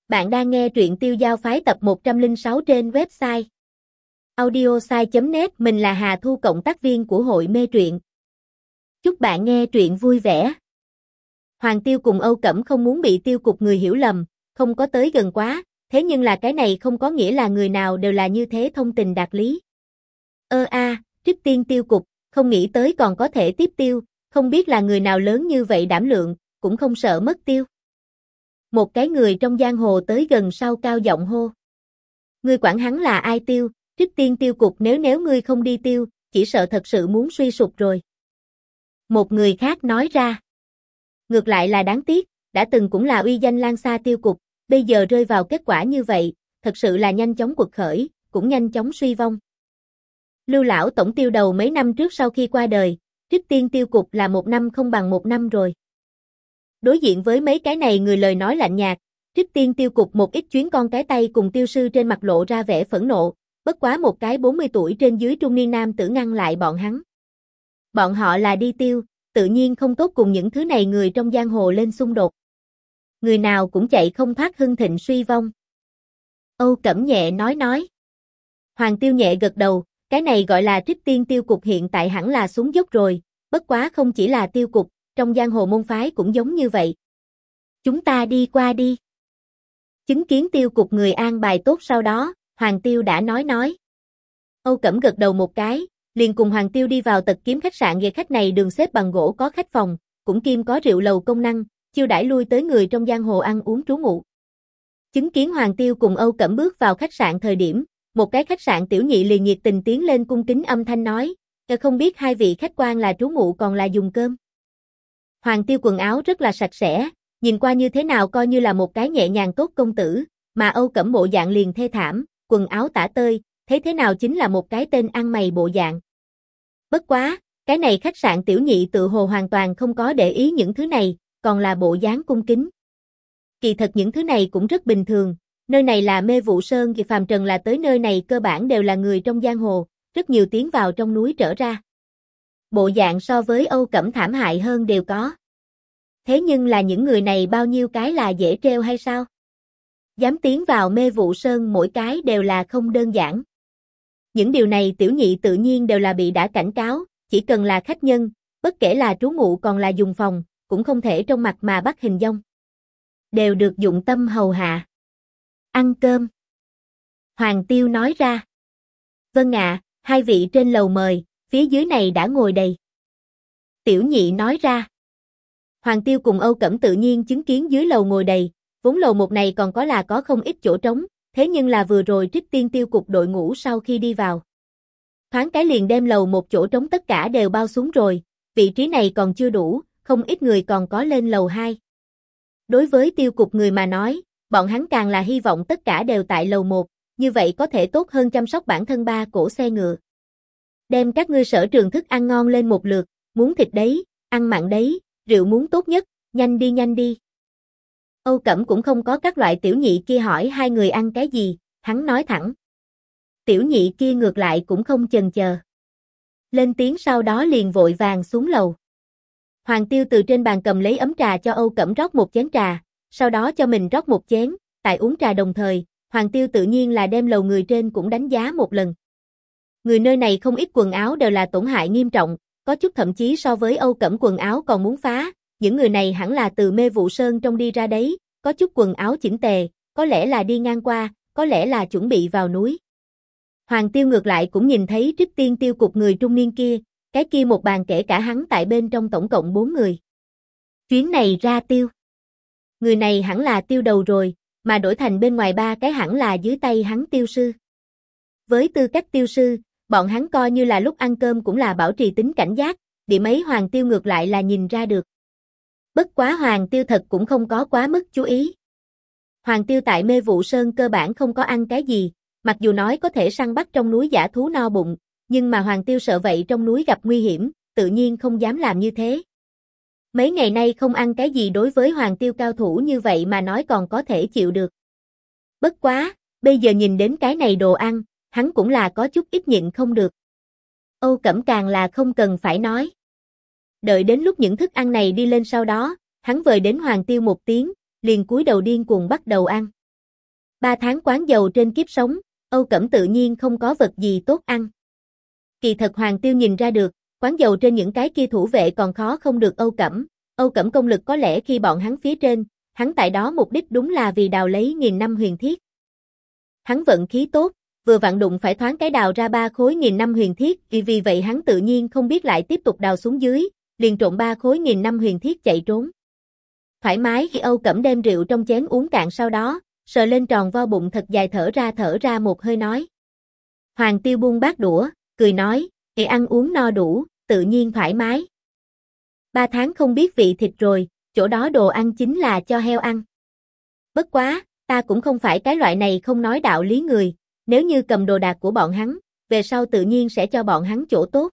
Bạn đang nghe truyện Tiêu Giao Phái tập 106 trên website audiosai.net. Mình là Hà Thu, cộng tác viên của hội mê truyện. Chúc bạn nghe truyện vui vẻ. Hoàng Tiêu cùng Âu Cẩm không muốn bị tiêu cục người hiểu lầm, không có tới gần quá, thế nhưng là cái này không có nghĩa là người nào đều là như thế thông tình đạt lý. Trích Tiên tiêu cục, không nghĩ tới còn có thể tiếp tiêu, không biết là người nào lớn như vậy đảm lượng, cũng không sợ mất tiêu. Một cái người trong giang hồ tới gần sau cao giọng hô. Ngươi quản hắn là ai tiêu, Trích Tiên tiêu cục, nếu ngươi không đi tiêu, chỉ sợ thật sự muốn suy sụp rồi. Một người khác nói ra. Ngược lại là đáng tiếc, đã từng cũng là uy danh lan xa tiêu cục, bây giờ rơi vào kết quả như vậy, thật sự là nhanh chóng quật khởi, cũng nhanh chóng suy vong. Lưu lão tổng tiêu đầu mấy năm trước sau khi qua đời, Trích Tiên tiêu cục là một năm không bằng một năm rồi. Đối diện với mấy cái này người lời nói lạnh nhạt, Trích Tiên tiêu cục một ít chuyến con cái tay cùng tiêu sư trên mặt lộ ra vẻ phẫn nộ, bất quá một cái 40 tuổi trên dưới trung niên nam tử ngăn lại bọn hắn. Bọn họ là đi tiêu, tự nhiên không tốt cùng những thứ này người trong giang hồ lên xung đột. Người nào cũng chạy không thoát hưng thịnh suy vong. Âu Cẩm nhẹ nói. Hoàng Tiêu nhẹ gật đầu, cái này gọi là Trích Tiên tiêu cục hiện tại hẳn là xuống dốc rồi, bất quá không chỉ là tiêu cục, trong giang hồ môn phái cũng giống như vậy. Chúng ta đi qua đi. Chứng kiến tiêu cục người an bài tốt sau đó, Hoàng Tiêu đã nói. Âu Cẩm gật đầu một cái, liền cùng Hoàng Tiêu đi vào Tật Kiếm khách sạn. Về khách này đường xếp bằng gỗ, có khách phòng, cũng kiêm có rượu lầu công năng, chiêu đãi lui tới người trong giang hồ ăn uống trú ngụ. Chứng kiến Hoàng Tiêu cùng Âu Cẩm bước vào khách sạn thời điểm, một cái khách sạn tiểu nhị liền nhiệt tình tiến lên cung kính âm thanh nói, không biết hai vị khách quan là trú ngụ còn là dùng cơm. Hoàng Tiêu quần áo rất là sạch sẽ, nhìn qua như thế nào coi như là một cái nhẹ nhàng tốt công tử, mà Âu Cẩm bộ dạng liền thê thảm, quần áo tả tơi, thấy thế nào chính là một cái tên ăn mày bộ dạng. Bất quá, cái này khách sạn tiểu nhị tự hồ hoàn toàn không có để ý những thứ này, còn là bộ dáng cung kính. Kỳ thật những thứ này cũng rất bình thường, nơi này là Mê Vụ Sơn, vì phàm trần là tới nơi này cơ bản đều là người trong giang hồ, rất nhiều tiến vào trong núi trở ra. Bộ dạng so với Âu Cẩm thảm hại hơn đều có. Thế nhưng là những người này bao nhiêu cái là dễ treo hay sao? Dám tiến vào Mê Vụ Sơn mỗi cái đều là không đơn giản. Những điều này tiểu nhị tự nhiên đều là bị đã cảnh cáo, chỉ cần là khách nhân, bất kể là trú ngụ còn là dùng phòng, cũng không thể trong mặt mà bắt hình dong. Đều được dụng tâm hầu hạ. Ăn cơm. Hoàng Tiêu nói ra. Vâng ạ, hai vị trên lầu mời, phía dưới này đã ngồi đầy. Tiểu nhị nói ra. Hoàng Tiêu cùng Âu Cẩm tự nhiên chứng kiến dưới lầu ngồi đầy, vốn lầu một này còn có không ít chỗ trống, thế nhưng là vừa rồi Trích Tiên tiêu cục đội ngũ sau khi đi vào. Thoáng cái liền đem lầu một chỗ trống tất cả đều bao xuống rồi, vị trí này còn chưa đủ, không ít người còn có lên lầu 2. Đối với tiêu cục người mà nói, bọn hắn càng là hy vọng tất cả đều tại lầu 1, như vậy có thể tốt hơn chăm sóc bản thân ba cỗ xe ngựa. Đem các ngươi sở trường thức ăn ngon lên một lượt, muốn thịt đấy, ăn mặn đấy, rượu muốn tốt nhất, nhanh đi. Âu Cẩm cũng không có các loại tiểu nhị kia hỏi hai người ăn cái gì, hắn nói thẳng. Tiểu nhị kia ngược lại cũng không chần chờ. Lên tiếng sau đó liền vội vàng xuống lầu. Hoàng Tiêu từ trên bàn cầm lấy ấm trà cho Âu Cẩm rót một chén trà, sau đó cho mình rót một chén, tại uống trà đồng thời, Hoàng Tiêu tự nhiên là đem lầu người trên cũng đánh giá một lần. Người nơi này không ít quần áo đều là tổn hại nghiêm trọng, có chút thậm chí so với Âu Cẩm quần áo còn muốn phá, những người này hẳn là từ Mê Vụ Sơn trong đi ra đấy, có chút quần áo chỉnh tề, có lẽ là đi ngang qua, có lẽ là chuẩn bị vào núi. Hoàng Tiêu ngược lại cũng nhìn thấy Trích Tiên tiêu cục người trung niên kia, cái kia một bàn kể cả hắn tại bên trong tổng cộng 4 người. Chuyến này ra tiêu. Người này hẳn là tiêu đầu rồi, mà đổi thành bên ngoài ba cái hẳn là dưới tay hắn tiêu sư. Với tư cách tiêu sư, bọn hắn coi như là lúc ăn cơm cũng là bảo trì tính cảnh giác, điểm ấy Hoàng Tiêu ngược lại là nhìn ra được. Bất quá Hoàng Tiêu thật cũng không có quá mức chú ý. Hoàng Tiêu tại Mê Vụ Sơn cơ bản không có ăn cái gì, mặc dù nói có thể săn bắt trong núi dã thú no bụng, nhưng mà Hoàng Tiêu sợ vậy trong núi gặp nguy hiểm, tự nhiên không dám làm như thế. Mấy ngày nay không ăn cái gì đối với Hoàng Tiêu cao thủ như vậy mà nói còn có thể chịu được. Bất quá, bây giờ nhìn đến cái này đồ ăn, hắn cũng là có chút ít nhịn không được. Âu Cẩm càng là không cần phải nói. Đợi đến lúc những thức ăn này đi lên sau đó, hắn vời đến Hoàng Tiêu một tiếng, liền cúi đầu điên cuồng bắt đầu ăn. 3 tháng quán dầu trên kiếp sống, Âu Cẩm tự nhiên không có vật gì tốt ăn. Kỳ thật Hoàng Tiêu nhìn ra được, quán dầu trên những cái kia thủ vệ còn khó không được Âu Cẩm. Âu Cẩm công lực có lẽ khi bọn hắn phía trên, hắn tại đó mục đích đúng là vì đào lấy 1000 năm huyền thiết. Hắn vận khí tốt, vừa vặn đụng phải thoáng cái đào ra 3 khối 1000 năm huyền thiết, vì vậy hắn tự nhiên không biết lại tiếp tục đào xuống dưới, liền trộn 3 khối 1000 năm huyền thiết chạy trốn. Thoải mái khi Âu Cẩm đem rượu trong chén uống cạn sau đó, sờ lên tròn vo bụng thật dài thở ra một hơi nói. Hoàng Tiêu buông bát đũa, cười nói, ăn uống no đủ, tự nhiên thoải mái. 3 tháng không biết vị thịt rồi, chỗ đó đồ ăn chính là cho heo ăn. Bất quá, ta cũng không phải cái loại này không nói đạo lý người, nếu như cầm đồ đạc của bọn hắn, về sau tự nhiên sẽ cho bọn hắn chỗ tốt.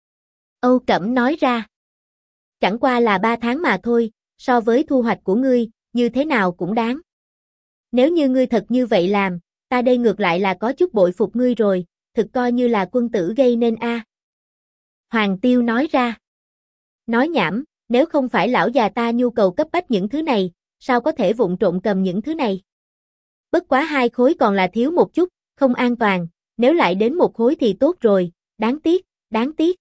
Âu Cẩm nói ra. Chẳng qua là 3 tháng mà thôi, so với thu hoạch của ngươi, như thế nào cũng đáng. Nếu như ngươi thật như vậy làm, ta đây ngược lại là có chút bội phục ngươi rồi, thực coi như là quân tử gây nên a. Hoàng Tiêu nói ra. Nói nhảm, nếu không phải lão già ta nhu cầu cấp bách những thứ này, sao có thể vụng trộm cầm những thứ này? Bất quá 2 khối còn là thiếu một chút, không an toàn, nếu lại đến 1 khối thì tốt rồi, đáng tiếc, đáng tiếc.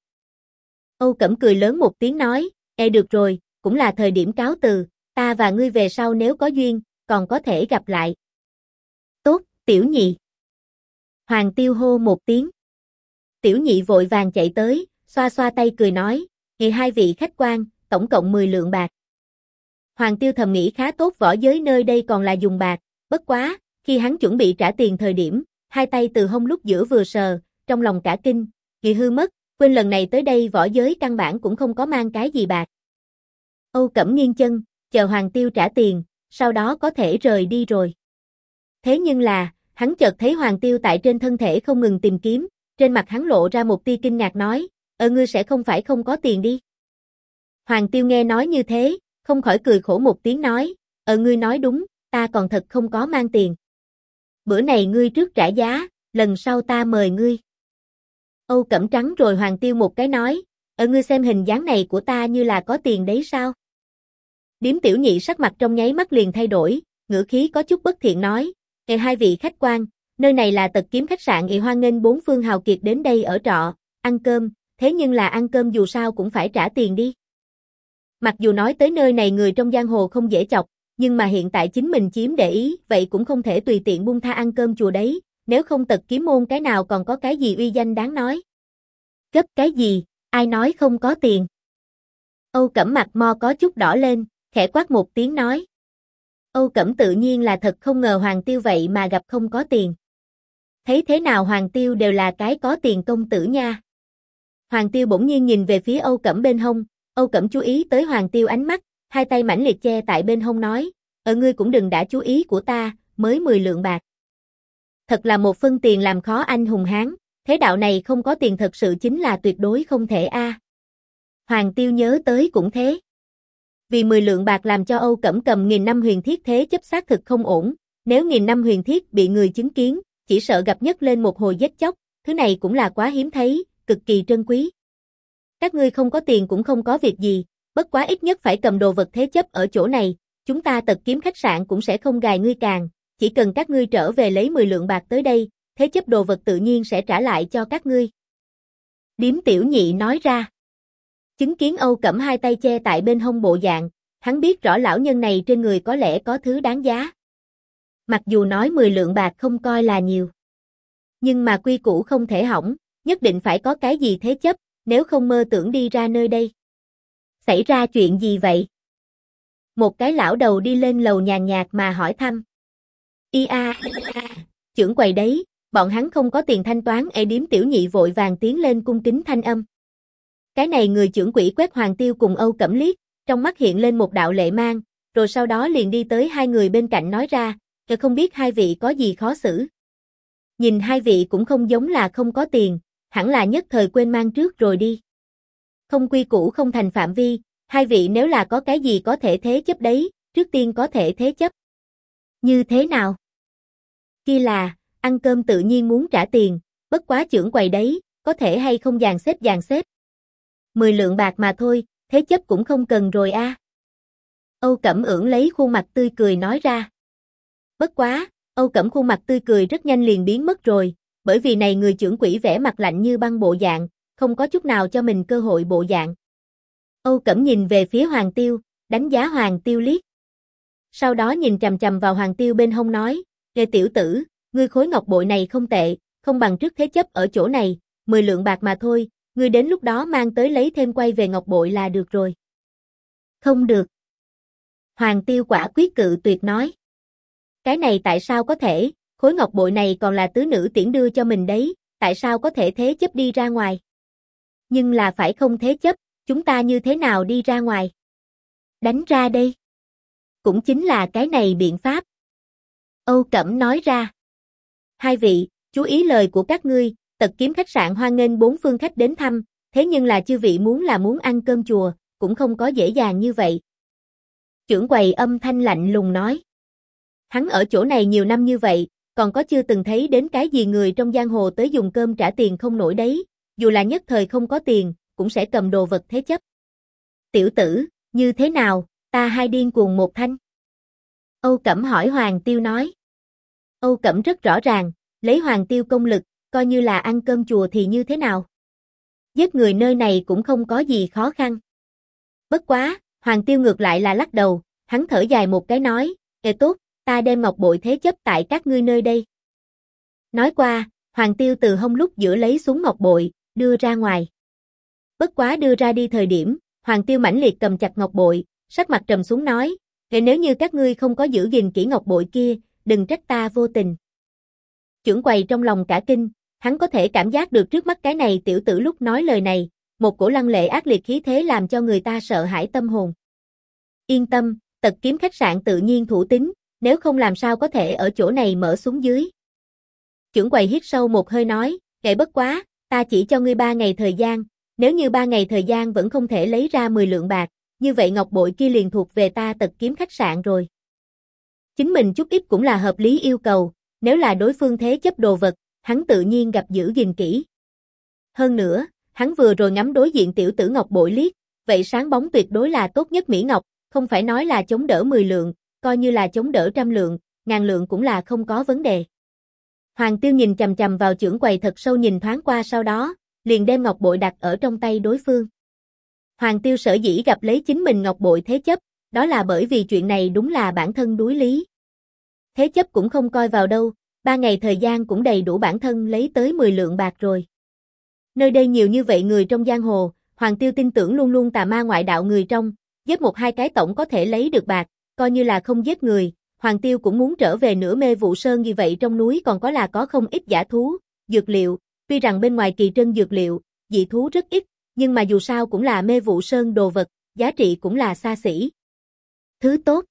Âu Cẩm cười lớn một tiếng nói, được rồi, cũng là thời điểm cáo từ, ta và ngươi về sau nếu có duyên, còn có thể gặp lại. Tốt, tiểu nhị. Hoàng Tiêu hô một tiếng. Tiểu nhị vội vàng chạy tới, xoa xoa tay cười nói, hai vị khách quan, tổng cộng 10 lượng bạc. Hoàng Tiêu thầm nghĩ khá tốt, võ giới nơi đây còn là dùng bạc, bất quá, khi hắn chuẩn bị trả tiền thời điểm, hai tay từ hông lúc giữa vừa sờ, trong lòng cả kinh, hư mất, quên lần này tới đây võ giới căn bản cũng không có mang cái gì bạc. Âu Cẩm nghiêng chân, chờ Hoàng Tiêu trả tiền, sau đó có thể rời đi rồi. Thế nhưng là, hắn chợt thấy Hoàng Tiêu tại trên thân thể không ngừng tìm kiếm, trên mặt hắn lộ ra một tia kinh ngạc nói, ngươi sẽ không phải không có tiền đi. Hoàng Tiêu nghe nói như thế, không khỏi cười khổ một tiếng nói, ngươi nói đúng, ta còn thật không có mang tiền. Bữa này ngươi trước trả giá, lần sau ta mời ngươi. Âu Cẩm trắng rồi Hoàng Tiêu một cái nói, ngươi xem hình dáng này của ta như là có tiền đấy sao? Điếm tiểu nhị sắc mặt trong nháy mắt liền thay đổi, ngữ khí có chút bất thiện nói, hai vị khách quan, nơi này là Tật Kiếm khách sạn, hoan nghênh 4 phương hào kiệt đến đây ở trọ, ăn cơm, thế nhưng là ăn cơm dù sao cũng phải trả tiền đi. Mặc dù nói tới nơi này người trong giang hồ không dễ chọc, nhưng mà hiện tại chính mình chiếm để ý, vậy cũng không thể tùy tiện buông tha ăn cơm chùa đấy, nếu không Tật Kiếm môn cái nào còn có cái gì uy danh đáng nói. Gấp cái gì, ai nói không có tiền? Âu Cẩm mặt mo có chút đỏ lên, khẽ quát một tiếng nói. Âu Cẩm tự nhiên là thật không ngờ Hoàng Tiêu vậy mà gặp không có tiền. Thấy thế nào Hoàng Tiêu đều là cái có tiền công tử nha. Hoàng Tiêu bỗng nhiên nhìn về phía Âu Cẩm bên hông, Âu Cẩm chú ý tới Hoàng Tiêu ánh mắt, hai tay mãnh liệt che tại bên hông nói, ngươi cũng đừng đã chú ý của ta, mới 10 lượng bạc. Thật là một phân tiền làm khó anh hùng hán, thế đạo này không có tiền thật sự chính là tuyệt đối không thể a. Hoàng Tiêu nhớ tới cũng thế. Vì 10 lượng bạc làm cho Âu Cẩm cầm 1000 năm huyền thiết thế chấp xác thực không ổn, nếu 1000 năm huyền thiết bị người chứng kiến, chỉ sợ gặp nhất lên một hồi giết chóc, thứ này cũng là quá hiếm thấy, cực kỳ trân quý. Các ngươi không có tiền cũng không có việc gì, bất quá ít nhất phải cầm đồ vật thế chấp ở chỗ này, chúng ta Tật Kiếm khách sạn cũng sẽ không gài ngươi càng, chỉ cần các ngươi trở về lấy 10 lượng bạc tới đây, thế chấp đồ vật tự nhiên sẽ trả lại cho các ngươi. Điếm tiểu nhị nói ra. Chứng kiến Âu Cẩm hai tay che tại bên hông bộ dạng, hắn biết rõ lão nhân này trên người có lẽ có thứ đáng giá. Mặc dù nói 10 lượng bạc không coi là nhiều, nhưng mà quy củ không thể hỏng, nhất định phải có cái gì thế chấp, nếu không mơ tưởng đi ra nơi đây. Xảy ra chuyện gì vậy? Một cái lão đầu đi lên lầu nhàn nhạt mà hỏi thăm. Trưởng quầy đấy, bọn hắn không có tiền thanh toán. Điếm tiểu nhị vội vàng tiến lên cung kính thanh âm. Cái này người trưởng quỹ quét Hoàng Tiêu cùng Âu Cẩm liếc, trong mắt hiện lên một đạo lệ mang, rồi sau đó liền đi tới hai người bên cạnh nói ra, không biết hai vị có gì khó xử. Nhìn hai vị cũng không giống là không có tiền, hẳn là nhất thời quên mang trước rồi đi. Không quy củ không thành phạm vi, hai vị nếu là có cái gì có thể thế chấp đấy, trước tiên có thể thế chấp. Như thế nào? Kia là, ăn cơm tự nhiên muốn trả tiền, bất quá trưởng quầy đấy, có thể hay không dàn xếp. 10 lượng bạc mà thôi, thế chấp cũng không cần rồi a. Âu Cẩm ưỡn lấy khuôn mặt tươi cười nói ra. Bất quá, Âu Cẩm khuôn mặt tươi cười rất nhanh liền biến mất rồi, bởi vì này người trưởng quỹ vẻ mặt lạnh như băng bộ dạng, không có chút nào cho mình cơ hội bộ dạng. Âu Cẩm nhìn về phía Hoàng Tiêu, đánh giá Hoàng Tiêu liếc. Sau đó nhìn chằm chằm vào Hoàng Tiêu bên hông nói, "Ê tiểu tử, ngươi khối ngọc bội này không tệ, không bằng trước thế chấp ở chỗ này, 10 lượng bạc mà thôi, ngươi đến lúc đó mang tới lấy thêm quay về ngọc bội là được rồi." "Không được." Hoàng Tiêu quả quyết cự tuyệt nói. "Cái này tại sao có thể, khối ngọc bội này còn là tứ nữ tiễn đưa cho mình đấy, tại sao có thể thế chấp đi ra ngoài?" "Nhưng là phải không thế chấp, chúng ta như thế nào đi ra ngoài?" "Đánh ra đây." "Cũng chính là cái này biện pháp." Âu Cẩm nói ra. "Hai vị, chú ý lời của các ngươi, Tật Kiếm khách sạn hoan nghênh bốn phương khách đến thăm, thế nhưng là chư vị muốn ăn cơm chùa, cũng không có dễ dàng như vậy." Trưởng quầy âm thanh lạnh lùng nói. Hắn ở chỗ này nhiều năm như vậy, còn có chưa từng thấy đến cái gì người trong giang hồ tới dùng cơm trả tiền không nổi đấy, dù là nhất thời không có tiền, cũng sẽ cầm đồ vật thế chấp. "Tiểu tử, như thế nào, ta hai điên cuồng một thanh?" Âu Cẩm hỏi Hoàng Tiêu nói. Âu Cẩm rất rõ ràng, lấy Hoàng Tiêu công lực, coi như là ăn cơm chùa thì như thế nào. Giết người nơi này cũng không có gì khó khăn. Bất quá, Hoàng Tiêu ngược lại là lắc đầu, hắn thở dài một cái nói, "Ê tốt, ta đem ngọc bội thế chấp tại các ngươi nơi đây." Nói qua, Hoàng Tiêu từ hông lúc giữa lấy xuống ngọc bội, đưa ra ngoài. Bất quá đưa ra đi thời điểm, Hoàng Tiêu mãnh liệt cầm chặt ngọc bội, sắc mặt trầm xuống nói, "Nếu như các ngươi không có giữ gìn kỹ ngọc bội kia, đừng trách ta vô tình." Trưởng quầy trong lòng cả kinh, hắn có thể cảm giác được trước mắt cái này tiểu tử lúc nói lời này, một cổ lăng lệ ác liệt khí thế làm cho người ta sợ hãi tâm hồn. "Yên tâm, Tật Kiếm khách sạn tự nhiên thủ tín, nếu không làm sao có thể ở chỗ này mở xuống dưới." Trưởng quầy hít sâu một hơi nói, "Kệ bất quá, ta chỉ cho ngươi 3 ngày thời gian, nếu như 3 ngày thời gian vẫn không thể lấy ra 10 lượng bạc, như vậy ngọc bội kia liền thuộc về ta Tật Kiếm khách sạn rồi." Chính mình chút ít cũng là hợp lý yêu cầu, nếu là đối phương thế chấp đồ vật, hắn tự nhiên gặp giữ gìn kỹ. Hơn nữa, hắn vừa rồi ngắm đối diện tiểu tử ngọc bội liếc, vậy sáng bóng tuyệt đối là tốt nhất mỹ ngọc, không phải nói là chống đỡ 10 lượng, coi như là chống đỡ 100 lượng, 1000 lượng cũng là không có vấn đề. Hoàng Tiêu nhìn chằm chằm vào trưởng quầy thật sâu nhìn thoáng qua sau đó, liền đem ngọc bội đặt ở trong tay đối phương. Hoàng Tiêu sở dĩ gặp lấy chính mình ngọc bội thế chấp, đó là bởi vì chuyện này đúng là bản thân đối lý. Thế chấp cũng không coi vào đâu, 3 ngày thời gian cũng đầy đủ bản thân lấy tới 10 lượng bạc rồi. Nơi đây nhiều như vậy người trong giang hồ, Hoàng Tiêu tin tưởng luôn luôn tà ma ngoại đạo người trong, giết một hai cái tổng có thể lấy được bạc, coi như là không giết người, Hoàng Tiêu cũng muốn trở về nửa Mê Vụ Sơn như vậy trong núi còn có không ít dã thú, dược liệu, tuy rằng bên ngoài kỳ trân dược liệu, dị thú rất ít, nhưng mà dù sao cũng là Mê Vụ Sơn đồ vật, giá trị cũng là xa xỉ. Thứ tốt.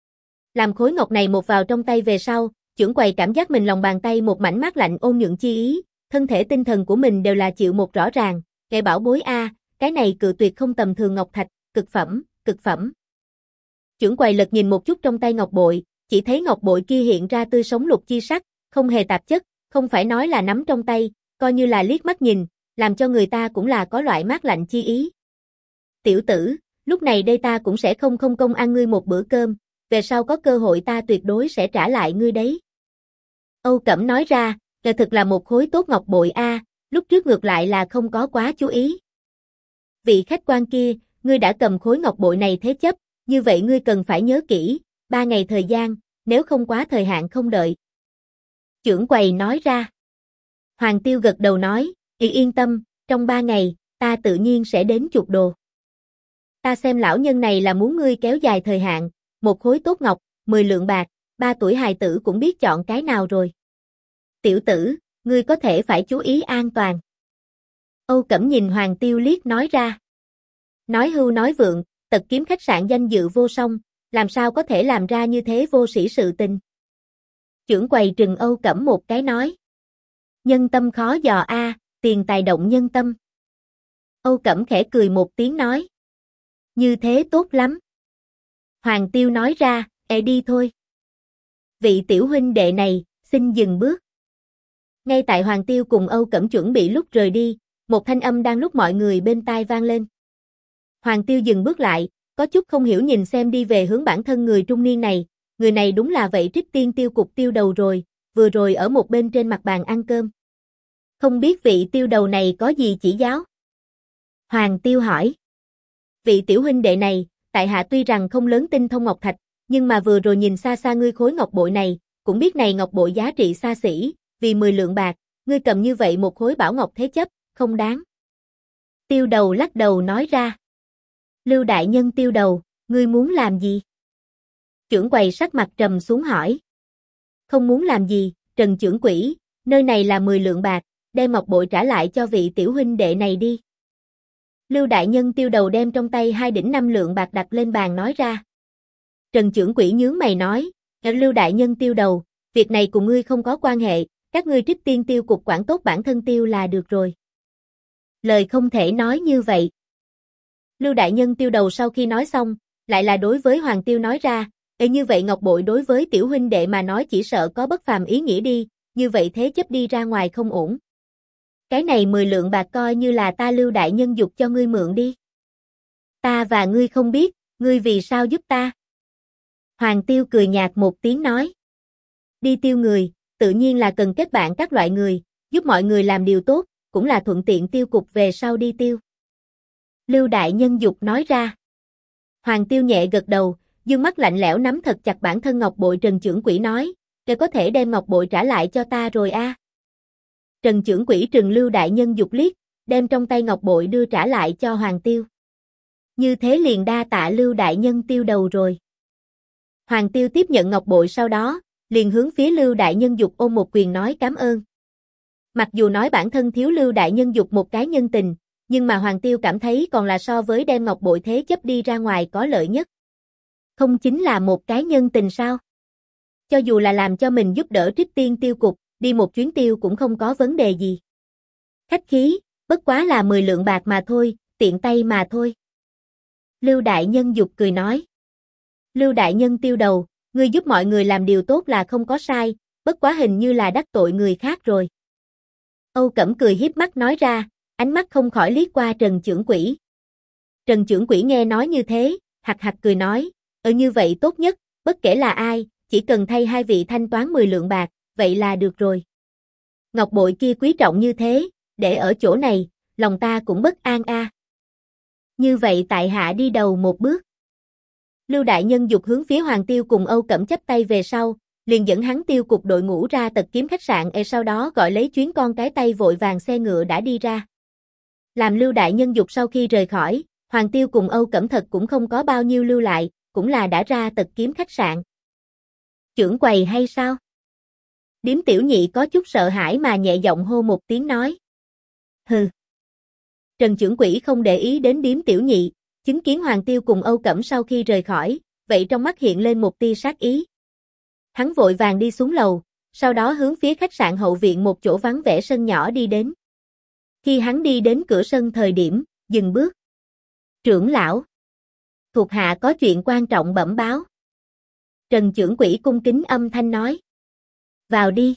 Làm khối ngọc này một vào trong tay về sau, trưởng quầy cảm giác mình lòng bàn tay một mảnh mát lạnh ôn nhuận chi ý, thân thể tinh thần của mình đều là chịu một rõ ràng, "Kẻ bảo bối a, cái này cự tuyệt không tầm thường ngọc thạch, cực phẩm, cực phẩm." Trưởng quầy lật nhìn một chút trong tay ngọc bội, chỉ thấy ngọc bội kia hiện ra tươi sống lục chi sắc, không hề tạp chất, không phải nói là nắm trong tay, coi như là liếc mắt nhìn, làm cho người ta cũng là có loại mát lạnh chi ý. "Tiểu tử, lúc này đây ta cũng sẽ không công ăn ngươi một bữa cơm, về sau có cơ hội ta tuyệt đối sẽ trả lại ngươi đấy." Âu Cẩm nói ra, thực là một khối tốt ngọc bội a, lúc trước ngược lại là không có quá chú ý. "Vị khách quan kia, ngươi đã cầm khối ngọc bội này thế chấp, như vậy ngươi cần phải nhớ kỹ, 3 ngày thời gian, nếu không quá thời hạn không đợi." Trưởng quầy nói ra. Hoàng Tiêu gật đầu nói, Yên tâm, trong 3 ngày, ta tự nhiên sẽ đến chuộc đồ." "Ta xem lão nhân này là muốn ngươi kéo dài thời hạn, một khối tốt ngọc, 10 lượng bạc, 3 tuổi hài tử cũng biết chọn cái nào rồi." "Tiểu tử, ngươi có thể phải chú ý an toàn." Âu Cẩm nhìn Hoàng Tiêu liếc nói ra. Nói hưu nói vượng, Tật Kiếm khách sạn danh dự vô song, làm sao có thể làm ra như thế vô sĩ sự tình. Trưởng quầy trừng Âu Cẩm một cái nói. "Nhân tâm khó dò a, tiền tài động nhân tâm." Âu Cẩm khẽ cười một tiếng nói. "Như thế tốt lắm." Hoàng Tiêu nói ra, đi thôi." "Vị tiểu huynh đệ này, xin dừng bước." Ngay tại Hoàng Tiêu cùng Âu Cẩm chuẩn bị lúc rời đi, một thanh âm đang lúc mọi người bên tai vang lên. Hoàng Tiêu dừng bước lại, có chút không hiểu nhìn xem đi về hướng bản thân người trung niên này, người này đúng là vậy Trích Tiên Tiêu cục tiêu đầu rồi, vừa rồi ở một bên trên mặt bàn ăn cơm. Không biết vị tiêu đầu này có gì chỉ giáo? Hoàng Tiêu hỏi. Vị tiểu huynh đệ này, tại hạ tuy rằng không lớn tinh thông ngọc thạch, nhưng mà vừa rồi nhìn xa xa ngươi khối ngọc bội này, cũng biết này ngọc bội giá trị xa xỉ, vì 10 lượng bạc, ngươi cầm như vậy một khối bảo ngọc thế chấp, không đáng. Tiêu đầu lắc đầu nói ra. Lưu đại nhân tiêu đầu, ngươi muốn làm gì? Chưởng quầy sắc mặt trầm xuống hỏi. Không muốn làm gì, Trần chưởng quỹ, nơi này là 10 lượng bạc, đem ngọc bội trả lại cho vị tiểu huynh đệ này đi. Lưu đại nhân tiêu đầu đem trong tay 2,5 lượng bạc đặt lên bàn nói ra. Trần chưởng quỹ nhướng mày nói, Lưu đại nhân tiêu đầu, việc này cùng ngươi không có quan hệ, các ngươi Trích Tiên Tiêu cục quản tốt bản thân tiêu là được rồi. Lời không thể nói như vậy. Lưu đại nhân tiêu đầu sau khi nói xong, lại là đối với Hoàng Tiêu nói ra, như vậy ngọc bội đối với tiểu huynh đệ mà nói chỉ sợ có bất phàm ý nghĩa đi, như vậy thế chấp đi ra ngoài không ổn. Cái này 10 lượng bạc coi như là ta Lưu đại nhân dục cho ngươi mượn đi. Ta và ngươi không biết, ngươi vì sao giúp ta? Hoàng Tiêu cười nhạt một tiếng nói. Đi tiêu người, tự nhiên là cần kết bạn các loại người, giúp mọi người làm điều tốt, cũng là thuận tiện tiêu cục về sau đi tiêu. Lưu đại nhân dục nói ra. Hoàng Tiêu nhẹ gật đầu, dương mắt lạnh lẽo nắm thật chặt bản thân ngọc bội. Trần chưởng quỹ nói, "Kẻ có thể đem ngọc bội trả lại cho ta rồi a?" Trần chưởng quỹ trừng Lưu đại nhân dục liếc, đem trong tay ngọc bội đưa trả lại cho Hoàng Tiêu. Như thế liền đa tạ Lưu đại nhân tiêu đầu rồi. Hoàng Tiêu tiếp nhận ngọc bội sau đó, liền hướng phía Lưu đại nhân dục ôm một quyền nói cảm ơn. Mặc dù nói bản thân thiếu Lưu đại nhân dục một cái nhân tình, nhưng mà Hoàng Tiêu cảm thấy còn là so với đem ngọc bội thế chấp đi ra ngoài có lợi nhất. Không chính là một cái nhân tình sao? Cho dù là làm cho mình giúp đỡ Trích Tiên Tiêu cục, đi một chuyến tiêu cũng không có vấn đề gì. Khách khí, bất quá là 10 lượng bạc mà thôi, tiện tay mà thôi. Lưu đại nhân dục cười nói. Lưu đại nhân tiêu đầu, ngươi giúp mọi người làm điều tốt là không có sai, bất quá hình như là đắc tội người khác rồi. Âu Cẩm cười hiếp mắt nói ra, ánh mắt không khỏi liếc qua Trần chưởng quỹ. Trần chưởng quỹ nghe nói như thế, hạc hạc cười nói, như vậy tốt nhất, bất kể là ai, chỉ cần thay hai vị thanh toán 10 lượng bạc, vậy là được rồi. Ngọc bội kia quý trọng như thế, để ở chỗ này, lòng ta cũng bất an a. Như vậy tại hạ đi đầu một bước. Lưu đại nhân dục hướng phía Hoàng Tiêu cùng Âu Cẩm chắp tay về sau, liền dẫn hắn tiêu cục đội ngũ ra Tật Kiếm khách sạn, sau đó gọi lấy chuyến con cái tay vội vàng xe ngựa đã đi ra. Làm Lưu đại nhân dục sau khi rời khỏi, Hoàng Tiêu cùng Âu Cẩm thật cũng không có bao nhiêu lưu lại, cũng là đã ra Tật Kiếm khách sạn. Chưởng quầy hay sao? Điếm tiểu nhị có chút sợ hãi mà nhẹ giọng hô một tiếng nói. Hừ. Trần chưởng quỹ không để ý đến điếm tiểu nhị, chứng kiến Hoàng Tiêu cùng Âu Cẩm sau khi rời khỏi, vậy trong mắt hiện lên một tia sát ý. Hắn vội vàng đi xuống lầu, sau đó hướng phía khách sạn hậu viện một chỗ vắng vẻ sân nhỏ đi đến. Khi hắn đi đến cửa sân thời điểm, dừng bước. Trưởng lão. Thuộc hạ có chuyện quan trọng bẩm báo. Trần chưởng quỹ cung kính âm thanh nói. Vào đi.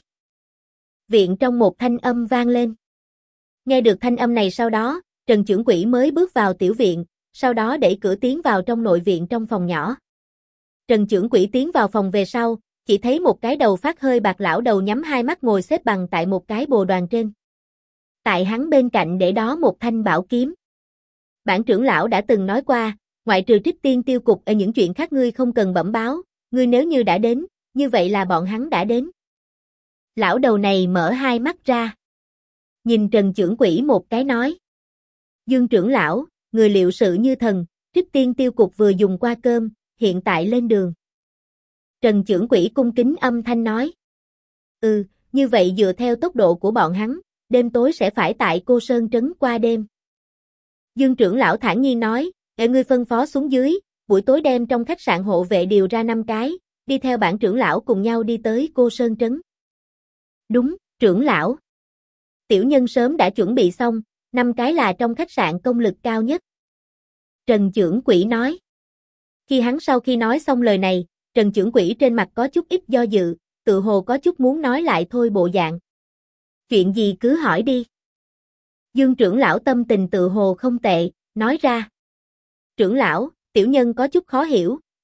Viện trong một thanh âm vang lên. Nghe được thanh âm này sau đó, Trần chưởng quỹ mới bước vào tiểu viện, sau đó đẩy cửa tiến vào trong nội viện trong phòng nhỏ. Trần chưởng quỹ tiến vào phòng về sau, chỉ thấy một cái đầu phát hơi bạc lão đầu nhắm hai mắt ngồi xếp bằng tại một cái bồ đoàn trên. Tại hắn bên cạnh để đó một thanh bảo kiếm. Bản trưởng lão đã từng nói qua, ngoại trừ Trích Tiên Tiêu cục ở những chuyện khác ngươi không cần bẩm báo, ngươi nếu như đã đến, như vậy là bọn hắn đã đến. Lão đầu này mở hai mắt ra. Nhìn Trần chưởng quỹ một cái nói. Dương trưởng lão, người liệu sự như thần, Trích Tiên Tiêu cục vừa dùng qua cơm, hiện tại lên đường. Trần chưởng quỹ cung kính âm thanh nói. Như vậy dựa theo tốc độ của bọn hắn, đêm tối sẽ phải tại Cô Sơn Trấn qua đêm. Dương trưởng lão thản nhiên nói, ngươi phân phó xuống dưới, buổi tối đem trong khách sạn hộ vệ điều ra 5 cái, đi theo bản trưởng lão cùng nhau đi tới Cô Sơn Trấn. Đúng, trưởng lão. Tiểu nhân sớm đã chuẩn bị xong, 5 cái là trong khách sạn công lực cao nhất. Trần chưởng quỹ nói. Khi hắn sau khi nói xong lời này, Trần chưởng quỹ trên mặt có chút ít do dự, tự hồ có chút muốn nói lại thôi bộ dạng. Chuyện gì cứ hỏi đi. Dương trưởng lão tâm tình tự hồ không tệ, nói ra. Trưởng lão, tiểu nhân có chút khó hiểu,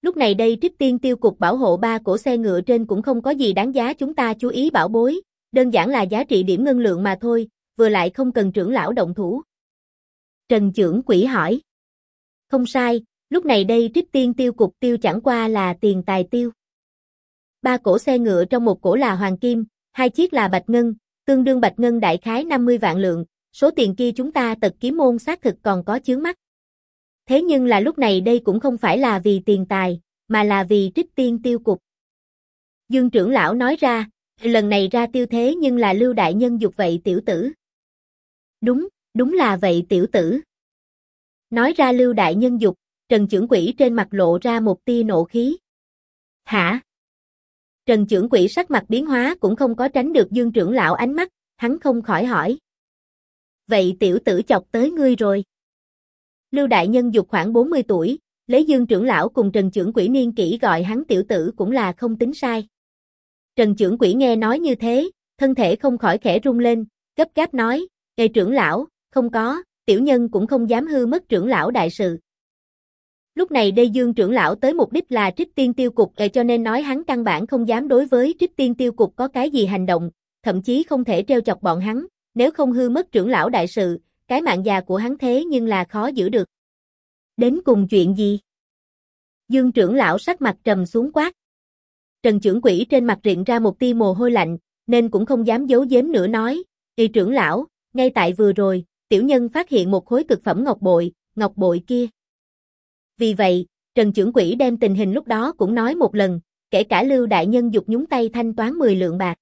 lúc này đây Trích Tiên Tiêu Cục bảo hộ 3 cỗ xe ngựa trên cũng không có gì đáng giá chúng ta chú ý bảo bối, đơn giản là giá trị điểm ngân lượng mà thôi, vừa lại không cần trưởng lão động thủ. Trần Chưởng Quỹ hỏi. Không sai, lúc này đây Trích Tiên Tiêu Cục tiêu chẳng qua là tiền tài tiêu. 3 cỗ xe ngựa trong một cỗ là hoàng kim, 2 chiếc là bạch ngân, tương đương bạch ngân đại khái 50 vạn lượng, số tiền kia chúng ta Tật Kiếm môn xác thực còn có chướng mắt. Thế nhưng là lúc này đây cũng không phải là vì tiền tài, mà là vì Trích Tiên Tiêu Cục. Dương trưởng lão nói ra, lần này ra tiêu thế nhưng là Lưu đại nhân dục vậy tiểu tử. Đúng là vậy tiểu tử. Nói ra Lưu đại nhân dục, Trần Chưởng Quỹ trên mặt lộ ra một tia nộ khí. Hả? Trần Chưởng Quỹ sắc mặt biến hóa cũng không có tránh được Dương trưởng lão ánh mắt, hắn không khỏi hỏi. Vậy tiểu tử chọc tới ngươi rồi. Lưu đại nhân dục khoảng 40 tuổi, lấy Dương trưởng lão cùng Trần Chưởng Quỹ niên kỷ gọi hắn tiểu tử cũng là không tính sai. Trần Chưởng Quỹ nghe nói như thế, thân thể không khỏi khẽ rung lên, gấp gáp nói, Ê trưởng lão, không có, tiểu nhân cũng không dám hư mất trưởng lão đại sự. Lúc này đây Dương trưởng lão tới mục đích là Trích Tiên Tiêu Cục cho nên nói hắn căn bản không dám đối với Trích Tiên Tiêu Cục có cái gì hành động, thậm chí không thể trêu chọc bọn hắn, nếu không hư mất trưởng lão đại sự, cái mạng già của hắn thế nhưng là khó giữ được. Đến cùng chuyện gì? Dương trưởng lão sắc mặt trầm xuống quát. Trần Chưởng Quỹ trên mặt rịn ra một tia mồ hôi lạnh, nên cũng không dám giấu giếm nữa nói, Ê trưởng lão, ngay tại vừa rồi, tiểu nhân phát hiện một khối cực phẩm ngọc bội kia. Vì vậy, Trần Chưởng Quỹ đem tình hình lúc đó cũng nói một lần, kể cả Lưu đại nhân dục nhúng tay thanh toán 10 lượng bạc.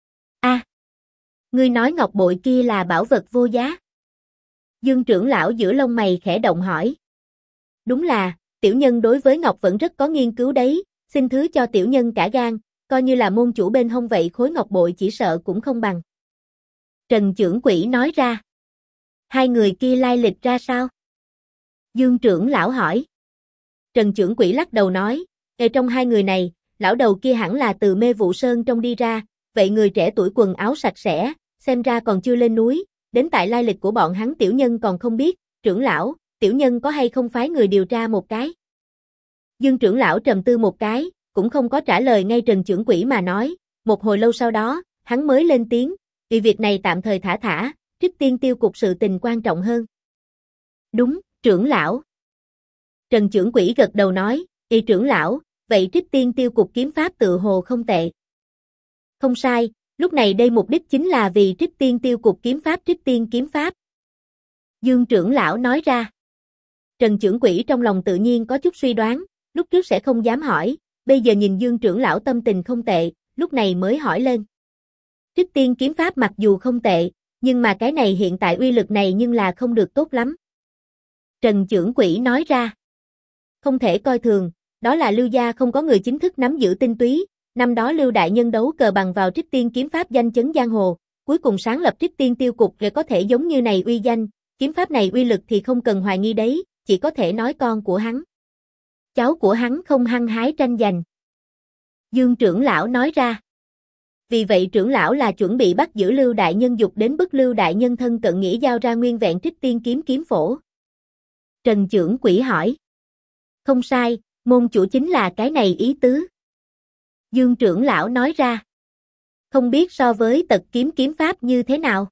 Ngươi nói ngọc bội kia là bảo vật vô giá. Dương trưởng lão giữa lông mày khẽ động hỏi. Đúng là, tiểu nhân đối với ngọc vẫn rất có nghiên cứu đấy, xin thứ cho tiểu nhân cả gan, coi như là môn chủ bên hông vậy khối ngọc bội chỉ sợ cũng không bằng. Trần Chưởng Quỹ nói ra. Hai người kia lai lịch ra sao? Dương trưởng lão hỏi. Trần Chưởng Quỹ lắc đầu nói, trong hai người này, lão đầu kia hẳn là từ Mê Vụ Sơn trong đi ra, vậy người trẻ tuổi quần áo sạch sẽ, xem ra còn chưa lên núi, đến tại lai lịch của bọn hắn tiểu nhân còn không biết, trưởng lão, tiểu nhân có hay không phái người điều tra một cái? Dương trưởng lão trầm tư một cái, cũng không có trả lời ngay Trần Chưởng Quỹ mà nói, một hồi lâu sau đó, hắn mới lên tiếng, vì việc này tạm thời thả, Trích Tiên Tiêu Cục sự tình quan trọng hơn. Đúng, trưởng lão. Trần Chưởng Quỹ gật đầu nói, trưởng lão, vậy Trích Tiên Tiêu Cục kiếm pháp tự hồ không tệ. Không sai, lúc này đây mục đích chính là vì Trích Tiên Tiêu Cục kiếm pháp Trích Tiên kiếm pháp. Dương trưởng lão nói ra. Trần Chưởng Quỹ trong lòng tự nhiên có chút suy đoán, lúc trước sẽ không dám hỏi, bây giờ nhìn Dương trưởng lão tâm tình không tệ, lúc này mới hỏi lên. Trích Tiên kiếm pháp mặc dù không tệ, nhưng mà cái này hiện tại uy lực này nhưng là không được tốt lắm. Trần Chưởng Quỹ nói ra. Không thể coi thường, đó là Lưu gia không có người chính thức nắm giữ tinh túy, năm đó Lưu đại nhân đấu cờ bằng vào Trích Tiên kiếm pháp danh chấn giang hồ, cuối cùng sáng lập Trích Tiên Tiêu Cục để có thể giống như này uy danh, kiếm pháp này uy lực thì không cần hoài nghi đấy, chỉ có thể nói con của hắn. Cháu của hắn không hăng hái tranh giành. Dương trưởng lão nói ra. Vì vậy trưởng lão là chuẩn bị bắt giữ Lưu đại nhân dục đến bức Lưu đại nhân thân cận nghĩa giao ra nguyên vẹn Trích Tiên kiếm phổ. Trần Chưởng Quỹ hỏi. Không sai, môn chủ chính là cái này ý tứ. Dương trưởng lão nói ra. Không biết so với Tật Kiếm kiếm pháp như thế nào?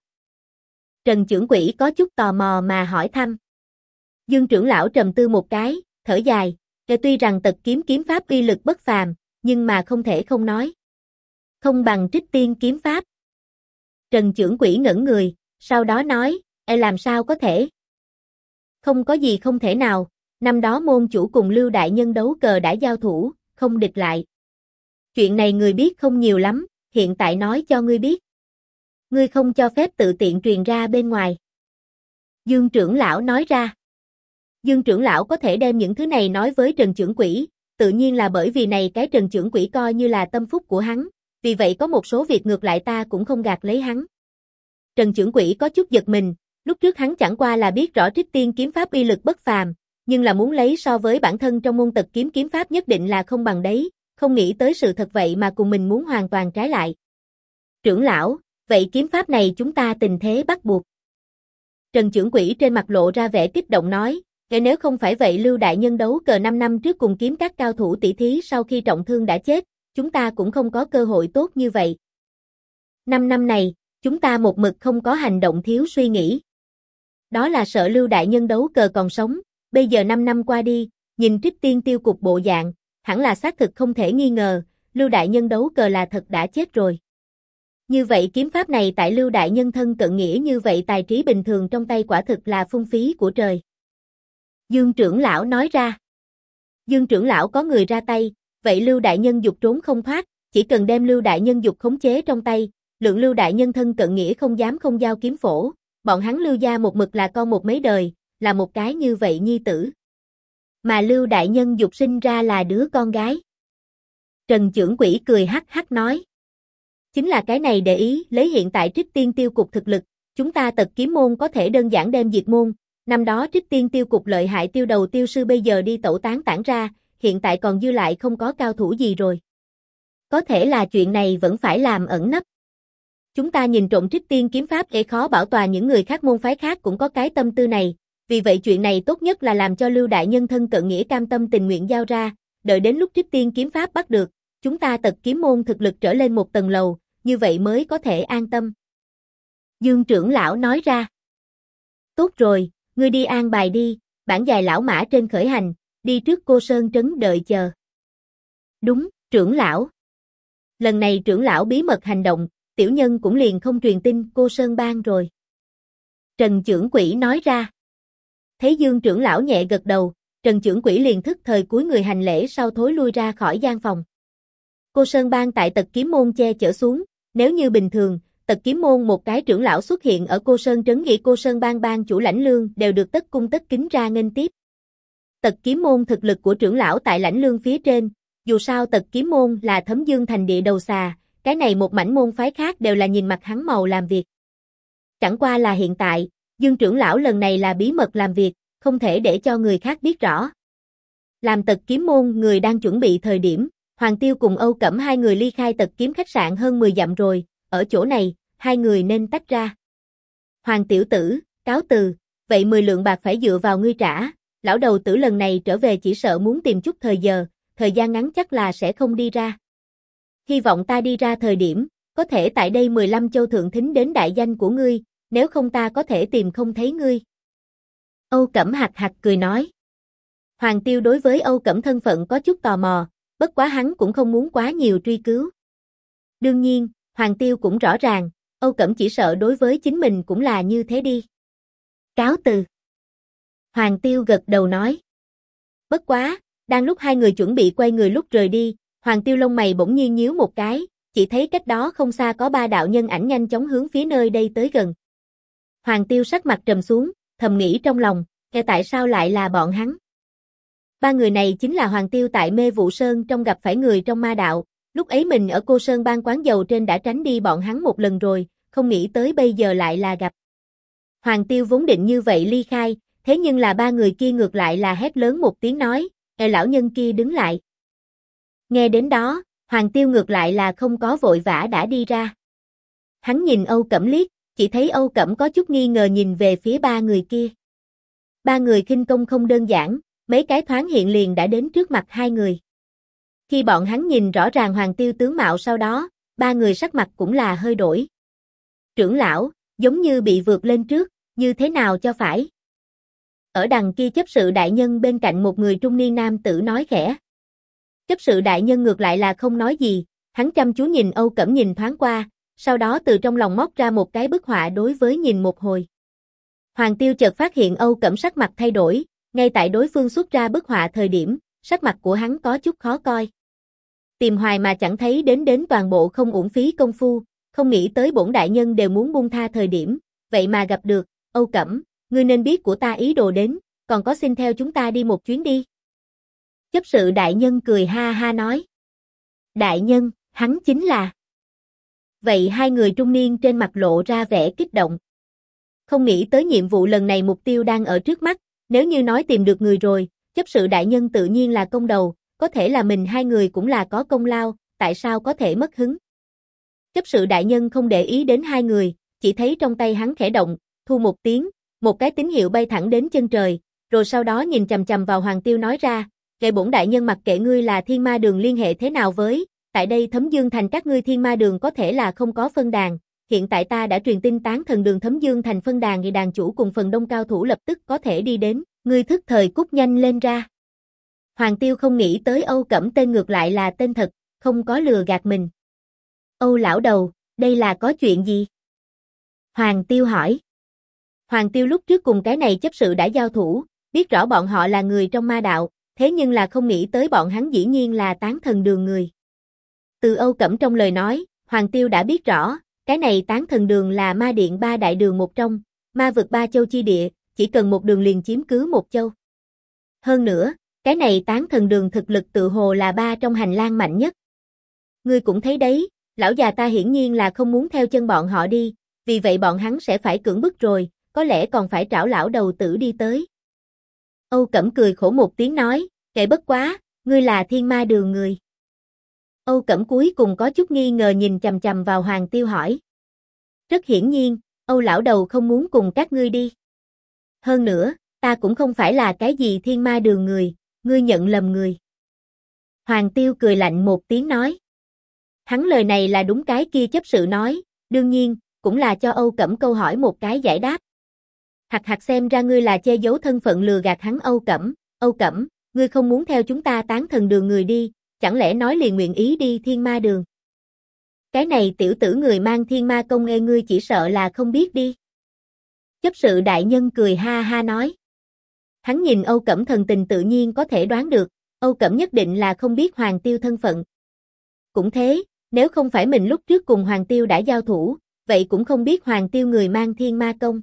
Trần Chưởng Quỹ có chút tò mò mà hỏi thăm. Dương trưởng lão trầm tư một cái, thở dài, tuy rằng Tật kiếm pháp uy lực bất phàm, nhưng mà không thể không nói. Không bằng Trích Tiên kiếm pháp. Trần Chưởng Quỹ ngẩn người, sau đó nói, làm sao có thể? Không có gì không thể nào, năm đó môn chủ cùng Lưu đại nhân đấu cờ đã giao thủ, không địch lại. Chuyện này người biết không nhiều lắm, hiện tại nói cho ngươi biết. Ngươi không cho phép tự tiện truyền ra bên ngoài. Dương trưởng lão nói ra. Dương trưởng lão có thể đem những thứ này nói với Trần Chưởng Quỹ, tự nhiên là bởi vì này cái Trần Chưởng Quỹ coi như là tâm phúc của hắn, vì vậy có một số việc ngược lại ta cũng không gạt lấy hắn. Trần Chưởng Quỹ có chút giật mình, lúc trước hắn chẳng qua là biết rõ Trích Tiên kiếm pháp uy lực bất phàm, nhưng là muốn lấy so với bản thân trong môn Tật kiếm pháp nhất định là không bằng đấy, không nghĩ tới sự thật vậy mà cùng mình muốn hoàn toàn trái lại. Trưởng lão, vậy kiếm pháp này chúng ta tình thế bắt buộc. Trần Chưởng Quỹ trên mặt lộ ra vẻ kích động nói, Nếu không phải vậy Lưu đại nhân đấu cờ 5 năm trước cùng kiếm các cao thủ tỷ thí sau khi trọng thương đã chết, chúng ta cũng không có cơ hội tốt như vậy. 5 năm này, chúng ta một mực không có hành động thiếu suy nghĩ. Đó là sợ Lưu đại nhân đấu cờ còn sống, bây giờ 5 năm qua đi, nhìn Trích Tiên tiêu cục bộ dạng, hẳn là xác thực không thể nghi ngờ, Lưu đại nhân đấu cờ là thật đã chết rồi. Như vậy kiếm pháp này tại Lưu đại nhân thân cận nghĩa như vậy tài trí bình thường trong tay quả thực là phung phí của trời. Dương trưởng lão nói ra. Dương trưởng lão có người ra tay, vậy Lưu đại nhân dục trốn không thoát, chỉ cần đem Lưu đại nhân dục khống chế trong tay, lượng Lưu đại nhân thân cận nghĩa không dám không giao kiếm phổ, bọn hắn Lưu gia một mực là con một mấy đời, là một cái như vậy nhi tử. Mà Lưu đại nhân dục sinh ra là đứa con gái. Trần trưởng quỹ cười hắc hắc nói. Chính là cái này để ý, lấy hiện tại Trích Tiên tiêu cục thực lực, chúng ta Tật Kiếm môn có thể đơn giản đem diệt môn, năm đó Trích Tiên tiêu cục lợi hại tiêu đầu tiêu sư bây giờ đi tẩu tán tản ra, hiện tại còn dư lại không có cao thủ gì rồi. Có thể là chuyện này vẫn phải làm ẩn nấp. Chúng ta nhìn trộm Trích Tiên kiếm pháp để khó bảo toàn những người khác môn phái khác cũng có cái tâm tư này, vì vậy chuyện này tốt nhất là làm cho Lưu đại nhân thân cận nghĩa cam tâm tình nguyện giao ra, đợi đến lúc Trích Tiên kiếm pháp bắt được, chúng ta Tật Kiếm môn thực lực trở lên một tầng lầu, như vậy mới có thể an tâm. Dương trưởng lão nói ra. Tốt rồi, ngươi đi an bài đi, bản dài lão mã trên khởi hành, đi trước Cô Sơn trấn đợi chờ. Đúng, trưởng lão. Lần này trưởng lão bí mật hành động, tiểu nhân cũng liền không truyền tin Cô Sơn Bang rồi. Trần trưởng quỹ nói ra. Thấy Dương trưởng lão nhẹ gật đầu, Trần trưởng quỹ liền thức thời cúi người hành lễ sau thối lui ra khỏi gian phòng. Cô Sơn Bang tại Tật Kiếm môn che chở xuống, nếu như bình thường, Tật Kiếm môn một cái trưởng lão xuất hiện ở Cô Sơn trấn nghị Cô Sơn Bang bang chủ lãnh lương đều được tất cung tất kính ra nghênh tiếp. Tật Kiếm môn thực lực của trưởng lão tại lãnh lương phía trên, dù sao Tật Kiếm môn là Thấm Dương thành địa đầu xà, cái này một mảnh môn phái khác đều là nhìn mặt hắn màu làm việc. Chẳng qua là hiện tại, Dương trưởng lão lần này là bí mật làm việc, không thể để cho người khác biết rõ. Làm Tật Kiếm môn người đang chuẩn bị thời điểm, Hoàng Tiêu cùng Âu Cẩm hai người ly khai Tật Kiếm khách sạn hơn 10 dặm rồi, ở chỗ này, hai người nên tách ra. Hoàng tiểu tử, cáo từ, vậy 10 lượng bạc phải dựa vào ngươi trả, lão đầu tử lần này trở về chỉ sợ muốn tìm chút thời gian ngắn chắc là sẽ không đi ra. Hy vọng ta đi ra thời điểm, có thể tại đây 15 châu thượng thính đến đại danh của ngươi, nếu không ta có thể tìm không thấy ngươi. Âu Cẩm hạc hạc cười nói. Hoàng Tiêu đối với Âu Cẩm thân phận có chút tò mò, bất quá hắn cũng không muốn quá nhiều truy cứu. Đương nhiên, Hoàng Tiêu cũng rõ ràng, Âu Cẩm chỉ sợ đối với chính mình cũng là như thế đi. Cáo từ. Hoàng Tiêu gật đầu nói. Bất quá, đang lúc hai người chuẩn bị quay người lúc rời đi, Hoàng Tiêu lông mày bỗng nhiên nhíu một cái, chỉ thấy cách đó không xa có ba đạo nhân ảnh nhanh chóng hướng phía nơi đây tới gần. Hoàng Tiêu sắc mặt trầm xuống, thầm nghĩ trong lòng, tại sao lại là bọn hắn? Ba người này chính là Hoàng Tiêu tại Mê Vụ Sơn trong gặp phải người trong ma đạo, lúc ấy mình ở Cô Sơn Bang quán dầu trên đã tránh đi bọn hắn một lần rồi, không nghĩ tới bây giờ lại là gặp. Hoàng Tiêu vốn định như vậy ly khai, thế nhưng là ba người kia ngược lại là hét lớn một tiếng nói, lão nhân kia đứng lại. Nghe đến đó, Hoàng Tiêu ngược lại là không có vội vã đã đi ra. Hắn nhìn Âu Cẩm liếc, chỉ thấy Âu Cẩm có chút nghi ngờ nhìn về phía ba người kia. Ba người khinh công không đơn giản, mấy cái thoáng hiện liền đã đến trước mặt hai người. Khi bọn hắn nhìn rõ ràng Hoàng Tiêu tướng mạo sau đó, ba người sắc mặt cũng là hơi đổi. Trưởng lão, giống như bị vượt lên trước, như thế nào cho phải? Ở đằng kia chấp sự đại nhân bên cạnh một người trung niên nam tử nói khẽ. Chấp sự đại nhân ngược lại là không nói gì, hắn chăm chú nhìn Âu Cẩm nhìn thoáng qua, sau đó từ trong lòng móc ra một cái bức họa đối với nhìn một hồi. Hoàng Tiêu chợt phát hiện Âu Cẩm sắc mặt thay đổi, ngay tại đối phương xuất ra bức họa thời điểm, sắc mặt của hắn có chút khó coi. Tìm hoài mà chẳng thấy đến toàn bộ không uổng phí công phu, không nghĩ tới bổn đại nhân đều muốn buông tha thời điểm, vậy mà gặp được, Âu Cẩm, ngươi nên biết của ta ý đồ đến, còn có xin theo chúng ta đi một chuyến đi. Chấp sự đại nhân cười ha ha nói. Đại nhân, hắn chính là. Vậy hai người trung niên trên mặt lộ ra vẻ kích động. Không nghĩ tới nhiệm vụ lần này mục tiêu đang ở trước mắt, nếu như nói tìm được người rồi, chấp sự đại nhân tự nhiên là công đầu, có thể là mình hai người cũng là có công lao, tại sao có thể mất hứng. Chấp sự đại nhân không để ý đến hai người, chỉ thấy trong tay hắn khẽ động, thu một tiếng, một cái tín hiệu bay thẳng đến chân trời, rồi sau đó nhìn chằm chằm vào Hoàng Tiêu nói ra, kệ bổn đại nhân mặc kệ ngươi là Thiên Ma Đường liên hệ thế nào với, tại đây Thấm Dương Thành các ngươi Thiên Ma Đường có thể là không có phân đàn, hiện tại ta đã truyền tin Tán Thần Đường Thấm Dương Thành phân đàn thì đàn chủ cùng phần đông cao thủ lập tức có thể đi đến, ngươi thức thời cút nhanh lên ra. Hoàng Tiêu không nghĩ tới Âu Cẩm tên ngược lại là tên thật, không có lừa gạt mình. Âu lão đầu, đây là có chuyện gì? Hoàng Tiêu hỏi. Hoàng Tiêu lúc trước cùng cái này chấp sự đã giao thủ, biết rõ bọn họ là người trong ma đạo, thế nhưng là không nghĩ tới bọn hắn dĩ nhiên là Tán Thần Đường người. Từ Âu Cẩm trong lời nói, Hoàng Tiêu đã biết rõ, cái này Tán Thần Đường là ma điện ba đại đường một trong, ma vực ba châu chi địa, chỉ cần một đường liền chiếm cứ một châu. Hơn nữa, cái này Tán Thần Đường thực lực tự hồ là ba trong hành lang mạnh nhất. Ngươi cũng thấy đấy, lão già ta hiển nhiên là không muốn theo chân bọn họ đi, vì vậy bọn hắn sẽ phải cưỡng bức rồi, có lẽ còn phải trảo lão đầu tử đi tới. Âu Cẩm cười khổ một tiếng nói, kệ bất quá, ngươi là Thiên Ma Đường người. Âu Cẩm cuối cùng có chút nghi ngờ nhìn chằm chằm vào Hoàng Tiêu hỏi. Rất hiển nhiên, Âu lão đầu không muốn cùng các ngươi đi. Hơn nữa, ta cũng không phải là cái gì Thiên Ma Đường người, ngươi nhận lầm người. Hoàng Tiêu cười lạnh một tiếng nói. Hắn lời này là đúng cái kia chấp sự nói, đương nhiên, cũng là cho Âu Cẩm câu hỏi một cái giải đáp. Hạc hạc xem ra ngươi là che giấu thân phận lừa gạt hắn Âu Cẩm, ngươi không muốn theo chúng ta Tán Thần Đường người đi, chẳng lẽ nói liền nguyện ý đi Thiên Ma Đường? Cái này tiểu tử người mang Thiên Ma công ngươi chỉ sợ là không biết đi. Chấp sự đại nhân cười ha ha nói. Hắn nhìn Âu Cẩm thần tình tự nhiên có thể đoán được, Âu Cẩm nhất định là không biết Hoàng Tiêu thân phận. Cũng thế, nếu không phải mình lúc trước cùng Hoàng Tiêu đã giao thủ, vậy cũng không biết Hoàng Tiêu người mang Thiên Ma công.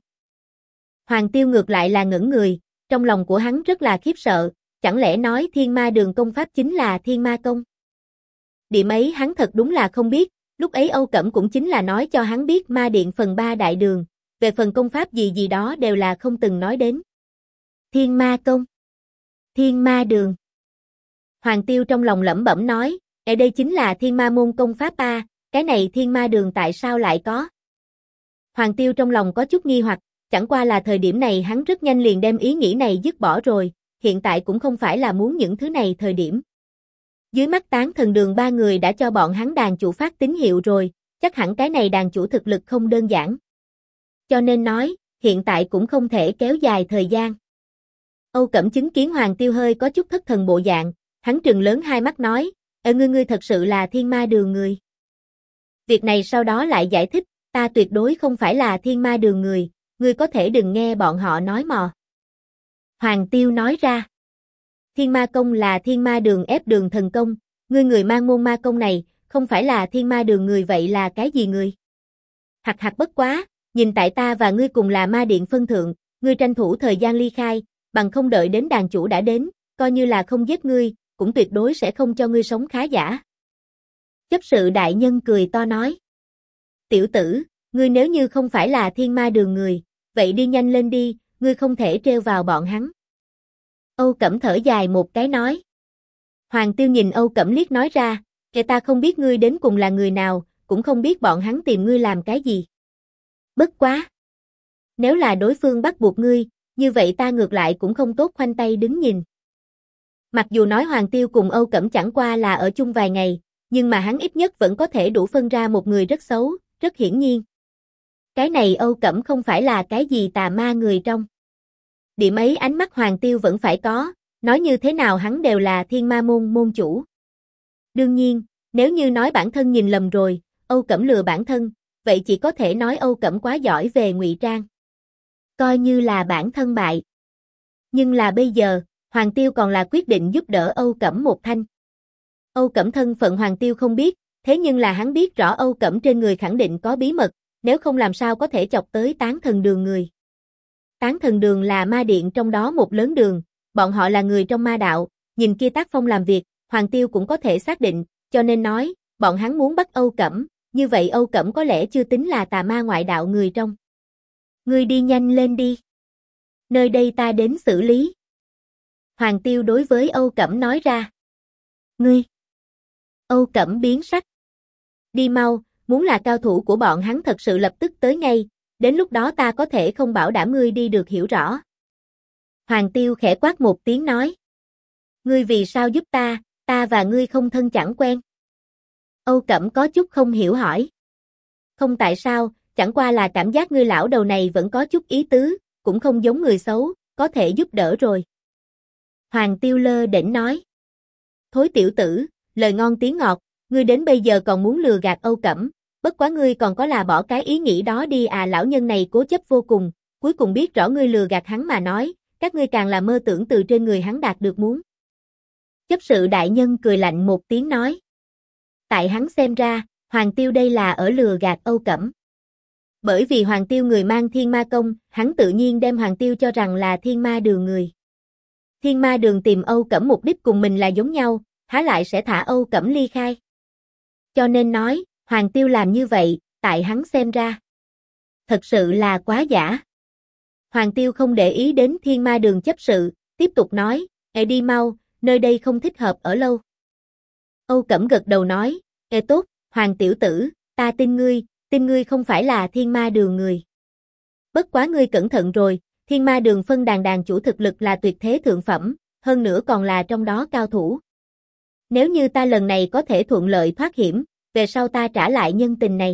Hoàng Tiêu ngược lại là ngẩn người, trong lòng của hắn rất là khiếp sợ, chẳng lẽ nói Thiên Ma Đường công pháp chính là Thiên Ma công? Điểm ấy hắn thật đúng là không biết, lúc ấy Âu Cẩm cũng chính là nói cho hắn biết ma điện phần 3 đại đường, về phần công pháp gì gì đó đều là không từng nói đến. Thiên Ma công, Thiên Ma Đường. Hoàng Tiêu trong lòng lẩm bẩm nói, đây chính là Thiên Ma môn công pháp a, cái này Thiên Ma Đường tại sao lại có? Hoàng Tiêu trong lòng có chút nghi hoặc, chẳng qua là thời điểm này hắn rất nhanh liền đem ý nghĩ này dứt bỏ rồi, hiện tại cũng không phải là muốn những thứ này thời điểm. Dưới mắt Tán Thần Đường ba người đã cho bọn hắn đàn chủ phát tín hiệu rồi, chắc hẳn cái này đàn chủ thực lực không đơn giản. Cho nên nói, hiện tại cũng không thể kéo dài thời gian. Âu Cẩm chứng kiến Hoàng Tiêu hơi có chút thất thần bộ dạng, hắn trừng lớn hai mắt nói, ngươi thật sự là Thiên Ma Đường người. Việc này sau đó lại giải thích, ta tuyệt đối không phải là Thiên Ma Đường người, ngươi có thể đừng nghe bọn họ nói mò. Hoàng Tiêu nói ra, Thiên Ma công là Thiên Ma Đường ép đường thần công, ngươi người mang môn ma công này, không phải là Thiên Ma Đường người vậy là cái gì người? Hạc hạc bất quá, nhìn tại ta và ngươi cùng là ma điện phân thượng, ngươi tranh thủ thời gian ly khai, bằng không đợi đến đàn chủ đã đến, coi như là không giết ngươi, cũng tuyệt đối sẽ không cho ngươi sống khá giả. Chấp sự đại nhân cười to nói. Tiểu tử, ngươi nếu như không phải là Thiên Ma Đường người, vậy đi nhanh lên đi, ngươi không thể trêu vào bọn hắn. Âu Cẩm thở dài một cái nói. Hoàng Tiêu nhìn Âu Cẩm liếc nói ra, kẻ ta không biết ngươi đến cùng là người nào, cũng không biết bọn hắn tìm ngươi làm cái gì. Bất quá. Nếu là đối phương bắt buộc ngươi, như vậy ta ngược lại cũng không tốt khoanh tay đứng nhìn. Mặc dù nói Hoàng Tiêu cùng Âu Cẩm chẳng qua là ở chung vài ngày, nhưng mà hắn ít nhất vẫn có thể đủ phân ra một người rất xấu, rất hiển nhiên. Cái này Âu Cẩm không phải là cái gì tà ma người trong. Điểm ấy ánh mắt Hoàng Tiêu vẫn phải có, nói như thế nào hắn đều là Thiên Ma môn môn chủ. Đương nhiên, nếu như nói bản thân nhìn lầm rồi, Âu Cẩm lừa bản thân, vậy chỉ có thể nói Âu Cẩm quá giỏi về ngụy trang. Coi như là bản thân bại. Nhưng là bây giờ, Hoàng Tiêu còn là quyết định giúp đỡ Âu Cẩm một thanh. Âu Cẩm thân phận Hoàng Tiêu không biết, thế nhưng là hắn biết rõ Âu Cẩm trên người khẳng định có bí mật, nếu không làm sao có thể chọc tới Tán Thần Đường người. Tán Thần Đường là ma điện trong đó một lớn đường, bọn họ là người trong ma đạo, nhìn kia tác phong làm việc, Hoàng Tiêu cũng có thể xác định, cho nên nói, bọn hắn muốn bắt Âu Cẩm, như vậy Âu Cẩm có lẽ chưa tính là tà ma ngoại đạo người trong. Ngươi đi nhanh lên đi. Nơi đây ta đến xử lý. Hoàng Tiêu đối với Âu Cẩm nói ra. Ngươi. Âu Cẩm biến sắc. Đi mau, muốn là cao thủ của bọn hắn thật sự lập tức tới ngay, đến lúc đó ta có thể không bảo đảm ngươi đi được hiểu rõ. Hoàng Tiêu khẽ quát một tiếng nói. Ngươi vì sao giúp ta và ngươi không thân chẳng quen. Âu Cẩm có chút không hiểu hỏi. Không tại sao, chẳng qua là cảm giác ngươi lão đầu này vẫn có chút ý tứ, cũng không giống người xấu, có thể giúp đỡ rồi. Hoàng Tiêu lơ đễnh nói. Thối tiểu tử, lời ngon tiếng ngọt, ngươi đến bây giờ còn muốn lừa gạt Âu Cẩm, bất quá ngươi còn có là bỏ cái ý nghĩ đó đi à. Lão nhân này cố chấp vô cùng, cuối cùng biết rõ ngươi lừa gạt hắn mà nói, các ngươi càng là mơ tưởng từ trên người hắn đạt được muốn. Chấp sự đại nhân cười lạnh một tiếng nói. Tại hắn xem ra, Hoàng Tiêu đây là ở lừa gạt Âu Cẩm. Bởi vì Hoàng Tiêu người mang thiên ma công, hắn tự nhiên đem Hoàng Tiêu cho rằng là thiên ma đường người. Thiên ma đường tìm Âu Cẩm mục đích cùng mình là giống nhau, há lại sẽ thả Âu Cẩm ly khai. Cho nên nói, Hoàng Tiêu làm như vậy, tại hắn xem ra. Thật sự là quá giả. Hoàng Tiêu không để ý đến thiên ma đường chấp sự, tiếp tục nói, đi mau, nơi đây không thích hợp ở lâu. Âu Cẩm gật đầu nói, tốt, Hoàng tiểu tử, ta tin ngươi không phải là thiên ma đường người. Bất quá ngươi cẩn thận rồi, thiên ma đường phân đàn chủ thực lực là tuyệt thế thượng phẩm, hơn nữa còn là trong đó cao thủ. Nếu như ta lần này có thể thuận lợi thoát hiểm, về sau ta trả lại nhân tình này.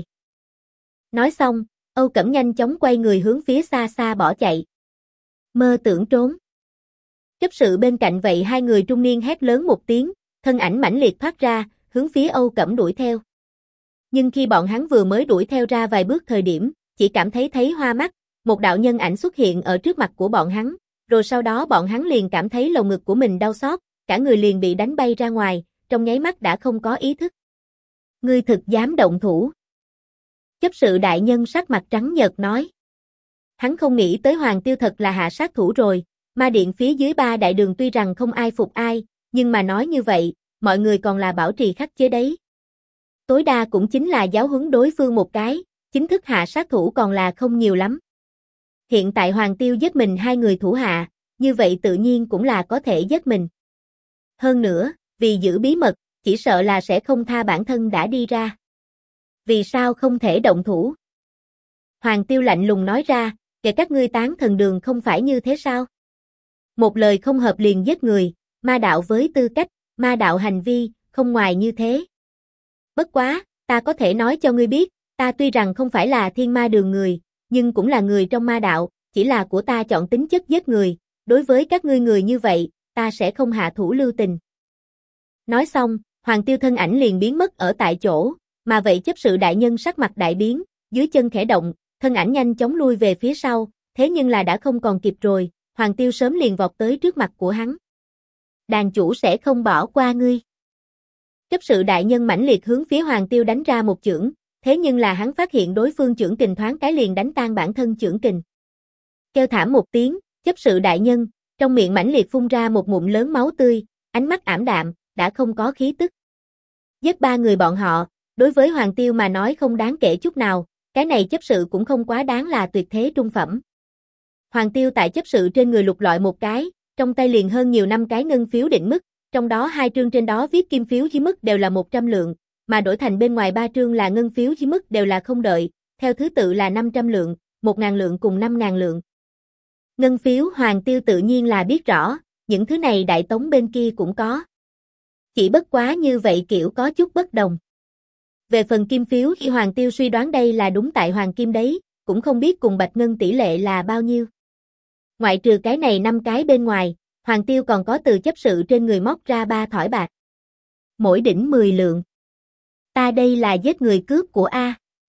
Nói xong, Âu Cẩm nhanh chóng quay người hướng phía xa xa bỏ chạy. Mơ tưởng trốn. Chấp sự bên cạnh vậy hai người trung niên hét lớn một tiếng, thân ảnh mãnh liệt thoát ra, hướng phía Âu Cẩm đuổi theo. Nhưng khi bọn hắn vừa mới đuổi theo ra vài bước thời điểm, chỉ cảm thấy hoa mắt, một đạo nhân ảnh xuất hiện ở trước mặt của bọn hắn, rồi sau đó bọn hắn liền cảm thấy lồng ngực của mình đau xót, cả người liền bị đánh bay ra ngoài, trong nháy mắt đã không có ý thức. Ngươi thực dám động thủ. Chấp sự đại nhân sắc mặt trắng nhợt nói. Hắn không nghĩ tới Hoàng Tiêu thật là hạ sát thủ rồi, ma điện phía dưới ba đại đường tuy rằng không ai phục ai, nhưng mà nói như vậy, mọi người còn là bảo trì khắc chế đấy. Tối đa cũng chính là giáo huấn đối phương một cái, chính thức hạ sát thủ còn là không nhiều lắm. Hiện tại Hoàng Tiêu giết mình hai người thủ hạ, như vậy tự nhiên cũng là có thể giết mình. Hơn nữa, vì giữ bí mật, chỉ sợ là sẽ không tha bản thân đã đi ra. Vì sao không thể động thủ? Hoàng Tiêu lạnh lùng nói ra, kể các ngươi tán thần đường không phải như thế sao? Một lời không hợp liền giết người, ma đạo với tư cách, ma đạo hành vi, không ngoài như thế. Bất quá, ta có thể nói cho ngươi biết, ta tuy rằng không phải là thiên ma đường người, nhưng cũng là người trong ma đạo, chỉ là của ta chọn tính chất giết người, đối với các ngươi người như vậy, ta sẽ không hạ thủ lưu tình. Nói xong, Hoàng Tiêu thân ảnh liền biến mất ở tại chỗ, mà vậy chấp sự đại nhân sắc mặt đại biến, dưới chân khẽ động, thân ảnh nhanh chóng lui về phía sau, thế nhưng là đã không còn kịp rồi, Hoàng Tiêu sớm liền vọt tới trước mặt của hắn. Đàn chủ sẽ không bỏ qua ngươi. Chấp sự đại nhân mãnh liệt hướng phía Hoàng Tiêu đánh ra một chưởng, thế nhưng là hắn phát hiện đối phương chưởng kình thoáng cái liền đánh tan bản thân chưởng kình. Kêu thảm một tiếng, chấp sự đại nhân, trong miệng mãnh liệt phun ra một ngụm lớn máu tươi, ánh mắt ảm đạm, đã không có khí tức. Giết ba người bọn họ, đối với Hoàng Tiêu mà nói không đáng kể chút nào, cái này chấp sự cũng không quá đáng là tuyệt thế trung phẩm. Hoàng Tiêu tại chấp sự trên người lục lọi một cái, trong tay liền hơn nhiều năm cái ngân phiếu định mức, trong đó hai trương trên đó viết kim phiếu chí mức đều là 100 lượng, mà đổi thành bên ngoài ba trương là ngân phiếu chí mức đều là không đợi, theo thứ tự là 500 lượng, 1.000 lượng cùng 5.000 lượng. Ngân phiếu Hoàng Tiêu tự nhiên là biết rõ, những thứ này Đại Tống bên kia cũng có. Chỉ bất quá như vậy kiểu có chút bất đồng. Về phần kim phiếu khi Hoàng Tiêu suy đoán đây là đúng tại Hoàng Kim đấy, cũng không biết cùng Bạch Ngân tỷ lệ là bao nhiêu. Ngoại trừ cái này 5 cái bên ngoài, Hoàng Tiêu còn có từ chấp sự trên người móc ra 3 thỏi bạc. Mỗi đỉnh 10 lượng. Ta đây là giết người cướp của A.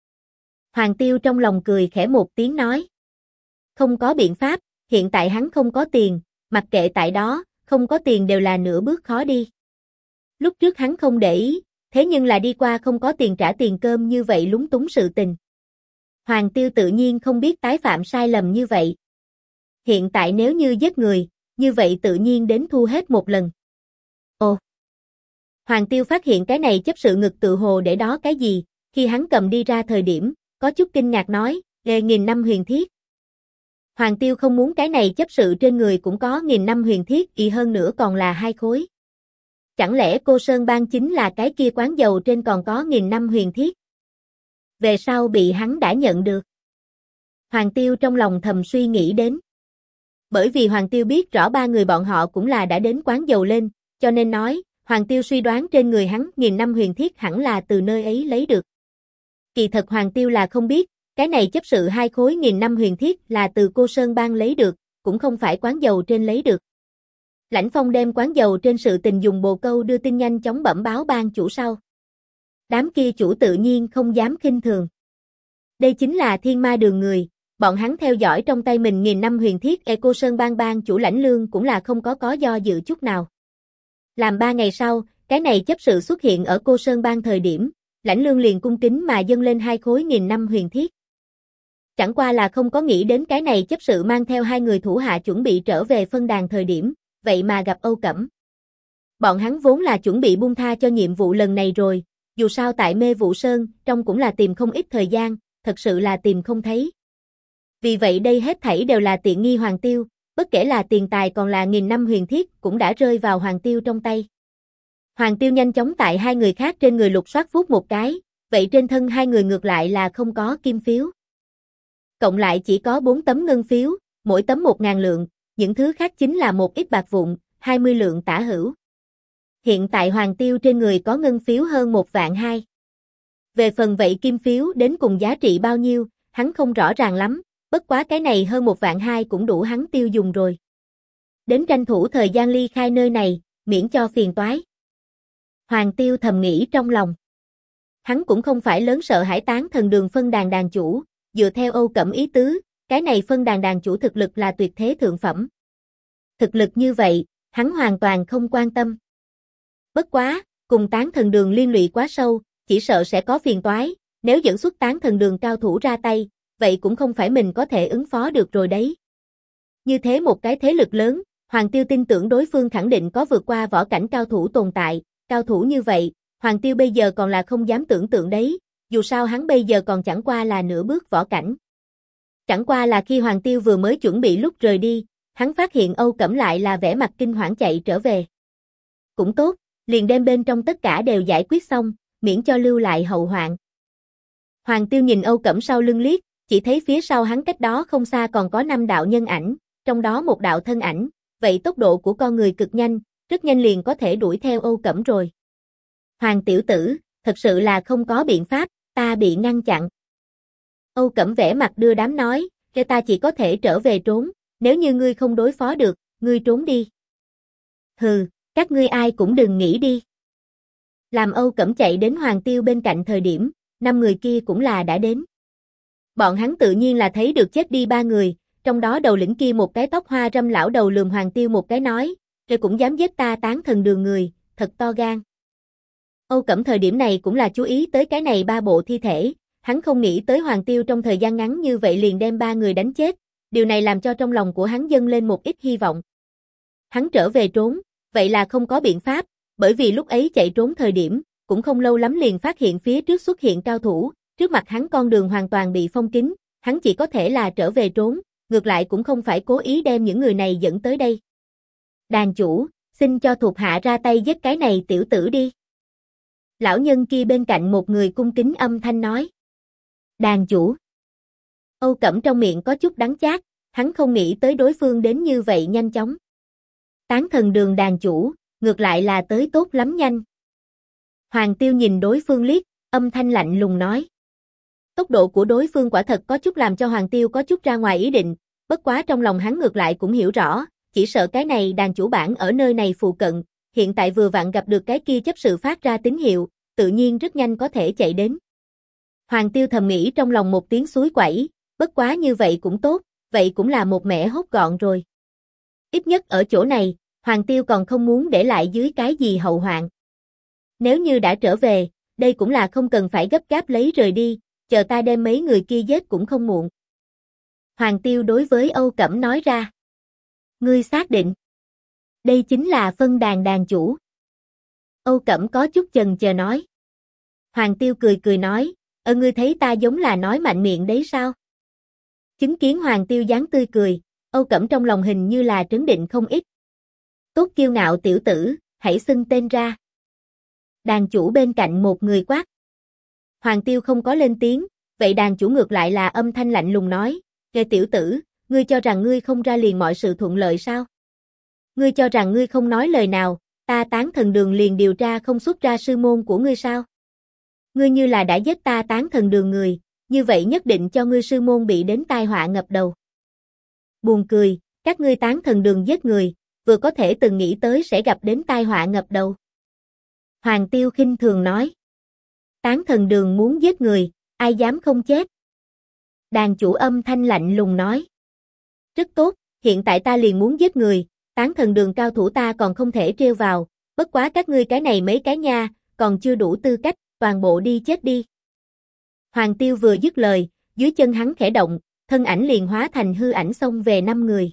Hoàng Tiêu trong lòng cười khẽ một tiếng nói. Không có biện pháp, hiện tại hắn không có tiền, mặc kệ tại đó, không có tiền đều là nửa bước khó đi. Lúc trước hắn không để ý, thế nhưng là đi qua không có tiền trả tiền cơm như vậy lúng túng sự tình. Hoàng Tiêu tự nhiên không biết tái phạm sai lầm như vậy. Hiện tại nếu như giết người, như vậy tự nhiên đến thu hết một lần. Ồ! Hoàng Tiêu phát hiện cái này chấp sự ngực tự hồ để đó cái gì, khi hắn cầm đi ra thời điểm, có chút kinh ngạc nói, 1000 năm huyền thiết. Hoàng Tiêu không muốn cái này chấp sự trên người cũng có 1000 năm huyền thiết, y hơn nữa còn là 2 khối. Chẳng lẽ cô Sơn Bang chính là cái kia quán dầu trên còn có 1000 năm huyền thiết? Về sau bị hắn đã nhận được. Hoàng Tiêu trong lòng thầm suy nghĩ đến. Bởi vì Hoàng Tiêu biết rõ ba người bọn họ cũng là đã đến quán dầu lên, cho nên nói, Hoàng Tiêu suy đoán trên người hắn 1000 năm huyền thiết hẳn là từ nơi ấy lấy được. Kỳ thật Hoàng Tiêu là không biết, cái này chấp sự 2 khối 1000 năm huyền thiết là từ Cô Sơn Bang lấy được, cũng không phải quán dầu trên lấy được. Lãnh Phong đem quán dầu trên sự tình dùng bồ câu đưa tin nhanh chóng bẩm báo bang chủ sau. Đám kia chủ tự nhiên không dám khinh thường. Đây chính là thiên ma đường người, bọn hắn theo dõi trong tay mình 1000 năm huyền thiết, Cô Sơn Bang bang chủ Lãnh Lương cũng là không có do dự chút nào. Làm 3 ngày sau, cái này chấp sự xuất hiện ở Cô Sơn Bang thời điểm, Lãnh Lương liền cung kính mà dâng lên 2 khối 1000 năm huyền thiết. Chẳng qua là không có nghĩ đến cái này chấp sự mang theo 2 người thủ hạ chuẩn bị trở về phân đàn thời điểm, vậy mà gặp Âu Cẩm. Bọn hắn vốn là chuẩn bị buông tha cho nhiệm vụ lần này rồi, dù sao tại Mê Vụ Sơn, trong cũng là tìm không ít thời gian, thật sự là tìm không thấy. Vì vậy đây hết thảy đều là tiện nghi Hoàng Tiêu, bất kể là tiền tài còn là 1000 năm huyền thiết cũng đã rơi vào Hoàng Tiêu trong tay. Hoàng Tiêu nhanh chóng tại 2 người khác trên người lục soát vuốt một cái, vậy trên thân 2 người ngược lại là không có kim phiếu. Cộng lại chỉ có 4 tấm ngân phiếu, mỗi tấm 1000 lượng, những thứ khác chính là một ít bạc vụn, 20 lượng tả hữu. Hiện tại Hoàng Tiêu trên người có ngân phiếu hơn 1.200.000. Về phần vậy kim phiếu đến cùng giá trị bao nhiêu, hắn không rõ ràng lắm, bất quá cái này hơn 1.200.000 cũng đủ hắn tiêu dùng rồi. Đến tranh thủ thời gian ly khai nơi này, miễn cho phiền toái. Hoàng Tiêu thầm nghĩ trong lòng. Hắn cũng không phải lớn sợ hãi Tán Thần Đường phân đàn đàn chủ, dựa theo Âu Cẩm ý tứ, cái này phân đàn đàn chủ thực lực là tuyệt thế thượng phẩm. Thực lực như vậy, hắn hoàn toàn không quan tâm. Bất quá, cùng Tán Thần Đường liên lụy quá sâu, chỉ sợ sẽ có phiền toái, nếu dẫn xuất Tán Thần Đường cao thủ ra tay, vậy cũng không phải mình có thể ứng phó được rồi đấy. Như thế một cái thế lực lớn, Hoàng Tiêu tin tưởng đối phương khẳng định có vượt qua võ cảnh cao thủ tồn tại, cao thủ như vậy, Hoàng Tiêu bây giờ còn là không dám tưởng tượng đấy, dù sao hắn bây giờ còn chẳng qua là nửa bước võ cảnh. Chẳng qua là khi Hoàng Tiêu vừa mới chuẩn bị lúc rời đi, hắn phát hiện Âu Cẩm lại là vẻ mặt kinh hoảng chạy trở về. Cũng tốt, liền đem bên trong tất cả đều giải quyết xong, miễn cho lưu lại hậu hoạn. Hoàng Tiêu nhìn Âu Cẩm sau lưng liếc, chỉ thấy phía sau hắn cách đó không xa còn có 5 đạo nhân ảnh, trong đó một đạo thân ảnh, vậy tốc độ của con người cực nhanh, rất nhanh liền có thể đuổi theo Âu Cẩm rồi. Hoàng tiểu tử, thật sự là không có biện pháp, ta bị ngăn chặn. Âu Cẩm vẻ mặt đưa đám nói, cho ta chỉ có thể trở về trốn, nếu như ngươi không đối phó được, ngươi trốn đi. Hừ, các ngươi ai cũng đừng nghĩ đi. Làm Âu Cẩm chạy đến Hoàng Tiêu bên cạnh thời điểm, 5 người kia cũng là đã đến. Bọn hắn tự nhiên là thấy được chết đi 3 người, trong đó đầu lĩnh kia một cái tóc hoa râm lão đầu lườm Hoàng Tiêu một cái nói, rồi cũng dám giết ta Tán Thần Đường người, thật to gan. Âu Cẩm thời điểm này cũng là chú ý tới cái này 3 bộ thi thể, hắn không nghĩ tới Hoàng Tiêu trong thời gian ngắn như vậy liền đem 3 người đánh chết, điều này làm cho trong lòng của hắn dâng lên một ít hy vọng. Hắn trở về trốn, vậy là không có biện pháp, bởi vì lúc ấy chạy trốn thời điểm, cũng không lâu lắm liền phát hiện phía trước xuất hiện cao thủ, trước mặt hắn con đường hoàn toàn bị phong kín, hắn chỉ có thể là trở về trốn, ngược lại cũng không phải cố ý đem những người này dẫn tới đây. Đàn chủ, xin cho thuộc hạ ra tay giết cái này tiểu tử đi. Lão nhân kia bên cạnh một người cung kính âm thanh nói. Đàn chủ. Âu Cẩm trong miệng có chút đắng chát, hắn không nghĩ tới đối phương đến như vậy nhanh chóng. Tán Thần Đường đàn chủ, ngược lại là tới tốt lắm nhanh. Hoàng Tiêu nhìn đối phương liếc, âm thanh lạnh lùng nói. Tốc độ của đối phương quả thật có chút làm cho Hoàng Tiêu có chút ra ngoài ý định, bất quá trong lòng hắn ngược lại cũng hiểu rõ, chỉ sợ cái này đàn chủ bản ở nơi này phụ cận, hiện tại vừa vặn gặp được cái kia chấp sự phát ra tín hiệu, tự nhiên rất nhanh có thể chạy đến. Hoàng Tiêu thầm nghĩ trong lòng một tiếng suối quẩy, bất quá như vậy cũng tốt, vậy cũng là một mẻ hốt gọn rồi. Ít nhất ở chỗ này, Hoàng Tiêu còn không muốn để lại dưới cái gì hậu hoạn. Nếu như đã trở về, đây cũng là không cần phải gấp gáp lấy rời đi, chờ ta đem mấy người kia giết cũng không muộn. Hoàng Tiêu đối với Âu Cẩm nói ra. Ngươi xác định. Đây chính là phân đàn đàn chủ. Âu Cẩm có chút chần chờ nói. Hoàng Tiêu cười cười nói, ngươi thấy ta giống là nói mạnh miệng đấy sao? Chứng kiến Hoàng Tiêu dáng tươi cười, Âu Cẩm trong lòng hình như là trấn định không ít. Tốt kiêu ngạo tiểu tử, hãy xưng tên ra. Đàn chủ bên cạnh một người quát. Hoàng Tiêu không có lên tiếng, vậy đàn chủ ngược lại là âm thanh lạnh lùng nói, kề tiểu tử, ngươi cho rằng ngươi không ra liền mọi sự thuận lợi sao? Ngươi cho rằng ngươi không nói lời nào, ta Tán Thần Đường liền điều tra không xuất ra sư môn của ngươi sao? Ngươi như là đã giết ta Tán Thần Đường người, như vậy nhất định cho ngươi sư môn bị đến tai họa ngập đầu. Buồn cười, các ngươi Tán Thần Đường giết người, vừa có thể từng nghĩ tới sẽ gặp đến tai họa ngập đầu. Hoàng Tiêu khinh thường nói. Tán Thần Đường muốn giết người, ai dám không chết? Đàn chủ âm thanh lạnh lùng nói. Rất tốt, hiện tại ta liền muốn giết người, Tán Thần Đường cao thủ ta còn không thể trêu vào, bất quá các ngươi cái này mấy cái nha, còn chưa đủ tư cách, toàn bộ đi chết đi. Hoàng Tiêu vừa dứt lời, dưới chân hắn khẽ động, thân ảnh liền hóa thành hư ảnh xông về 5 người.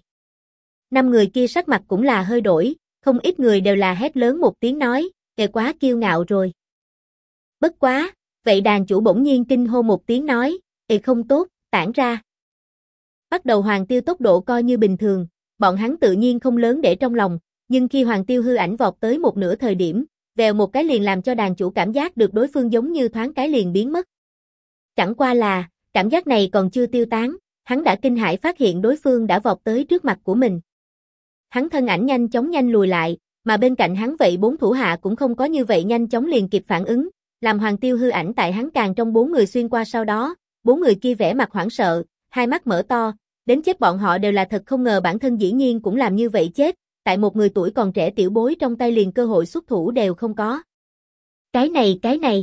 5 người kia sắc mặt cũng là hơi đổi, không ít người đều là hét lớn một tiếng nói, "Kìa quá kiêu ngạo rồi." Bất quá, vậy đàn chủ bỗng nhiên kinh hô một tiếng nói, "Ê không tốt, tản ra." Bắt đầu Hoàng Tiêu tốc độ coi như bình thường, bọn hắn tự nhiên không lớn để trong lòng, nhưng khi Hoàng Tiêu hư ảnh vọt tới một nửa thời điểm, vèo một cái liền làm cho đàn chủ cảm giác được đối phương giống như thoáng cái liền biến mất. Chẳng qua là, cảm giác này còn chưa tiêu tán, hắn đã kinh hãi phát hiện đối phương đã vọt tới trước mặt của mình. Hắn thân ảnh nhanh chóng nhanh lùi lại, mà bên cạnh hắn vậy 4 thủ hạ cũng không có như vậy nhanh chóng liền kịp phản ứng, làm Hoàng Tiêu hư ảnh tại hắn càng trong 4 người xuyên qua sau đó, 4 người kia vẻ mặt hoảng sợ, hai mắt mở to, đến chết bọn họ đều là thật không ngờ bản thân dĩ nhiên cũng làm như vậy chết, tại một người tuổi còn trẻ tiểu bối trong tay liền cơ hội xuất thủ đều không có. Cái này.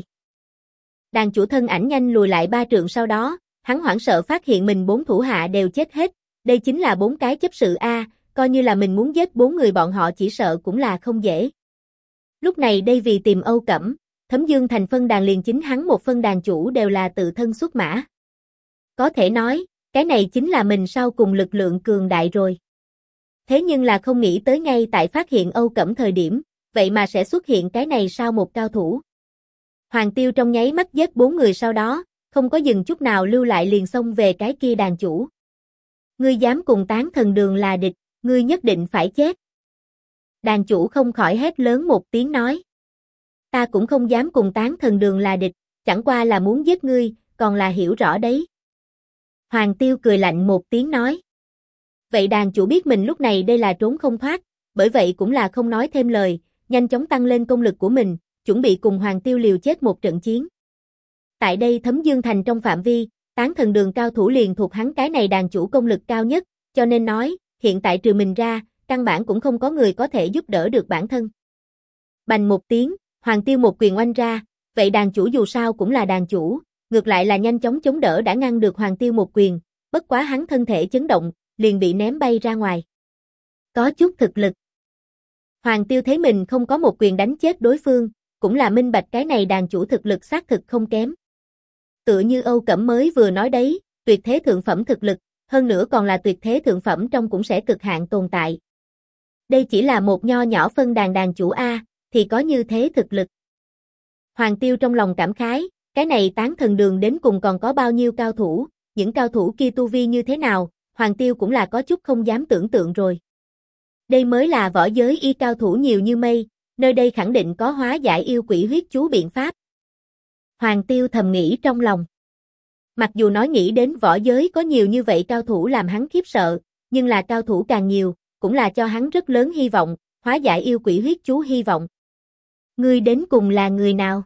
Đàn chủ thân ảnh nhanh lùi lại 3 trượng sau đó, hắn hoảng sợ phát hiện mình 4 thủ hạ đều chết hết, đây chính là 4 cái chấp sự A, coi như là mình muốn giết 4 người bọn họ chỉ sợ cũng là không dễ. Lúc này đây vì tìm Âu Cẩm, Thấm Dương Thành phân đàn liền chính hắn một phân đàn chủ đều là tự thân xuất mã. Có thể nói, cái này chính là mình sau cùng lực lượng cường đại rồi. Thế nhưng là không nghĩ tới ngay tại phát hiện Âu Cẩm thời điểm, vậy mà sẽ xuất hiện cái này sao một cao thủ. Hoàng Tiêu trong nháy mắt giết 4 người sau đó, không có dừng chút nào lưu lại liền xông về cái kia đàn chủ. Ngươi dám cùng Tán Thần Đường là địch, ngươi nhất định phải chết. Đàn chủ không khỏi hét lớn một tiếng nói. Ta cũng không dám cùng Tán Thần Đường là địch, chẳng qua là muốn giết ngươi, còn là hiểu rõ đấy. Hoàng Tiêu cười lạnh một tiếng nói. Vậy đàn chủ biết mình lúc này đây là trốn không thoát, bởi vậy cũng là không nói thêm lời, nhanh chóng tăng lên công lực của mình, chuẩn bị cùng Hoàng Tiêu liều chết một trận chiến. Tại đây Thấm Dương Thành trong phạm vi, Tán Thần Đường cao thủ liền thuộc hắn cái này đàn chủ công lực cao nhất, cho nên nói, hiện tại trừ mình ra, căn bản cũng không có người có thể giúp đỡ được bản thân. Bành một tiếng, Hoàng Tiêu một quyền oanh ra, vậy đàn chủ dù sao cũng là đàn chủ, ngược lại là nhanh chóng chống đỡ đã ngăn được Hoàng Tiêu một quyền, bất quá hắn thân thể chấn động, liền bị ném bay ra ngoài. Có chút thực lực. Hoàng Tiêu thấy mình không có một quyền đánh chết đối phương, cũng là minh bạch cái này đàn chủ thực lực xác thực không kém. Tựa như Âu Cẩm mới vừa nói đấy, tuyệt thế thượng phẩm thực lực, hơn nữa còn là tuyệt thế thượng phẩm trong cũng sẽ cực hạn tồn tại. Đây chỉ là một nho nhỏ phân đàn chủ A, thì có như thế thực lực. Hoàng Tiêu trong lòng cảm khái, cái này Tán Thần Đường đến cùng còn có bao nhiêu cao thủ, những cao thủ kia tu vi như thế nào, Hoàng Tiêu cũng là có chút không dám tưởng tượng rồi. Đây mới là võ giới y cao thủ nhiều như mây, nơi đây khẳng định có hóa giải yêu quỷ huyết chú biện pháp. Hoàng Tiêu thầm nghĩ trong lòng. Mặc dù nói nghĩ đến võ giới có nhiều như vậy cao thủ làm hắn khiếp sợ, nhưng là cao thủ càng nhiều, cũng là cho hắn rất lớn hy vọng, hóa giải yêu quỷ huyết chú hy vọng. Ngươi đến cùng là người nào?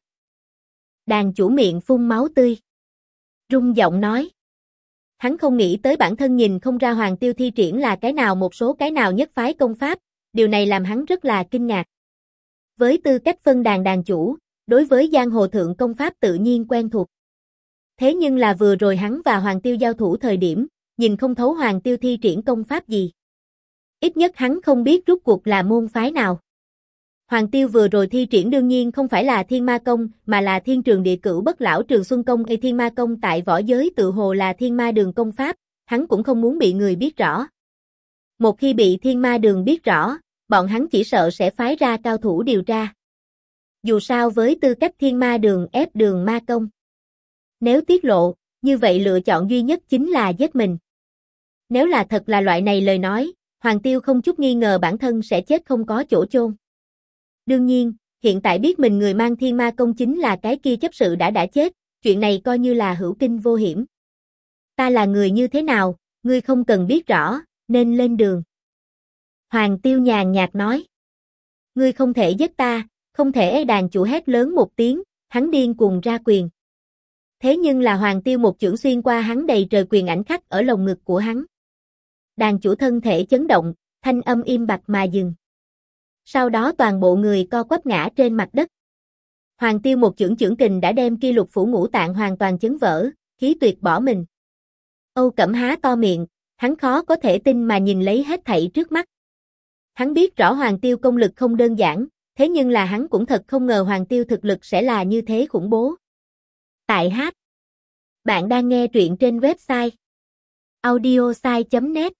Đàn chủ miệng phun máu tươi. Rung giọng nói. Hắn không nghĩ tới bản thân nhìn không ra Hoàng Tiêu thi triển là cái nào một số cái nào nhất phái công pháp, điều này làm hắn rất là kinh ngạc. Với tư cách phân đàn chủ, đối với giang hồ thượng công pháp tự nhiên quen thuộc. Thế nhưng là vừa rồi hắn và Hoàng Tiêu giao thủ thời điểm, nhìn không thấu Hoàng Tiêu thi triển công pháp gì. Ít nhất hắn không biết rốt cuộc là môn phái nào. Hoàng Tiêu vừa rồi thi triển đương nhiên không phải là Thiên Ma Công, mà là Thiên Trường Địa Cửu Bất Lão Trường Xuân Công. Thiên Ma Công tại võ giới tự hồ là Thiên Ma Đường công pháp, hắn cũng không muốn bị người biết rõ. Một khi bị Thiên Ma Đường biết rõ, bọn hắn chỉ sợ sẽ phái ra cao thủ điều tra. Dù sao với tư cách Thiên Ma Đường ép Đường Ma Công. Nếu tiết lộ, như vậy lựa chọn duy nhất chính là giết mình. Nếu là thật là loại này lời nói, Hoàng Tiêu không chút nghi ngờ bản thân sẽ chết không có chỗ chôn. Đương nhiên, hiện tại biết mình người mang Thiên Ma Công chính là cái kia chấp sự đã chết, chuyện này coi như là hữu kinh vô hiểm. Ta là người như thế nào, ngươi không cần biết rõ, nên lên đường. Hoàng Tiêu nhàn nhạt nói. Ngươi không thể giết ta, không thể. Đàn chủ hét lớn một tiếng, hắn điên cuồng ra quyền. Thế nhưng là Hoàng Tiêu một chưởng xuyên qua hắn đầy trời quyền ảnh khắc ở lồng ngực của hắn. Đàn chủ thân thể chấn động, thanh âm im bặt mà dừng. Sau đó toàn bộ người co quắp ngã trên mặt đất. Hoàng Tiêu một chưởng kình đã đem Kia Lục Phủ Ngũ Tạng hoàn toàn chấn vỡ, khí tuyệt bỏ mình. Âu Cẩm há to miệng, hắn khó có thể tin mà nhìn lấy hết thảy trước mắt. Hắn biết rõ Hoàng Tiêu công lực không đơn giản, thế nhưng là hắn cũng thật không ngờ Hoàng Tiêu thực lực sẽ là như thế khủng bố. Tại hát. Bạn đang nghe truyện trên website audiosai.net.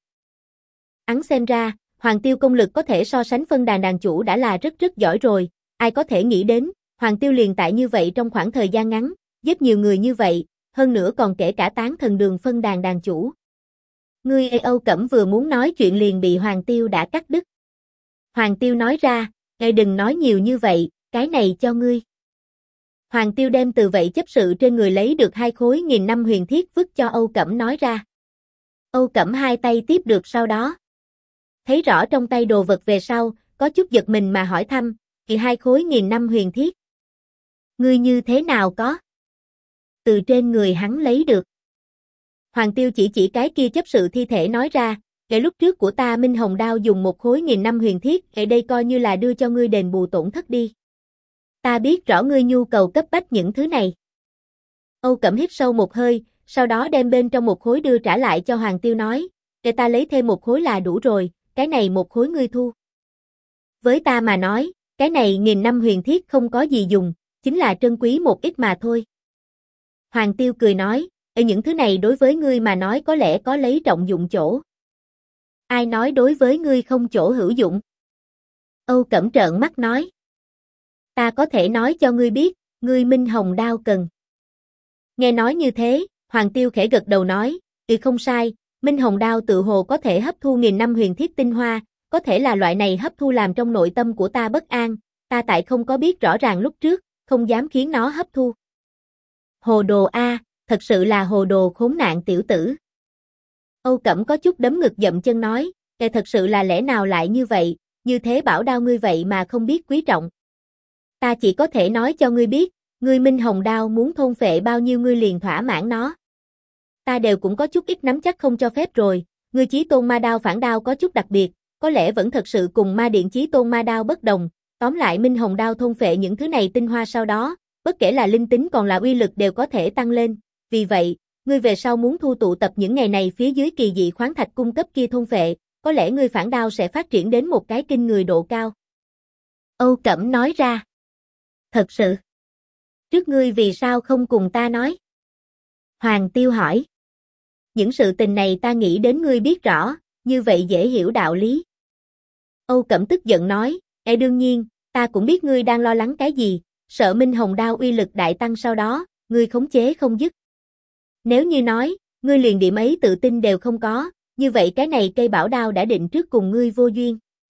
Hắn xem ra, Hoàng Tiêu công lực có thể so sánh phân đàn đàn chủ đã là rất rất giỏi rồi, ai có thể nghĩ đến, Hoàng Tiêu liền tại như vậy trong khoảng thời gian ngắn, giết nhiều người như vậy, hơn nữa còn kể cả tán thần đường phân đàn đàn chủ. Ngươi Âu Cẩm vừa muốn nói chuyện liền bị Hoàng Tiêu đã cắt đứt. Hoàng Tiêu nói ra, ngươi đừng nói nhiều như vậy, cái này cho ngươi. Hoàng Tiêu đem từ vậy chấp sự trên người lấy được 2 khối 1000 năm huyền thiết vứt cho Âu Cẩm nói ra. Âu Cẩm hai tay tiếp được sau đó. Thấy rõ trong tay đồ vật về sau, có chút giật mình mà hỏi thăm, thì 2 khối 1000 năm huyền thiết. Ngươi như thế nào có? Từ trên người hắn lấy được. Hoàng Tiêu chỉ cái kia chấp sự thi thể nói ra, kể lúc trước của ta Minh Hồng Đao dùng 1 khối 1000 năm huyền thiết, ở đây coi như là đưa cho ngươi đền bù tổn thất đi. Ta biết rõ ngươi nhu cầu cấp bách những thứ này. Âu Cẩm hít sâu một hơi, sau đó đem bên trong 1 khối đưa trả lại cho Hoàng Tiêu nói, để ta lấy thêm 1 khối là đủ rồi, cái này 1 khối ngươi thu. Với ta mà nói, cái này 1000 năm huyền thiết không có gì dùng, chính là trân quý một ít mà thôi. Hoàng Tiêu cười nói, những thứ này đối với ngươi mà nói có lẽ có lấy trọng dụng chỗ. Ai nói đối với ngươi không chỗ hữu dụng? Âu Cẩm trợn mắt nói. Ta có thể nói cho ngươi biết, ngươi Minh Hồng Đao cần. Nghe nói như thế, Hoàng Tiêu khẽ gật đầu nói, không sai, Minh Hồng Đao tự hồ có thể hấp thu 1000 năm huyền thiết tinh hoa, có thể là loại này hấp thu làm trong nội tâm của ta bất an, ta tại không có biết rõ ràng lúc trước, không dám khiến nó hấp thu. Hồ đồ a, thật sự là hồ đồ khốn nạn tiểu tử. Âu Cẩm có chút đấm ngực dậm chân nói, thật sự là lẽ nào lại như vậy, như thế bảo đao ngươi vậy mà không biết quý trọng. Ta chỉ có thể nói cho ngươi biết, ngươi Minh Hồng Đao muốn thôn phệ bao nhiêu ngươi liền thỏa mãn nó. Ta đều cũng có chút ít nắm chắc không cho phép rồi, ngươi Chí Tôn Ma Đao phản đao có chút đặc biệt, có lẽ vẫn thật sự cùng Ma Điện Chí Tôn Ma Đao bất đồng, tóm lại Minh Hồng Đao thôn phệ những thứ này tinh hoa sau đó, bất kể là linh tính còn là uy lực đều có thể tăng lên, vì vậy, ngươi về sau muốn thu tụ tập những ngày này phía dưới kỳ dị khoáng thạch cung cấp kia thôn phệ, có lẽ ngươi phản đao sẽ phát triển đến một cái kinh người độ cao. Âu Cẩm nói ra. Thật sự. Trước ngươi vì sao không cùng ta nói? Hoàng Tiêu hỏi. Những sự tình này ta nghĩ đến ngươi biết rõ, như vậy dễ hiểu đạo lý. Âu Cẩm tức giận nói, đương nhiên, ta cũng biết ngươi đang lo lắng cái gì, sợ Minh Hồng Đao uy lực đại tăng sau đó, ngươi khống chế không dứt. Nếu như nói, ngươi liền điểm ấy tự tin đều không có, như vậy cái này cây bảo đao đã định trước cùng ngươi vô duyên.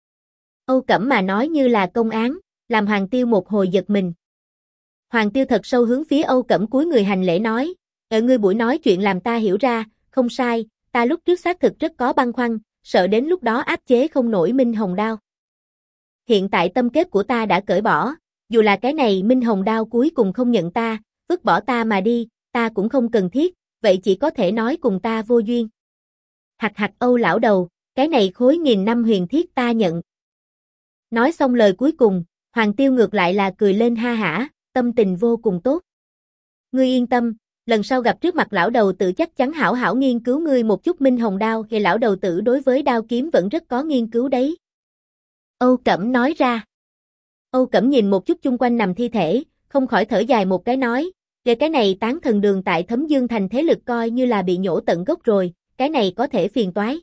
Âu Cẩm mà nói như là công án, làm Hoàng Tiêu một hồi giật mình. Hoàng Tiêu thật sâu hướng phía Âu Cẩm cúi người hành lễ nói, ngươi buổi nói chuyện làm ta hiểu ra, không sai, ta lúc trước xác thực rất có băn khoăn, sợ đến lúc đó áp chế không nổi Minh Hồng Đao. Hiện tại tâm kết của ta đã cởi bỏ, dù là cái này Minh Hồng Đao cuối cùng không nhận ta, vứt bỏ ta mà đi, ta cũng không cần thiết, vậy chỉ có thể nói cùng ta vô duyên. Hạc hạc Âu lão đầu, cái này khối 1000 năm huyền thiết ta nhận. Nói xong lời cuối cùng, Hoàng Tiêu ngược lại là cười lên ha hả, tâm tình vô cùng tốt. Ngươi yên tâm, lần sau gặp trước mặt lão đầu tử chắc chắn hảo hảo nghiên cứu ngươi một chút Minh Hồng Đao, thì lão đầu tử đối với đao kiếm vẫn rất có nghiên cứu đấy. Âu Cẩm nói ra. Âu Cẩm nhìn một chút chung quanh nằm thi thể, không khỏi thở dài một cái nói, về cái này tán thần đường tại Thấm Dương Thành thế lực coi như là bị nhổ tận gốc rồi, cái này có thể phiền toái.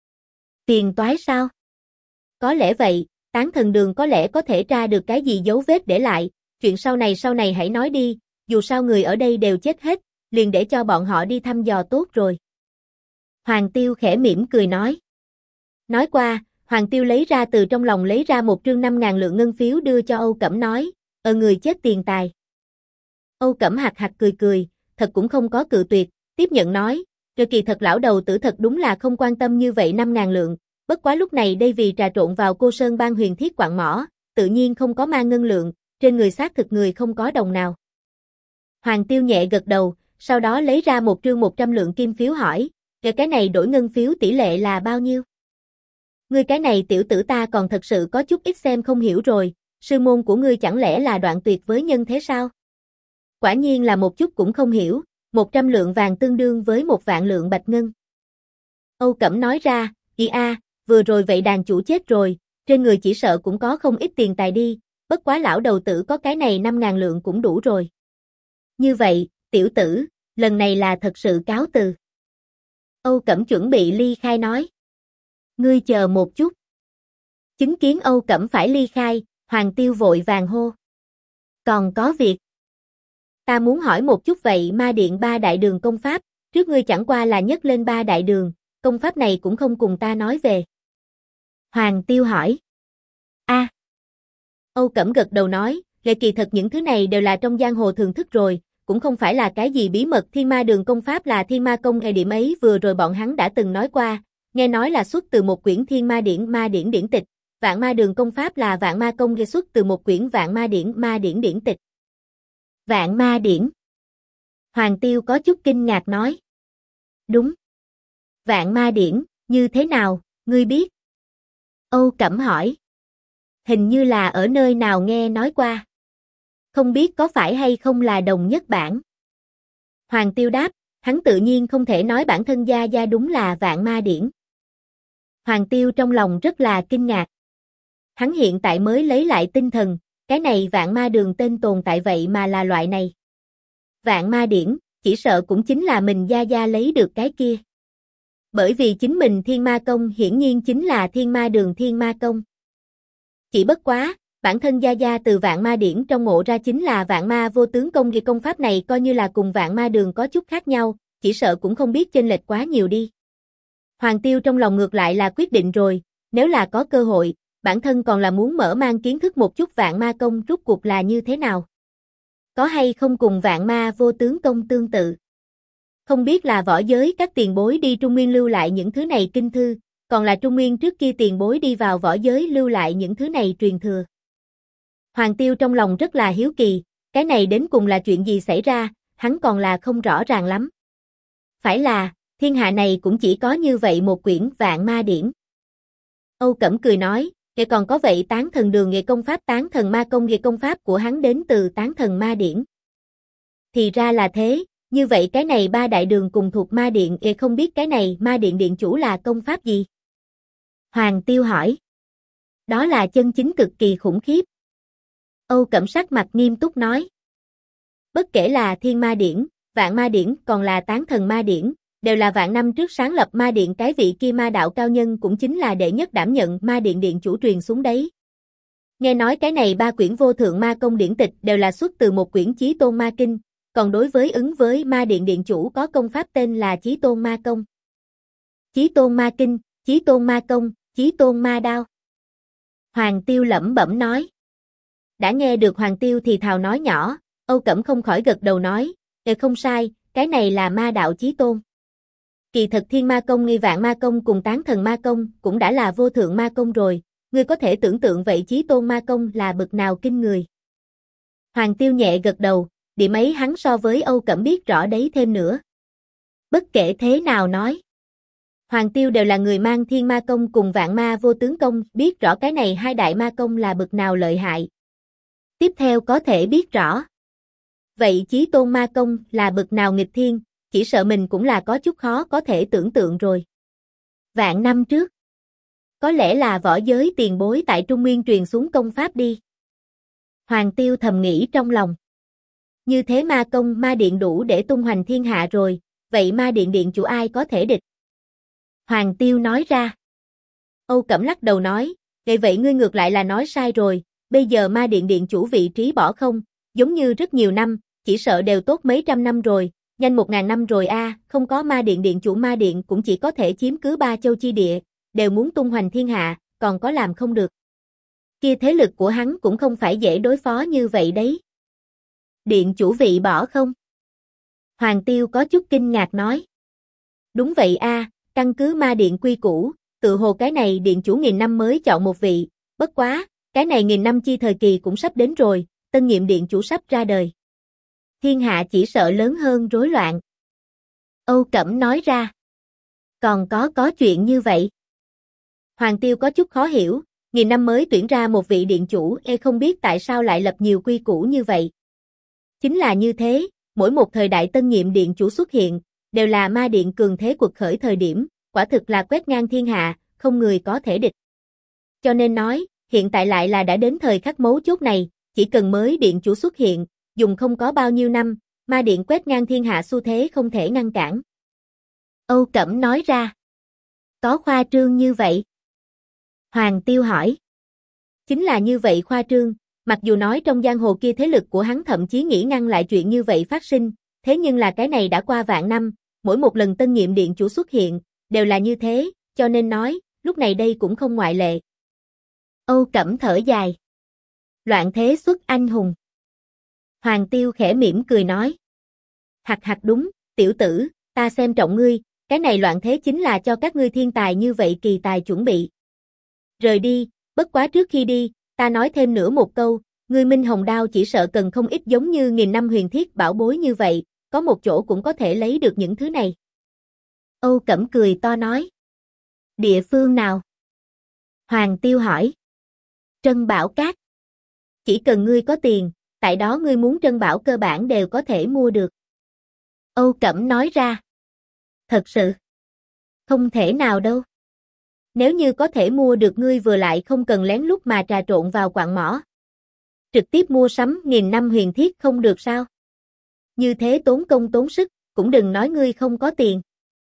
Phiền toái sao? Có lẽ vậy, tán thần đường có lẽ có thể tra được cái gì dấu vết để lại, chuyện sau này hãy nói đi, dù sao người ở đây đều chết hết, liền để cho bọn họ đi thăm dò tốt rồi. Hoàng Tiêu khẽ mỉm cười nói. Nói qua, Hoàng Tiêu lấy ra từ trong lòng lấy ra một trương 5000 lượng ngân phiếu đưa cho Âu Cẩm nói, người chết tiền tài. Âu Cẩm hạc hạc cười cười, thật cũng không có cự tuyệt, tiếp nhận nói, Rồi kỳ thật lão đầu tử thật đúng là không quan tâm như vậy 5.000 lượng, bất quá lúc này đây vì trà trộn vào Cô Sơn Bang huyền thiết quặng mỏ, tự nhiên không có ma ngân lượng, trên người xác thực người không có đồng nào. Hoàng Tiêu nhẹ gật đầu, sau đó lấy ra một trương 100 lượng kim phiếu hỏi, rồi cái này đổi ngân phiếu tỷ lệ là bao nhiêu? Ngươi cái này tiểu tử ta còn thật sự có chút ít xem không hiểu rồi, sư môn của ngươi chẳng lẽ là đoạn tuyệt với nhân thế sao? Quả nhiên là một chút cũng không hiểu, 100 lượng vàng tương đương với 1.000 lượng bạch ngân. Âu Cẩm nói ra, vừa rồi vậy đàn chủ chết rồi, trên người chỉ sợ cũng có không ít tiền tài đi, bất quá lão đầu tử có cái này 5.000 lượng cũng đủ rồi. Như vậy, tiểu tử, lần này là thật sự cáo từ. Âu Cẩm chuẩn bị ly khai nói. Ngươi chờ một chút. Chứng kiến Âu Cẩm phải ly khai, Hoàng Tiêu vội vàng hô. Còn có việc. Ta muốn hỏi một chút vậy ma điện 3 đại đường công pháp, trước ngươi chẳng qua là nhấc lên 3 đại đường, công pháp này cũng không cùng ta nói về. Hoàng Tiêu hỏi. Âu Cẩm gật đầu nói, kỳ thật những thứ này đều là trong giang hồ thường thức rồi, cũng không phải là cái gì bí mật. Thiên ma đường công pháp là thiên ma công, điểm ấy vừa rồi bọn hắn đã từng nói qua, nghe nói là xuất từ một quyển thiên ma điển điển tịch, vạn ma đường công pháp là vạn ma công, xuất từ một quyển vạn ma điển điển tịch. Vạn ma điển. Hoàng Tiêu có chút kinh ngạc nói. Đúng. Vạn ma điển, như thế nào, ngươi biết? Âu Cẩm hỏi. Hình như là ở nơi nào nghe nói qua. Không biết có phải hay không là đồng nhất bản. Hoàng Tiêu đáp, hắn tự nhiên không thể nói bản thân gia đúng là vạn ma điển. Hoàng Tiêu trong lòng rất là kinh ngạc. Hắn hiện tại mới lấy lại tinh thần, cái này vạn ma đường tên tồn tại vậy mà là loại này. Vạn ma điển, chỉ sợ cũng chính là mình gia lấy được cái kia. Bởi vì chính mình thiên ma công hiển nhiên chính là thiên ma đường thiên ma công. Chỉ bất quá, bản thân gia từ vạn ma điển trong ngộ ra chính là vạn ma vô tướng công, công pháp này coi như là cùng vạn ma đường có chút khác nhau, chỉ sợ cũng không biết chênh lệch quá nhiều đi. Hoàng Tiêu trong lòng ngược lại là quyết định rồi, nếu là có cơ hội, bản thân còn là muốn mở mang kiến thức một chút vạn ma công rốt cuộc là như thế nào. Có hay không cùng vạn ma vô tướng công tương tự. Không biết là võ giới các tiền bối đi Trung Nguyên lưu lại những thứ này kinh thư, còn là Trung Nguyên trước kia tiền bối đi vào võ giới lưu lại những thứ này truyền thừa. Hoàng Tiêu trong lòng rất là hiếu kỳ, cái này đến cùng là chuyện gì xảy ra, hắn còn là không rõ ràng lắm. Phải là, thiên hạ này cũng chỉ có như vậy một quyển vạn ma điển. Âu Cẩm cười nói, còn có vậy tán thần đường nghệ công pháp tán thần ma công nghệ công pháp của hắn đến từ tán thần ma điển. Thì ra là thế, như vậy cái này 3 đại đường cùng thuộc ma điện, không biết cái này ma điện điện chủ là công pháp gì? Hoàng Tiêu hỏi. Đó là chân chính cực kỳ khủng khiếp. Âu Cẩm sắc mặt nghiêm túc nói. Bất kể là thiên ma điển, vạn ma điển còn là tán thần ma điển, đều là vạn năm trước sáng lập ma điện, cái vị kia ma đạo cao nhân cũng chính là đệ nhất đảm nhận ma điện điện chủ truyền xuống đấy. Nghe nói cái này 3 quyển vô thượng ma công điển tịch đều là xuất từ một quyển Chí Tôn Ma Kinh, còn đối với ứng với ma điện điện chủ có công pháp tên là Chí Tôn Ma Công. Chí Tôn Ma Kinh, Chí Tôn Ma Công, Chí Tôn Ma Đao. Hoàng Tiêu lẩm bẩm nói. Đã nghe được Hoàng Tiêu thì thào nói nhỏ, Âu Cẩm không khỏi gật đầu nói, không sai, cái này là ma đạo Chí Tôn. Kỳ thật thiên ma công nghi vạn ma công cùng tán thần ma công cũng đã là vô thượng ma công rồi, ngươi có thể tưởng tượng vậy Chí Tôn ma công là bậc nào kinh người. Hoàng Tiêu nhẹ gật đầu, điểm ấy hắn so với Âu Cẩm biết rõ đấy thêm nữa. Bất kể thế nào nói. Hoàng Tiêu đều là người mang thiên ma công cùng vạn ma vô tướng công, biết rõ cái này 2 đại ma công là bậc nào lợi hại. Tiếp theo có thể biết rõ. Vậy Chí Tôn ma công là bậc nào nghịch thiên, chỉ sợ mình cũng là có chút khó có thể tưởng tượng rồi. Vạn năm trước. Có lẽ là võ giới tiền bối tại Trung Nguyên truyền xuống công pháp đi. Hoàng Tiêu thầm nghĩ trong lòng. Như thế ma công ma điện đủ để tung hoành thiên hạ rồi, vậy ma điện điện chủ ai có thể địch? Hoàng Tiêu nói ra. Âu Cẩm lắc đầu nói, vậy ngươi ngược lại là nói sai rồi, bây giờ ma điện điện chủ vị trí bỏ không, giống như rất nhiều năm, chỉ sợ đều tốt mấy trăm năm rồi, nhanh 1.000 năm rồi không có ma điện điện chủ ma điện cũng chỉ có thể chiếm cứ 3 châu chi địa, đều muốn tung hoành thiên hạ, còn có làm không được. Kia thế lực của hắn cũng không phải dễ đối phó như vậy đấy. Điện chủ vị bỏ không? Hoàng Tiêu có chút kinh ngạc nói. Đúng vậy a, căn cứ ma điện quy củ, tự hồ cái này điện chủ 1000 năm mới chọn một vị, bất quá, cái này 1000 năm chi thời kỳ cũng sắp đến rồi, tân nhiệm điện chủ sắp ra đời. Thiên hạ chỉ sợ lớn hơn rối loạn. Âu Cẩm nói ra. Còn có chuyện như vậy. Hoàng Tiêu có chút khó hiểu, 1000 năm mới tuyển ra một vị điện chủ, không biết tại sao lại lập nhiều quy củ như vậy. Chính là như thế, mỗi một thời đại tân nhiệm điện chủ xuất hiện, đều là ma điện cường thế quật khởi thời điểm, quả thực là quét ngang thiên hạ, không người có thể địch. Cho nên nói, hiện tại lại là đã đến thời khắc mấu chốt này, chỉ cần mới điện chủ xuất hiện, dùng không có bao nhiêu năm, ma điện quét ngang thiên hạ xu thế không thể ngăn cản. Âu Cẩm nói ra. Có khoa trương như vậy? Hoàng Tiêu hỏi. Chính là như vậy khoa trương, mặc dù nói trong giang hồ kia thế lực của hắn thậm chí nghĩ ngăn lại chuyện như vậy phát sinh, thế nhưng là cái này đã qua vạn năm, mỗi một lần tân nhiệm điện chủ xuất hiện, đều là như thế, cho nên nói, lúc này đây cũng không ngoại lệ. Âu Cẩm thở dài. Loạn thế xuất anh hùng. Hoàng Tiêu khẽ mỉm cười nói. Hặc hặc đúng, tiểu tử, ta xem trọng ngươi, cái này loạn thế chính là cho các ngươi thiên tài như vậy kỳ tài chuẩn bị. Rời đi, bất quá trước khi đi, ta nói thêm nữa một câu, ngươi Minh Hồng Đao chỉ sợ cần không ít giống như 1000 năm huyền thiết bảo bối như vậy, có một chỗ cũng có thể lấy được những thứ này. Âu Cẩm cười to nói. Địa phương nào? Hoàng Tiêu hỏi. Trân Bảo Các. Chỉ cần ngươi có tiền, tại đó ngươi muốn trân bảo cơ bản đều có thể mua được. Âu Cẩm nói ra. Thật sự? Không thể nào đâu. Nếu như có thể mua được ngươi vừa lại không cần lén lút mà trà trộn vào quặng mỏ. Trực tiếp mua sắm 1000 năm huyền thiết không được sao? Như thế tốn công tốn sức, cũng đừng nói ngươi không có tiền.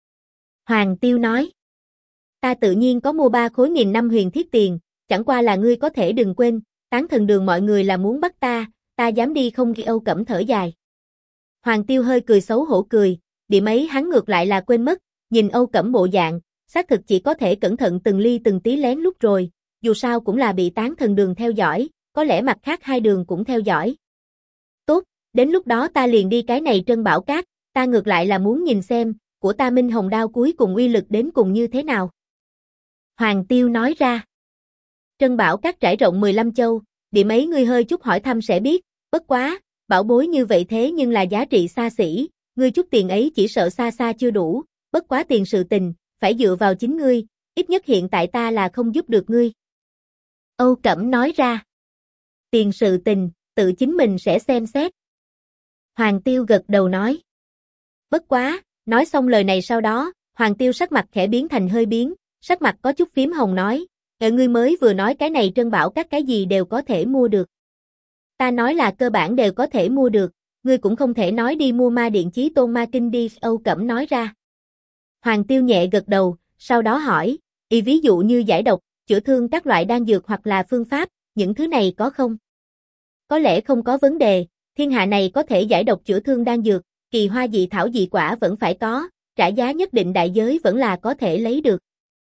Hoàng Tiêu nói. Ta tự nhiên có mua 3 khối 1000 năm huyền thiết tiền, chẳng qua là ngươi có thể đừng quên, Tán Thần Đường mọi người là muốn bắt ta dám đi không khi Âu Cẩm thở dài. Hoàng Tiêu hơi cười xấu hổ cười, điểm ấy hắn ngược lại là quên mất, nhìn Âu Cẩm bộ dạng, xác thực chỉ có thể cẩn thận từng ly từng tí lén lút rồi, dù sao cũng là bị Tán Thần Đường theo dõi, có lẽ mặt khác hai đường cũng theo dõi. Tốt, đến lúc đó ta liền đi cái này Trân Bảo Các, ta ngược lại là muốn nhìn xem, của ta Minh Hồng Đao cuối cùng uy lực đến cùng như thế nào. Hoàng Tiêu nói ra. Trân Bảo Các trải rộng 15 châu, điểm ấy ngươi hơi chút hỏi thăm sẽ biết, bất quá, bảo bối như vậy thế nhưng là giá trị xa xỉ, ngươi chút tiền ấy chỉ sợ xa xa chưa đủ, bất quá tiền sự tình, phải dựa vào chính ngươi, ít nhất hiện tại ta là không giúp được ngươi. Âu Cẩm nói ra. Tiền sự tình, tự chính mình sẽ xem xét. Hoàng Tiêu gật đầu nói. Bất quá, nói xong lời này sau đó, Hoàng Tiêu sắc mặt khẽ biến thành hơi biến, sắc mặt có chút phím hồng nói, ngươi mới vừa nói cái này Trân Bảo Các cái gì đều có thể mua được. Ta nói là cơ bản đều có thể mua được, ngươi cũng không thể nói đi mua ma điện chí tôn ma kinh đi, Âu Cẩm nói ra. Hoàng Tiêu nhẹ gật đầu, sau đó hỏi, ví dụ như giải độc, chữa thương các loại đan dược hoặc là phương pháp, những thứ này có không? Có lẽ không có vấn đề, thiên hạ này có thể giải độc chữa thương đan dược, kỳ hoa dị thảo dị quả vẫn phải có, trả giá nhất định đại giới vẫn là có thể lấy được.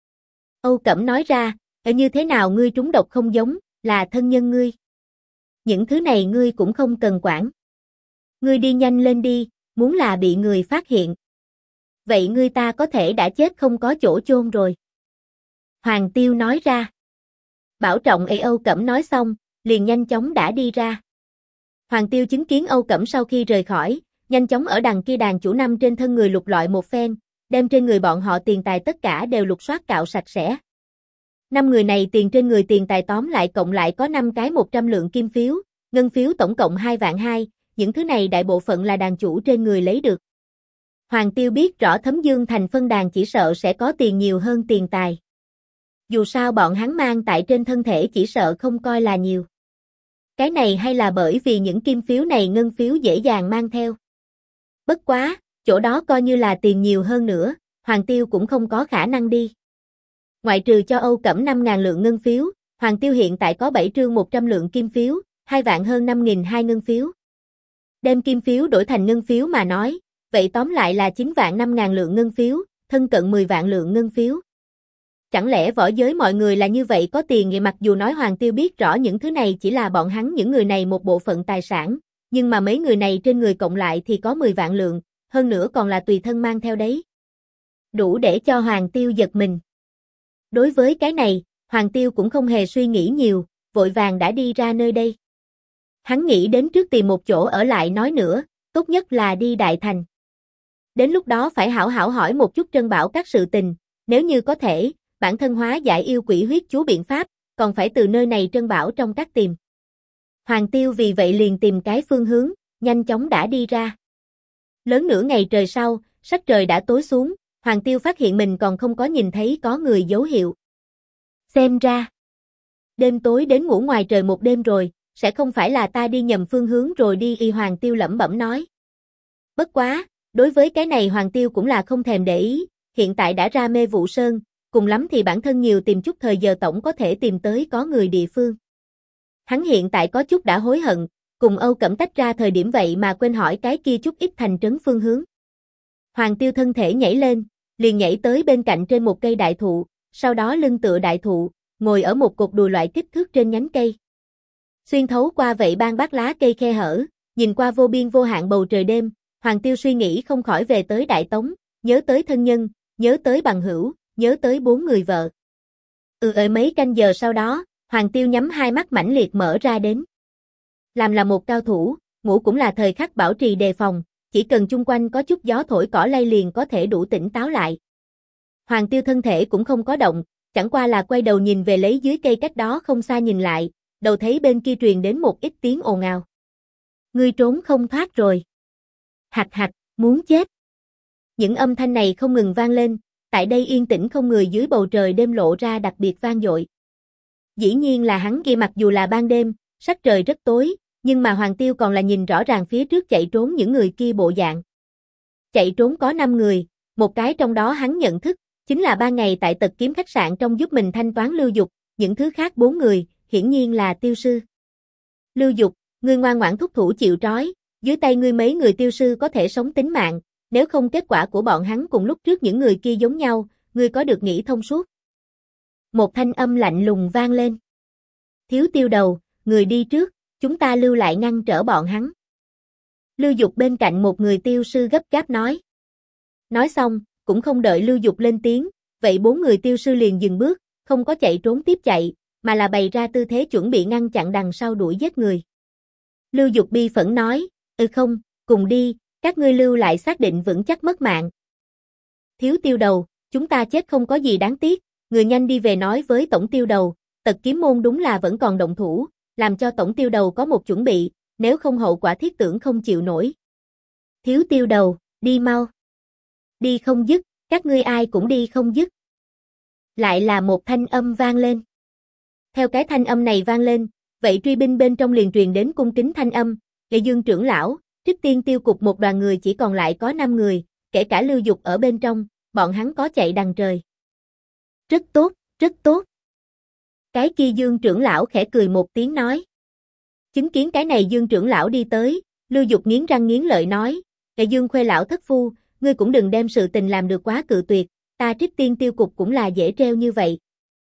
Âu Cẩm nói ra, như thế nào ngươi trúng độc không giống, là thân nhân ngươi. Những thứ này ngươi cũng không cần quản. Ngươi đi nhanh lên đi, muốn là bị người phát hiện. Vậy ngươi ta có thể đã chết không có chỗ chôn rồi. Hoàng Tiêu nói ra. Bảo trọng. Âu Cẩm nói xong, liền nhanh chóng đã đi ra. Hoàng Tiêu chứng kiến Âu Cẩm sau khi rời khỏi, nhanh chóng ở đằng kia đàn chủ năm trên thân người lục lọi một phen, đem trên người bọn họ tiền tài tất cả đều lục soát cạo sạch sẽ. 5 người này tiền trên người tiền tài tóm lại cộng lại có 5 cái 100 lượng kim phiếu, ngân phiếu tổng cộng 2.200.000, những thứ này đại bộ phận là đàn chủ trên người lấy được. Hoàng Tiêu biết rõ Thấm Dương Thành phân đàn chỉ sợ sẽ có tiền nhiều hơn tiền tài. Dù sao bọn hắn mang tại trên thân thể chỉ sợ không coi là nhiều. Cái này hay là bởi vì những kim phiếu này ngân phiếu dễ dàng mang theo. Bất quá, chỗ đó coi như là tiền nhiều hơn nữa, Hoàng Tiêu cũng không có khả năng đi. Ngoại trừ cho Âu Cẩm 5.000 lượng ngân phiếu, Hoàng Tiêu hiện tại có 7 trương 100 lượng kim phiếu, 2 vạn hơn 5.200 ngân phiếu. Đem kim phiếu đổi thành ngân phiếu mà nói, vậy tóm lại là 9 vạn 5.000 lượng ngân phiếu, thân cận 10 vạn lượng ngân phiếu. Chẳng lẽ võ giới mọi người là như vậy có tiền vậy? Mặc dù nói Hoàng Tiêu biết rõ những thứ này chỉ là bọn hắn những người này một bộ phận tài sản, nhưng mà mấy người này trên người cộng lại thì có 10 vạn lượng, hơn nữa còn là tùy thân mang theo đấy. đủ để cho Hoàng Tiêu giật mình. Đối với cái này, Hoàng Tiêu cũng không hề suy nghĩ nhiều, vội vàng đã đi ra nơi đây. Hắn nghĩ đến trước tìm một chỗ ở lại nói nữa, tốt nhất là đi Đại Thành. Đến lúc đó phải hảo hảo hỏi một chút Trân Bảo các sự tình, nếu như có thể, bản thân hóa giải yêu quỷ huyết chú biện pháp, còn phải từ nơi này Trân Bảo trong các tìm. Hoàng Tiêu vì vậy liền tìm cái phương hướng, nhanh chóng đã đi ra. Lớn nửa ngày trời sau, sắc trời đã tối xuống, Hoàng Tiêu phát hiện mình còn không có nhìn thấy có người dấu hiệu. Xem ra, đêm tối đến ngủ ngoài trời một đêm rồi, sẽ không phải là ta đi nhầm phương hướng rồi đi y Hoàng Tiêu lẩm bẩm nói. Bất quá, đối với cái này Hoàng Tiêu cũng là không thèm để ý, hiện tại đã ra Mê Vụ Sơn, cùng lắm thì bản thân nhiều tìm chút thời giờ tổng có thể tìm tới có người địa phương. Hắn hiện tại có chút đã hối hận, cùng Âu Cẩm tách ra thời điểm vậy mà quên hỏi cái kia chút ít thành trấn phương hướng. Hoàng Tiêu thân thể nhảy lên, liền nhảy tới bên cạnh trên một cây đại thụ, sau đó lưng tựa đại thụ, ngồi ở một cột đùi loại kích thước trên nhánh cây. Xuyên thấu qua vậy ban bát lá cây khe hở, nhìn qua vô biên vô hạn bầu trời đêm, Hoàng Tiêu suy nghĩ không khỏi về tới Đại Tống, nhớ tới thân nhân, nhớ tới bằng hữu, nhớ tới 4 người vợ. Ở mấy canh giờ sau đó, Hoàng Tiêu nhắm hai mắt mãnh liệt mở ra đến. Làm là một cao thủ, ngủ cũng là thời khắc bảo trì đề phòng, chỉ cần chung quanh có chút gió thổi cỏ lay liền có thể đủ tỉnh táo lại. Hoàng Tiêu thân thể cũng không có động, chẳng qua là quay đầu nhìn về lấy dưới cây cách đó không xa nhìn lại, đầu thấy bên kia truyền đến một ít tiếng ồn ào. Ngươi trốn không thoát rồi. Hạch hạch, muốn chết. Những âm thanh này không ngừng vang lên, tại đây yên tĩnh không người dưới bầu trời đêm lộ ra đặc biệt vang dội. Dĩ nhiên là hắn kia mặc dù là ban đêm, sắc trời rất tối, nhưng mà Hoàng Tiêu còn là nhìn rõ ràng phía trước chạy trốn những người kia bộ dạng. Chạy trốn có 5 người, một cái trong đó hắn nhận thức, chính là 3 ngày tại Tật Kiếm khách sạn trong giúp mình thanh toán Lưu Dục, những thứ khác 4 người, hiển nhiên là tiêu sư. Lưu Dục, ngươi ngoan ngoãn thúc thủ chịu trói, dưới tay ngươi mấy người tiêu sư có thể sống tính mạng, nếu không kết quả của bọn hắn cùng lúc trước những người kia giống nhau, ngươi có được nghĩ thông suốt. Một thanh âm lạnh lùng vang lên. Thiếu Tiêu Đầu, người đi trước, chúng ta lưu lại ngăn trở bọn hắn. Lưu Dục bên cạnh một người tiêu sư gấp gáp nói. Nói xong, cũng không đợi Lưu Dục lên tiếng, vậy 4 người tiêu sư liền dừng bước, không có chạy trốn tiếp chạy, mà là bày ra tư thế chuẩn bị ngăn chặn đằng sau đuổi giết người. Lưu Dục bi phẫn nói, không, cùng đi, các ngươi lưu lại xác định vững chắc mất mạng. Thiếu Tiêu Đầu, chúng ta chết không có gì đáng tiếc, người nhanh đi về nói với Tổng Tiêu Đầu, Tật Kiếm môn đúng là vẫn còn động thủ, làm cho Tổng Tiêu Đầu có một chuẩn bị, nếu không hậu quả thiết tưởng không chịu nổi. Thiếu Tiêu Đầu, đi mau. Đi không dứt, các ngươi ai cũng đi không dứt. Lại là một thanh âm vang lên. Theo cái thanh âm này vang lên, vậy truy binh bên trong liền truyền đến cung kính thanh âm, Nghệ Dương trưởng lão, Trích Tiên tiêu cục một đoàn người chỉ còn lại có 5 người, kể cả Lưu Dục ở bên trong, bọn hắn có chạy đằng trời. Rất tốt, rất tốt. Cái kia Dương trưởng lão khẽ cười một tiếng nói. Chứng kiến cái này Dương trưởng lão đi tới, Lưu Dục nghiến răng nghiến lợi nói, Nghệ Dương khuê lão thất phu, ngươi cũng đừng đem sự tình làm được quá cự tuyệt, ta Trích Tiên tiêu cục cũng là dễ treo như vậy.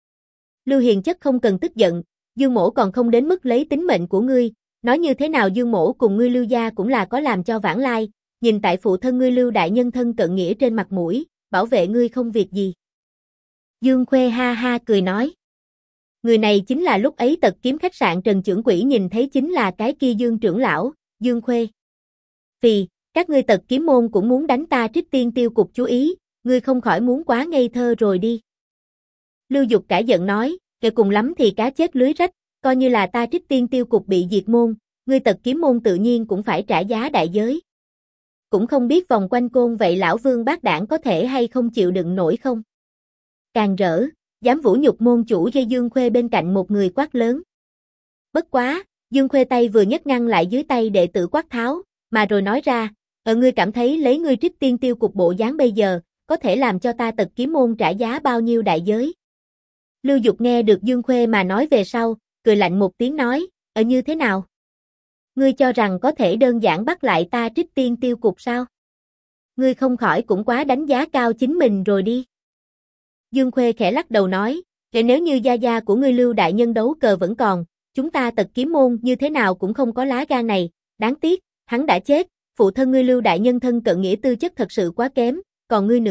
Lưu Hiền chất không cần tức giận, Dương mỗ còn không đến mức lấy tính mệnh của ngươi, nói như thế nào Dương mỗ cùng ngươi Lưu gia cũng là có làm cho vãng lai, nhìn tại phụ thân ngươi Lưu đại nhân thân cận nghĩa trên mặt mũi, bảo vệ ngươi không việc gì. Dương Khuê ha ha cười nói. Người này chính là lúc ấy Tật Kiếm khách sạn Trần trưởng quỹ nhìn thấy chính là cái kia Dương trưởng lão, Dương Khuê. Vì, các ngươi Tật Kiếm môn cũng muốn đánh ta Trích Tiên tiêu cục chú ý, ngươi không khỏi muốn quá ngây thơ rồi đi. Lưu Dục cả giận nói, kể cùng lắm thì cá chết lưới rách, coi như là ta Trích Tiên tiêu cục bị diệt môn, ngươi Tật Kiếm môn tự nhiên cũng phải trả giá đại giới. Cũng không biết vòng quanh côn vậy lão vương bác đảng có thể hay không chịu đựng nổi không? Càng rỡ, dám vũ nhục môn chủ dây Dương Khuê bên cạnh một người quát lớn. Bất quá, Dương Khuê tay vừa nhấc ngăn lại dưới tay đệ tử quát tháo, mà rồi nói ra, ngươi cảm thấy lấy ngươi Trích Tiên tiêu cục bộ dáng bây giờ, có thể làm cho ta Tật Kiếm môn trả giá bao nhiêu đại giới? Lưu Dục nghe được Dương Khuê mà nói về sau, cười lạnh một tiếng nói, như thế nào? Ngươi cho rằng có thể đơn giản bắt lại ta Trích Tiên tiêu cục sao? Ngươi không khỏi cũng quá đánh giá cao chính mình rồi đi. Dương Khuê khẽ lắc đầu nói, nếu như gia gia của ngươi Lưu đại nhân đấu cờ vẫn còn, chúng ta Tật Kiếm môn như thế nào cũng không có lá gan này, đáng tiếc, hắn đã chết, phụ thân ngươi Lưu đại nhân thân cận nghĩa tư chất thật sự quá kém, còn ngươi nữa,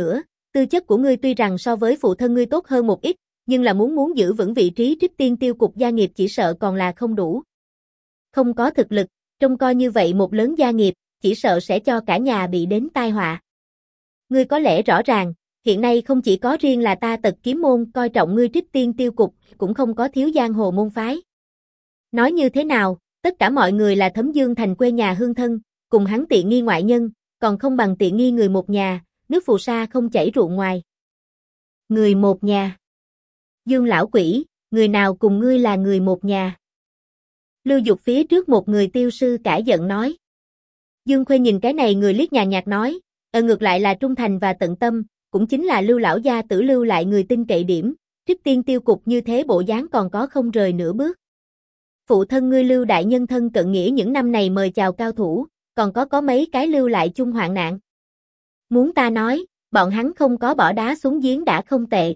tư chất của ngươi tuy rằng so với phụ thân ngươi tốt hơn một ít, nhưng là muốn giữ vững vị trí trích tiên tiêu cục gia nghiệp chỉ sợ còn là không đủ. Không có thực lực, trông coi như vậy một lớn gia nghiệp, chỉ sợ sẽ cho cả nhà bị đến tai họa. Ngươi có lẽ rõ ràng, hiện nay không chỉ có riêng là ta Tật Kiếm môn coi trọng ngươi trích tiên tiêu cục, cũng không có thiếu giang hồ môn phái. Nói như thế nào, tất cả mọi người là Thấm Dương Thành quê nhà hương thân, cùng hắn tiện nghi ngoại nhân, còn không bằng tiện nghi người một nhà, nước phù sa không chảy ruộng ngoài. Người một nhà. Dương lão quỷ, người nào cùng ngươi là người một nhà? Lưu Dục phía trước một người tiêu sư cả giận nói. Dương Khuê nhìn cái này người liếc nhàn nhạt nói, ngược lại là trung thành và tận tâm, cũng chính là Lưu lão gia tử lưu lại người tin cậy điểm, trích tiên tiêu cục như thế bộ dáng còn có không rời nửa bước. Phụ thân ngươi Lưu đại nhân thân cận nghĩa những năm này mời chào cao thủ, còn có mấy cái lưu lại chung hoạn nạn. Muốn ta nói, bọn hắn không có bỏ đá xuống giếng đã không tệ.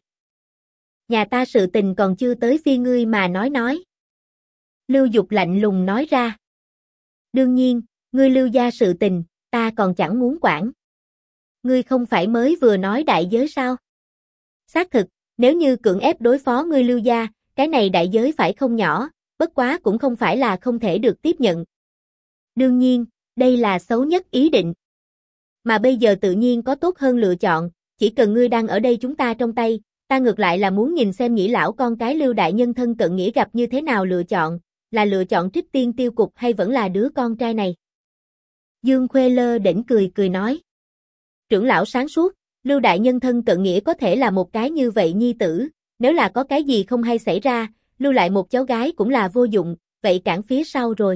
Nhà ta sự tình còn chưa tới phiên ngươi mà nói. Lưu Dục lạnh lùng nói ra. Đương nhiên, ngươi Lưu gia sự tình, ta còn chẳng muốn quản. Ngươi không phải mới vừa nói đại giới sao? Xác thực, nếu như cưỡng ép đối phó ngươi Lưu gia, cái này đại giới phải không nhỏ, bất quá cũng không phải là không thể được tiếp nhận. Đương nhiên, đây là xấu nhất ý định. Mà bây giờ tự nhiên có tốt hơn lựa chọn, chỉ cần ngươi đang ở đây chúng ta trong tay, ta ngược lại là muốn nhìn xem Nhĩ lão con cái Lưu đại nhân thân cận nghĩa gặp như thế nào lựa chọn, là lựa chọn trích tiên tiêu cục hay vẫn là đứa con trai này. Dương Khuê lơ đễnh cười nói. Trưởng lão sáng suốt, Lưu đại nhân thân cận nghĩa có thể là một cái như vậy nhi tử, nếu là có cái gì không hay xảy ra, lưu lại một cháu gái cũng là vô dụng, vậy cản phía sau rồi.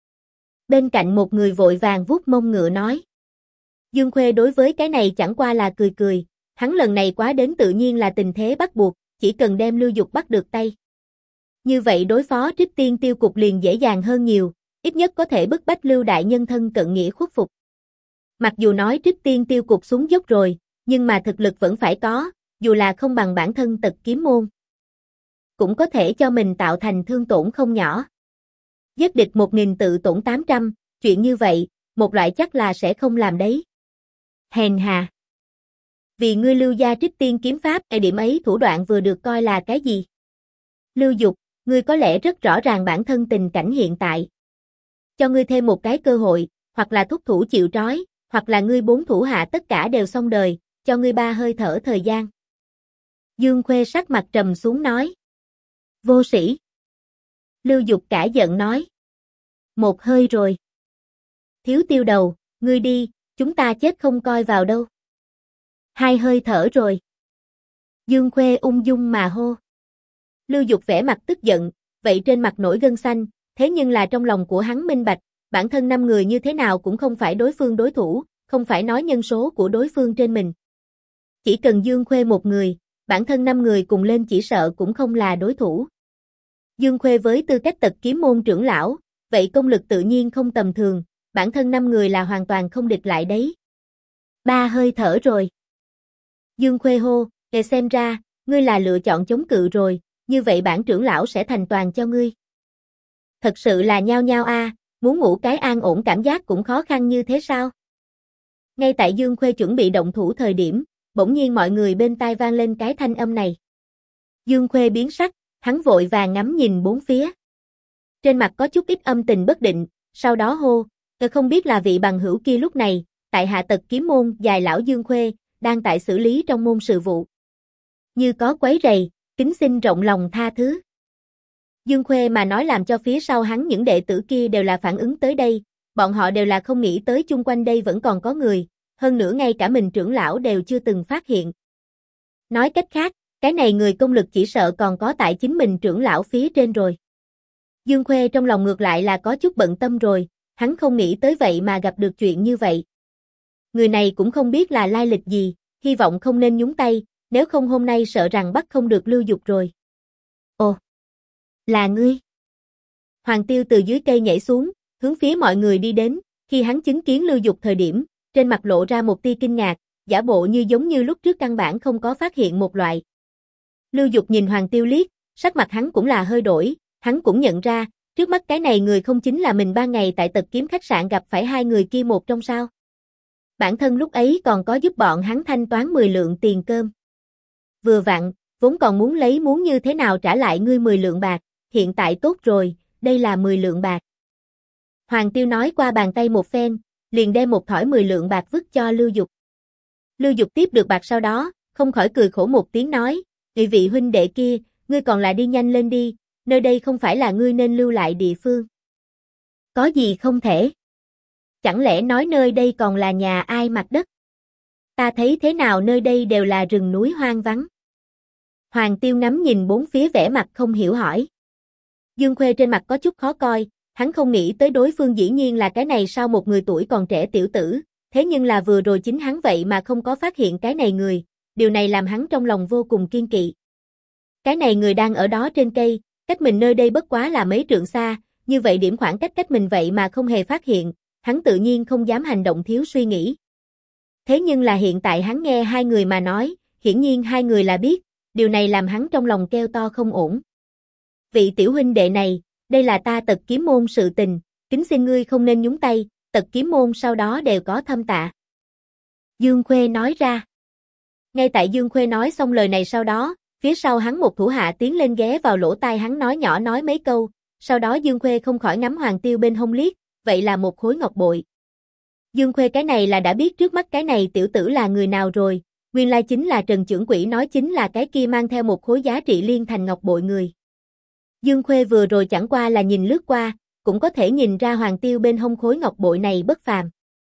Bên cạnh một người vội vàng vuốt mông ngựa nói. Dương Khuê đối với cái này chẳng qua là cười, hắn lần này quá đến tự nhiên là tình thế bắt buộc, chỉ cần đem Lưu Dục bắt được tay. Như vậy đối phó trích tiên tiêu cục liền dễ dàng hơn nhiều, ít nhất có thể bức bách Lưu đại nhân thân cận nghĩa khuất phục. Mặc dù nói trích tiên tiêu cục xuống dốc rồi, nhưng mà thực lực vẫn phải có, dù là không bằng bản thân Tật Kiếm môn. Cũng có thể cho mình tạo thành thương tổn không nhỏ. Giết địch 1000 tự tổn 800, chuyện như vậy, một loại chắc là sẽ không làm đấy. Hèn hà. Vì ngươi Lưu gia trích tiên kiếm pháp, điểm ấy thủ đoạn vừa được coi là cái gì? Lưu Dục, ngươi có lẽ rất rõ ràng bản thân tình cảnh hiện tại. Cho ngươi thêm một cái cơ hội, hoặc là thúc thủ chịu trói, hoặc là ngươi 4 thủ hạ tất cả đều xong đời, cho ngươi 3 hơi thở thời gian. Dương Khuê sắc mặt trầm xuống nói. Vô sĩ. Lưu Dục cả giận nói. Một hơi rồi. Thiếu tiêu đầu, ngươi đi, chúng ta chết không coi vào đâu. 2 hơi thở rồi. Dương Khuê ung dung mà hô. Lưu Dục vẻ mặt tức giận, vậy trên mặt nổi gân xanh, thế nhưng là trong lòng của hắn minh bạch, bản thân 5 người như thế nào cũng không phải đối phương đối thủ, không phải nói nhân số của đối phương trên mình. Chỉ cần Dương Khuê một người, bản thân 5 người cùng lên chỉ sợ cũng không là đối thủ. Dương Khuê với tư cách Tật Kiếm môn trưởng lão, vậy công lực tự nhiên không tầm thường, bản thân 5 người là hoàn toàn không địch lại đấy. 3 hơi thở rồi. Dương Khuê hô, để xem ra, ngươi là lựa chọn chống cự rồi, như vậy bản trưởng lão sẽ thành toàn cho ngươi. Thật sự là nhao nhao a, muốn ngủ cái an ổn cảm giác cũng khó khăn như thế sao? Ngay tại Dương Khuê chuẩn bị động thủ thời điểm, bỗng nhiên mọi người bên tai vang lên cái thanh âm này. Dương Khuê biến sắc, hắn vội vàng ngắm nhìn bốn phía. Trên mặt có chút ít âm tình bất định, sau đó hô, không biết là vị bằng hữu kia lúc này, tại hạ Tật Kiếm môn dài lão Dương Khuê, đang tại xử lý trong môn sự vụ. Như có quấy rầy, kính xin rộng lòng tha thứ. Dương Khuê mà nói làm cho phía sau hắn những đệ tử kia đều là phản ứng tới đây, bọn họ đều là không nghĩ tới chung quanh đây vẫn còn có người, hơn nữa ngay cả mình trưởng lão đều chưa từng phát hiện. Nói cách khác, cái này người công lực chỉ sợ còn có tại chính mình trưởng lão phía trên rồi. Dương Khuê trong lòng ngược lại là có chút bận tâm rồi, hắn không nghĩ tới vậy mà gặp được chuyện như vậy. Người này cũng không biết là lai lịch gì, hy vọng không nên nhúng tay, nếu không hôm nay sợ rằng bắt không được Lưu Dục rồi. Ồ, là ngươi. Hoàng Tiêu từ dưới cây nhảy xuống, hướng phía mọi người đi đến, khi hắn chứng kiến Lưu Dục thời điểm, trên mặt lộ ra một tia kinh ngạc, giả bộ như giống như lúc trước căn bản không có phát hiện một loại. Lưu Dục nhìn Hoàng Tiêu liếc, sắc mặt hắn cũng là hơi đổi, hắn cũng nhận ra, trước mắt cái này người không chính là mình 3 ngày tại Tật Kiếm khách sạn gặp phải 2 người kia một trong sao. Bản thân lúc ấy còn có giúp bọn hắn thanh toán 10 lượng tiền cơm. Vừa vặn, vốn còn muốn như thế nào trả lại ngươi 10 lượng bạc, hiện tại tốt rồi, đây là 10 lượng bạc. Hoàng Tiêu nói qua bàn tay một phen, liền đem một thỏi 10 lượng bạc vứt cho Lưu Dục. Lưu Dục tiếp được bạc sau đó, không khỏi cười khổ một tiếng nói, "Vị vị huynh đệ kia, ngươi còn là đi nhanh lên đi, nơi đây không phải là ngươi nên lưu lại địa phương." "Có gì không thể? Chẳng lẽ nói nơi đây còn là nhà ai mặt đất? Ta thấy thế nào nơi đây đều là rừng núi hoang vắng." Hoàng Tiêu ngắm nhìn bốn phía vẻ mặt không hiểu hỏi. Dương Khuê trên mặt có chút khó coi, hắn không nghĩ tới đối phương dĩ nhiên là cái này sao một người tuổi còn trẻ tiểu tử, thế nhưng là vừa rồi chính hắn vậy mà không có phát hiện cái này người, điều này làm hắn trong lòng vô cùng kiên kỵ. Cái này người đang ở đó trên cây, cách mình nơi đây bất quá là mấy trượng xa, như vậy điểm khoảng cách mình vậy mà không hề phát hiện, hắn tự nhiên không dám hành động thiếu suy nghĩ. Thế nhưng là hiện tại hắn nghe hai người mà nói, hiển nhiên hai người là biết, điều này làm hắn trong lòng kêu to không ổn. "Vị tiểu huynh đệ này, đây là ta Tật Kiếm môn sự tình, kính xin ngươi không nên nhúng tay, Tật Kiếm môn sau đó đều có thâm tạ." Dương Khuê nói ra. Ngay tại Dương Khuê nói xong lời này sau đó, phía sau hắn một thủ hạ tiến lên ghé vào lỗ tai hắn nói nhỏ nói mấy câu, sau đó Dương Khuê không khỏi ngắm Hoàng Tiêu bên hông liếc, vậy là một khối ngọc bội. Dương Khuê cái này là đã biết trước mắt cái này tiểu tử là người nào rồi, nguyên lai chính là Trần Chưởng Quỷ nói chính là cái kia mang theo một khối giá trị liên thành ngọc bội người. Dương Khuê vừa rồi chẳng qua là nhìn lướt qua, cũng có thể nhìn ra Hoàng Tiêu bên hông khối ngọc bội này bất phàm.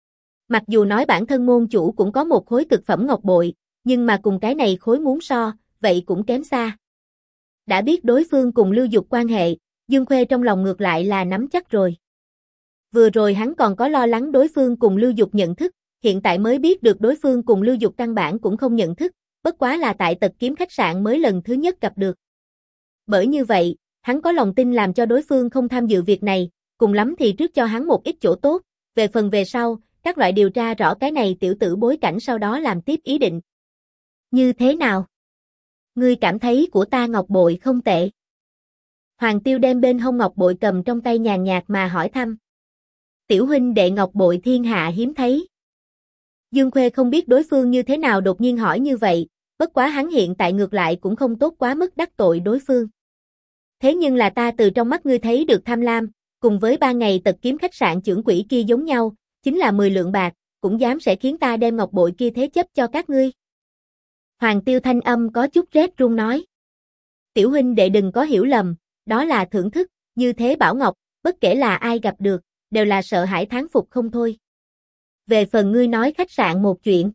Mặc dù nói bản thân môn chủ cũng có một khối cực phẩm ngọc bội, nhưng mà cùng cái này khối muốn so, vậy cũng kém xa. Đã biết đối phương cùng Lưu Dục quan hệ, Dương Khuê trong lòng ngược lại là nắm chắc rồi. Vừa rồi hắn còn có lo lắng đối phương cùng Lưu Dục nhận thức, hiện tại mới biết được đối phương cùng Lưu Dục căn bản cũng không nhận thức, bất quá là tại Tật Kiếm khách sạn mới lần thứ nhất gặp được. Bởi như vậy, hắn có lòng tin làm cho đối phương không tham dự việc này, cùng lắm thì trước cho hắn một ít chỗ tốt, về phần về sau, các loại điều tra rõ cái này tiểu tử bối cảnh sau đó làm tiếp ý định. "Như thế nào? Ngươi cảm thấy của ta ngọc bội không tệ?" Hoàng Tiêu đem bên hông ngọc bội cầm trong tay nhàn nhạt mà hỏi thăm. "Tiểu huynh đệ ngọc bội thiên hạ hiếm thấy." Dương Khuê không biết đối phương như thế nào đột nhiên hỏi như vậy, bất quá hắn hiện tại ngược lại cũng không tốt quá mức đắc tội đối phương. "Thế nhưng là ta từ trong mắt ngươi thấy được tham lam, cùng với 3 ngày Tật Kiếm khách sạn chưởng quỷ kia giống nhau, chính là 10 lượng bạc, cũng dám sẽ khiến ta đem ngọc bội kia thế chấp cho các ngươi." Hoàng Tiêu thanh âm có chút rét run nói. "Tiểu huynh đệ đừng có hiểu lầm, đó là thưởng thức, như thế bảo ngọc, bất kể là ai gặp được, đều là sợ hãi thán phục không thôi. Về phần ngươi nói khách sạn một chuyện."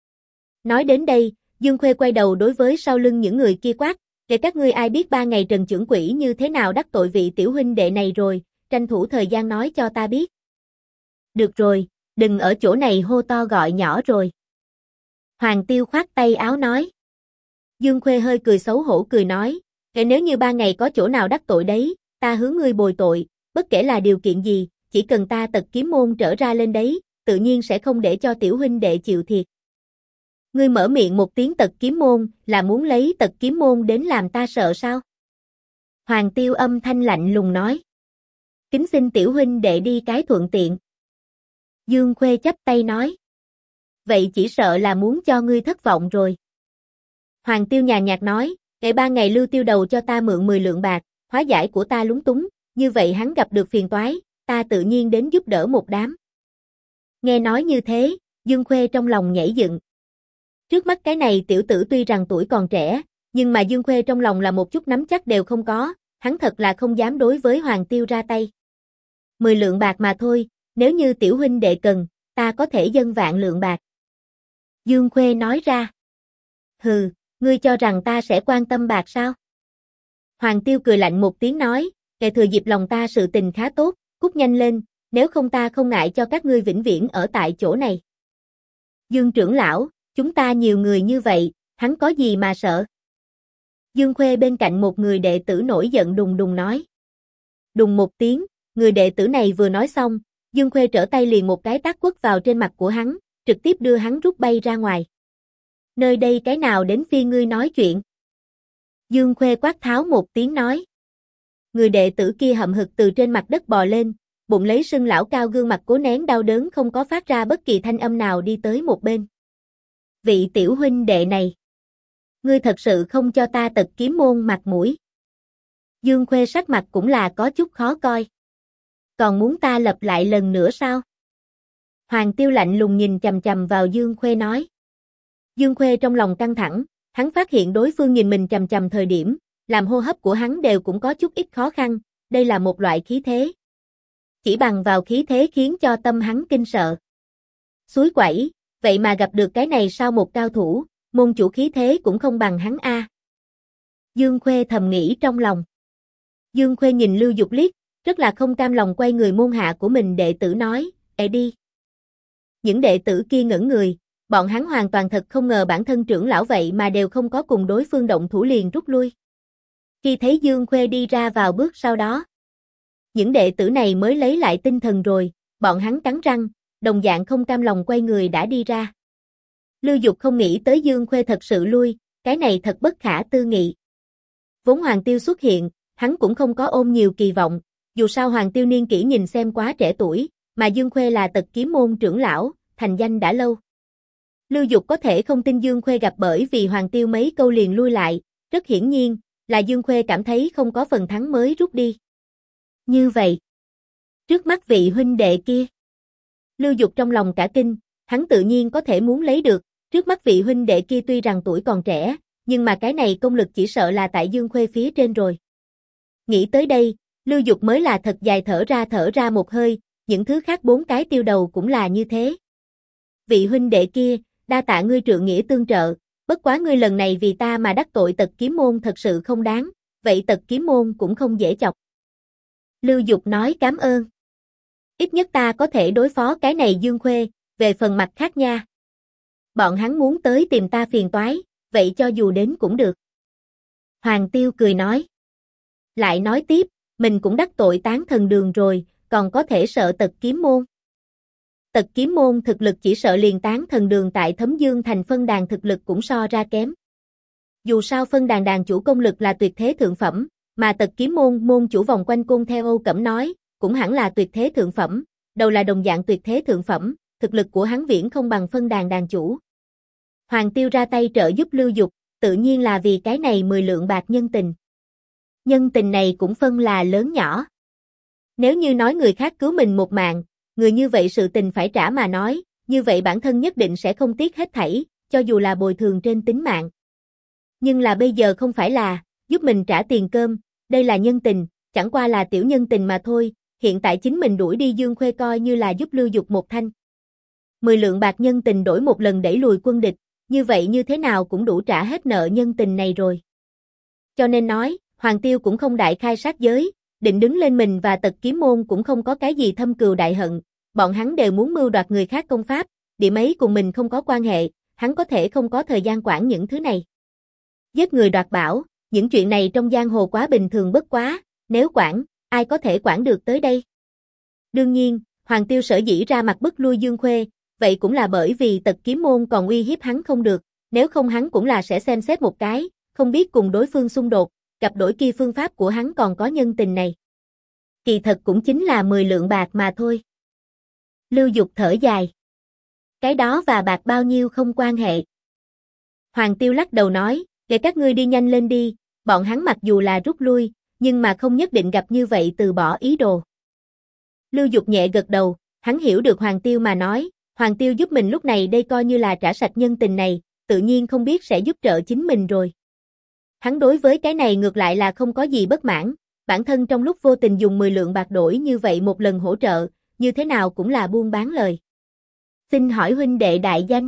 Nói đến đây, Dương Khuê quay đầu đối với sau lưng những người kia quát, "Để các ngươi ai biết 3 ngày Trần Chưởng Quỷ như thế nào đắc tội vị tiểu huynh đệ này rồi, tranh thủ thời gian nói cho ta biết." "Được rồi, đừng ở chỗ này hô to gọi nhỏ rồi." Hoàng Tiêu khoát tay áo nói. Dương Khuê hơi cười xấu hổ cười nói, nếu như 3 ngày có chỗ nào đắc tội đấy, ta hướng ngươi bồi tội, bất kể là điều kiện gì, chỉ cần ta Tật Kiếm môn trở ra lên đấy, tự nhiên sẽ không để cho tiểu huynh đệ chịu thiệt." "Ngươi mở miệng một tiếng Tật Kiếm môn, là muốn lấy Tật Kiếm môn đến làm ta sợ sao?" Hoàng Tiêu âm thanh lạnh lùng nói. "Kính xin tiểu huynh đệ đi cái thuận tiện." Dương Khuê chắp tay nói. "Vậy chỉ sợ là muốn cho ngươi thất vọng rồi." Hoàng Tiêu nhàn nhạt nói, "Ngày 3 ngày Lưu Tiêu đầu cho ta mượn 10 lượng bạc, hóa giải của ta lúng túng, như vậy hắn gặp được phiền toái, ta tự nhiên đến giúp đỡ một đám." Nghe nói như thế, Dương Khuê trong lòng nhảy dựng. Trước mắt cái này tiểu tử tuy rằng tuổi còn trẻ, nhưng mà Dương Khuê trong lòng là một chút nắm chắc đều không có, hắn thật là không dám đối với Hoàng Tiêu ra tay. 10 lượng bạc mà thôi, nếu như tiểu huynh đệ cần, ta có thể dâng vạn lượng bạc." Dương Khuê nói ra. "Hừ, ngươi cho rằng ta sẽ quan tâm bạc sao?" Hoàng Tiêu cười lạnh một tiếng nói, "Kẻ thừa dịp lòng ta sự tình khá tốt, cút nhanh lên, nếu không ta không ngại cho các ngươi vĩnh viễn ở tại chỗ này." "Dương trưởng lão, chúng ta nhiều người như vậy, hắn có gì mà sợ?" Dương Khuê bên cạnh một người đệ tử nổi giận đùng đùng nói. Đùng một tiếng, người đệ tử này vừa nói xong, Dương Khuê trở tay liền một cái tát quất vào trên mặt của hắn, trực tiếp đưa hắn rút bay ra ngoài. "Nơi đây cái nào đến phiên ngươi nói chuyện?" Dương Khuê quát tháo một tiếng nói. Người đệ tử kia hậm hực từ trên mặt đất bò lên, bụng lấy sưng lão cao gương mặt cố nén đau đớn không có phát ra bất kỳ thanh âm nào đi tới một bên. Vị tiểu huynh đệ này, ngươi thật sự không cho ta Tật Kiếm môn mặt mũi. Dương Khuê sắc mặt cũng là có chút khó coi. Còn muốn ta lặp lại lần nữa sao? Hoàng Tiêu lạnh lùng nhìn chằm chằm vào Dương Khuê nói. Dương Khuê trong lòng căng thẳng, hắn phát hiện đối phương nhìn mình chằm chằm thời điểm, làm hô hấp của hắn đều cũng có chút ít khó khăn, đây là một loại khí thế. Chỉ bằng vào khí thế khiến cho tâm hắn kinh sợ. Suối quẩy, vậy mà gặp được cái này sao một cao thủ, môn chủ khí thế cũng không bằng hắn a. Dương Khuê thầm nghĩ trong lòng. Dương Khuê nhìn Lưu Dục liếc, rất là không cam lòng quay người môn hạ của mình đệ tử nói, "Ê đi." Những đệ tử kia ngẩn người, bọn hắn hoàn toàn thật không ngờ bản thân trưởng lão vậy mà đều không có cùng đối phương động thủ liền rút lui. Khi thấy Dương Khuê đi ra vào bước sau đó, những đệ tử này mới lấy lại tinh thần rồi, bọn hắn cắn răng, đồng dạng không cam lòng quay người đã đi ra. Lưu Dục không nghĩ tới Dương Khuê thật sự lui, cái này thật bất khả tư nghị. Vốn Hoàng Tiêu xuất hiện, hắn cũng không có ôm nhiều kỳ vọng, dù sao Hoàng Tiêu niên kỷ nhìn xem quá trẻ tuổi, mà Dương Khuê là Tật Kiếm môn trưởng lão, thành danh đã lâu. Lưu Dục có thể không tin Dương Khuê gặp bởi vì Hoàng Tiêu mấy câu liền lui lại, rất hiển nhiên, là Dương Khuê cảm thấy không có phần thắng mới rút đi. Như vậy, trước mắt vị huynh đệ kia, Lưu Dục trong lòng cả kinh, hắn tự nhiên có thể muốn lấy được, trước mắt vị huynh đệ kia tuy rằng tuổi còn trẻ, nhưng mà cái này công lực chỉ sợ là tại Dương Khuê phía trên rồi. Nghĩ tới đây, Lưu Dục mới là thật dài thở ra một hơi, những thứ khác 4 cái tiêu đầu cũng là như thế. Vị huynh đệ kia, đa tạ ngươi trượng nghĩa tương trợ, bất quá ngươi lần này vì ta mà đắc tội Tật Kiếm môn thật sự không đáng, vậy Tật Kiếm môn cũng không dễ chọc. Lưu Dục nói cảm ơn. Ít nhất ta có thể đối phó cái này Dương Khuê, về phần mặt khác nha. Bọn hắn muốn tới tìm ta phiền toái, vậy cho dù đến cũng được. Hoàng Tiêu cười nói. Lại nói tiếp, mình cũng đắc tội Tán Thần Đường rồi, còn có thể sợ Tật Kiếm môn. Tật Kiếm môn thực lực chỉ sợ liền Tán Thần Đường tại Thấm Dương thành phân đàn thực lực cũng so ra kém. Dù sao phân đàn đàn chủ công lực là tuyệt thế thượng phẩm, mà Tật Kiếm môn môn chủ vòng quanh côn theo Âu Cẩm nói, cũng hẳn là tuyệt thế thượng phẩm, đầu là đồng dạng tuyệt thế thượng phẩm, thực lực của hắn viễn không bằng phân đàn đàn chủ. Hoàng Tiêu ra tay trợ giúp Lưu Dục, tự nhiên là vì cái này 10 lượng bạc nhân tình. Nhân tình này cũng phân là lớn nhỏ. Nếu như nói người khác cứu mình một mạng, người như vậy sự tình phải trả mà nói, như vậy bản thân nhất định sẽ không tiếc hết thảy, cho dù là bồi thường trên tính mạng. Nhưng là bây giờ không phải là, giúp mình trả tiền cơm, đây là nhân tình, chẳng qua là tiểu nhân tình mà thôi, hiện tại chính mình đuổi đi Dương Khuê coi như là giúp Lưu Dục một thanh. 10 lượng bạc nhân tình đổi một lần đẩy lùi quân địch, như vậy như thế nào cũng đủ trả hết nợ nhân tình này rồi. Cho nên nói, Hoàng Tiêu cũng không đại khai sát giới, định đứng lên mình và Tật Kiếm môn cũng không có cái gì thâm cừu đại hận, bọn hắn đều muốn mưu đoạt người khác công pháp, điểm ấy cùng mình không có quan hệ, hắn có thể không có thời gian quản những thứ này. Giết người đoạt bảo, những chuyện này trong giang hồ quá bình thường bất quá, nếu quản, ai có thể quản được tới đây. Đương nhiên, Hoàng Tiêu sở dĩ ra mặt bức lui Dương Khuê, vậy cũng là bởi vì Tật Kiếm môn còn uy hiếp hắn không được, nếu không hắn cũng là sẽ xem xét một cái, không biết cùng đối phương xung đột, cặp đổi kia phương pháp của hắn còn có nhân tình này. Kỳ thật cũng chính là 10 lượng bạc mà thôi. Lưu Dục thở dài. Cái đó và bạc bao nhiêu không quan hệ. Hoàng Tiêu lắc đầu nói, để các ngươi đi nhanh lên đi, bọn hắn mặc dù là rút lui, nhưng mà không nhất định gặp như vậy từ bỏ ý đồ. Lưu Dục nhẹ gật đầu, hắn hiểu được Hoàng Tiêu mà nói, Hoàng Tiêu giúp mình lúc này đây coi như là trả sạch nhân tình này, tự nhiên không biết sẽ giúp trợ chính mình rồi. Hắn đối với cái này ngược lại là không có gì bất mãn, bản thân trong lúc vô tình dùng 10 lượng bạc đổi như vậy một lần hỗ trợ, như thế nào cũng là buôn bán lời. Xin hỏi huynh đệ đại danh?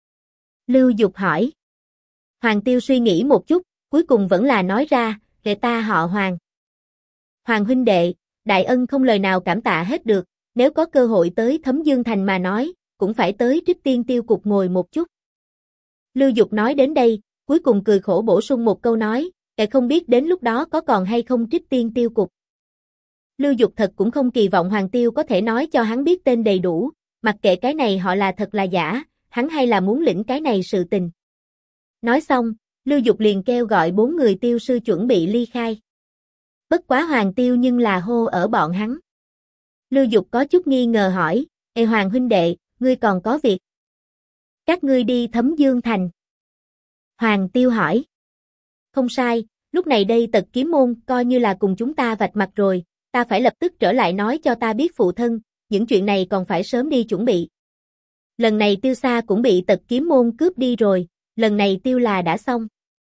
Lưu Dục hỏi. Hoàng Tiêu suy nghĩ một chút, cuối cùng vẫn là nói ra, để ta họ Hoàng. Hoàng huynh đệ, đại ân không lời nào cảm tạ hết được, nếu có cơ hội tới Thấm Dương thành mà nói, cũng phải tới Trích Tiên Tiêu cục ngồi một chút. Lưu Dục nói đến đây, cuối cùng cười khổ bổ sung một câu nói, không biết đến lúc đó có còn hay không Trích Tiên Tiêu cục. Lưu Dục thật cũng không kỳ vọng Hoàng Tiêu có thể nói cho hắn biết tên đầy đủ, mặc kệ cái này họ là thật là giả, hắn hay là muốn lĩnh cái này sự tình. Nói xong, Lưu Dục liền kêu gọi 4 người tiêu sư chuẩn bị ly khai. Bất quá Hoàng Tiêu nhưng là hô ở bọn hắn. Lưu Dục có chút nghi ngờ hỏi, Ê Hoàng huynh đệ, ngươi còn có việc? Các ngươi đi Thấm Dương Thành. Hoàng Tiêu hỏi. Không sai, lúc này đây Tật Kiếm Môn coi như là cùng chúng ta vạch mặt rồi, ta phải lập tức trở lại nói cho ta biết phụ thân, những chuyện này còn phải sớm đi chuẩn bị. Lần này Tiêu Sa cũng bị Tật Kiếm Môn cướp đi rồi, lần này Tiêu là đã xong.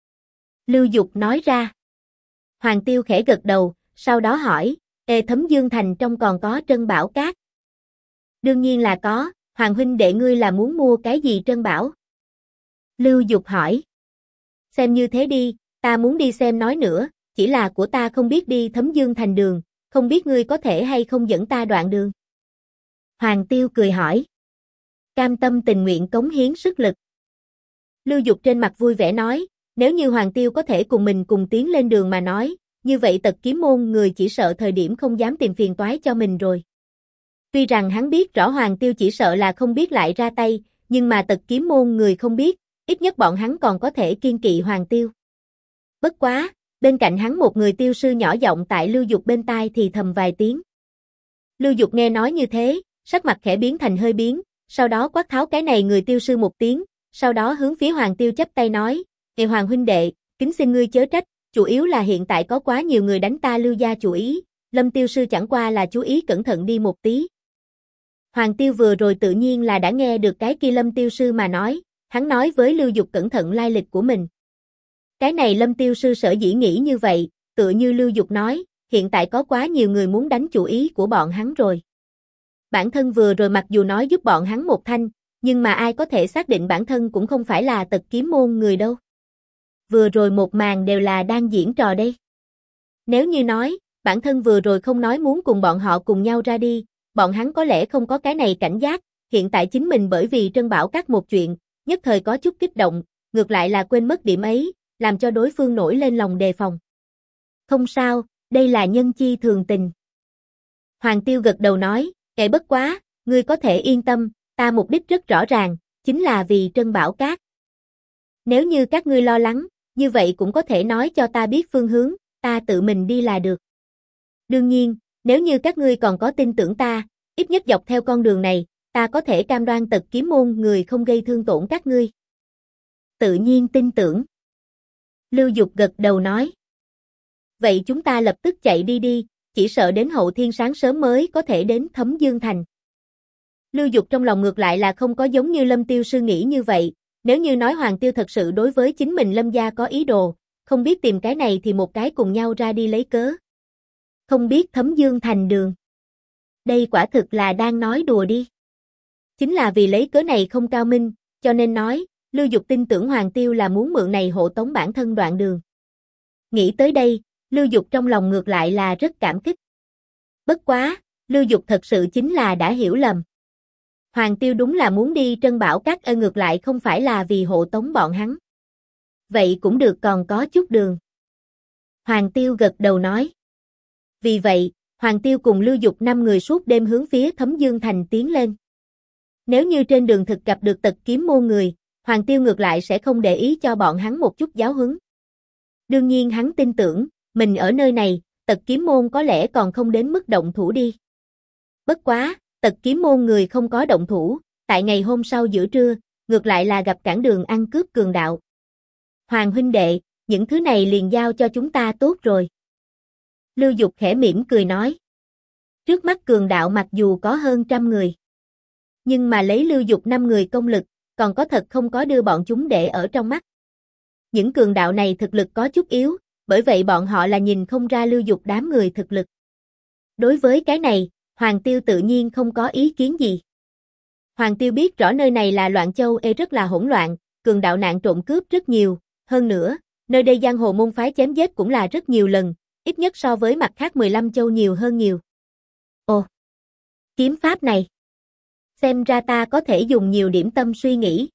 Lưu Dục nói ra. Hoàng Tiêu khẽ gật đầu, sau đó hỏi, Ê Thấm Dương Thành trong còn có Trân Bảo Các? Đương nhiên là có, Hoàng huynh đệ ngươi là muốn mua cái gì Trân Bảo? Lưu Dục hỏi. Xem như thế đi, ta muốn đi xem nói nữa, chỉ là của ta không biết đi Thấm Dương Thành đường, không biết ngươi có thể hay không dẫn ta đoạn đường. Hoàng Tiêu cười hỏi. Cam tâm tình nguyện cống hiến sức lực. Lưu Dục trên mặt vui vẻ nói, nếu như Hoàng Tiêu có thể cùng mình cùng tiến lên đường mà nói, như vậy Tật Kiếm Môn người chỉ sợ thời điểm không dám tìm phiền toái cho mình rồi. Tuy rằng hắn biết rõ Hoàng Tiêu chỉ sợ là không biết lại ra tay, nhưng mà Tật Kiếm Môn người không biết, ít nhất bọn hắn còn có thể kiên kỵ Hoàng Tiêu. Bất quá, bên cạnh hắn một người tiêu sư nhỏ giọng tại Lưu Dục bên tai thì thầm vài tiếng. Lưu Dục nghe nói như thế, sắc mặt khẽ biến thành hơi biến, sau đó quát tháo cái này người tiêu sư một tiếng, sau đó hướng phía Hoàng Tiêu chắp tay nói, Ê Hoàng huynh đệ, kính xin ngươi chớ trách, chủ yếu là hiện tại có quá nhiều người đánh ta Lưu gia chủ ý, Lâm tiêu sư chẳng qua là chú ý cẩn thận đi một tí. Hoàng Tiêu vừa rồi tự nhiên là đã nghe được cái kia Lâm tiêu sư mà nói, hắn nói với Lưu Dục cẩn thận lai lịch của mình. Cái này Lâm tiêu sư sở dĩ nghĩ như vậy, tựa như Lưu Dục nói, hiện tại có quá nhiều người muốn đánh chủ ý của bọn hắn rồi. Bản thân vừa rồi mặc dù nói giúp bọn hắn một thanh, nhưng mà ai có thể xác định bản thân cũng không phải là Tật Kiếm Môn người đâu. Vừa rồi một màn đều là đang diễn trò đây. Nếu như nói, bản thân vừa rồi không nói muốn cùng bọn họ cùng nhau ra đi, bọn hắn có lẽ không có cái này cảnh giác, hiện tại chính mình bởi vì Trân Bảo Các một chuyện, nhất thời có chút kích động, ngược lại là quên mất điểm ấy, làm cho đối phương nổi lên lòng đề phòng. Không sao, đây là nhân chi thường tình. Hoàng Tiêu gật đầu nói, kệ bất quá, ngươi có thể yên tâm, ta mục đích rất rõ ràng, chính là vì Trân Bảo Các. Nếu như các ngươi lo lắng, như vậy cũng có thể nói cho ta biết phương hướng, ta tự mình đi là được. Đương nhiên, nếu như các ngươi còn có tin tưởng ta, ít nhất dọc theo con đường này, ta có thể cam đoan Tật Kiếm Môn người không gây thương tổn các ngươi. Tự nhiên tin tưởng. Lưu Dục gật đầu nói. Vậy chúng ta lập tức chạy đi, chỉ sợ đến hậu thiên sáng sớm mới có thể đến Thấm Dương Thành. Lưu Dục trong lòng ngược lại là không có giống như Lâm tiêu sư nghĩ như vậy, nếu như nói Hoàng Tiêu thật sự đối với chính mình Lâm gia có ý đồ, không biết tìm cái này thì một cái cùng nhau ra đi lấy cớ. Không biết Thấm Dương Thành đường. Đây quả thực là đang nói đùa đi. Chính là vì lấy cớ này không cao minh, cho nên nói, Lưu Dục tin tưởng Hoàng Tiêu là muốn mượn này hộ tống bản thân đoạn đường. Nghĩ tới đây, Lưu Dục trong lòng ngược lại là rất cảm kích. Bất quá, Lưu Dục thật sự chính là đã hiểu lầm. Hoàng Tiêu đúng là muốn đi Trân Bảo Các ngược lại không phải là vì hộ tống bọn hắn. Vậy cũng được còn có chút đường. Hoàng Tiêu gật đầu nói. Vì vậy, Hoàng Tiêu cùng Lưu Dục 5 người suốt đêm hướng phía Thấm Dương Thành tiến lên. Nếu như trên đường thực gặp được Tật Kiếm Môn người, Hoàng Tiêu ngược lại sẽ không để ý cho bọn hắn một chút giáo huấn. Đương nhiên hắn tin tưởng, mình ở nơi này, Tật Kiếm Môn có lẽ còn không đến mức động thủ đi. Bất quá, Tật Kiếm Môn người không có động thủ, tại ngày hôm sau giữa trưa, ngược lại là gặp cản đường ăn cướp cường đạo. Hoàng huynh đệ, những thứ này liền giao cho chúng ta tốt rồi. Lưu Dục khẽ mỉm cười nói. Trước mắt cường đạo mặc dù có hơn 100 người, nhưng mà lấy Lưu Dục 5 người công lực, còn có thật không có đưa bọn chúng để ở trong mắt. Những cường đạo này thực lực có chút yếu, bởi vậy bọn họ là nhìn không ra Lưu Dục đám người thực lực. Đối với cái này, Hoàng Tiêu tự nhiên không có ý kiến gì. Hoàng Tiêu biết rõ nơi này là Loạn Châu rất là hỗn loạn, cường đạo nạn trộm cướp rất nhiều, hơn nữa, nơi đây giang hồ môn phái chém giết cũng là rất nhiều lần, ít nhất so với mặt khác 15 châu nhiều hơn nhiều. Ồ, kiếm pháp này. Xem ra ta có thể dùng nhiều điểm tâm suy nghĩ.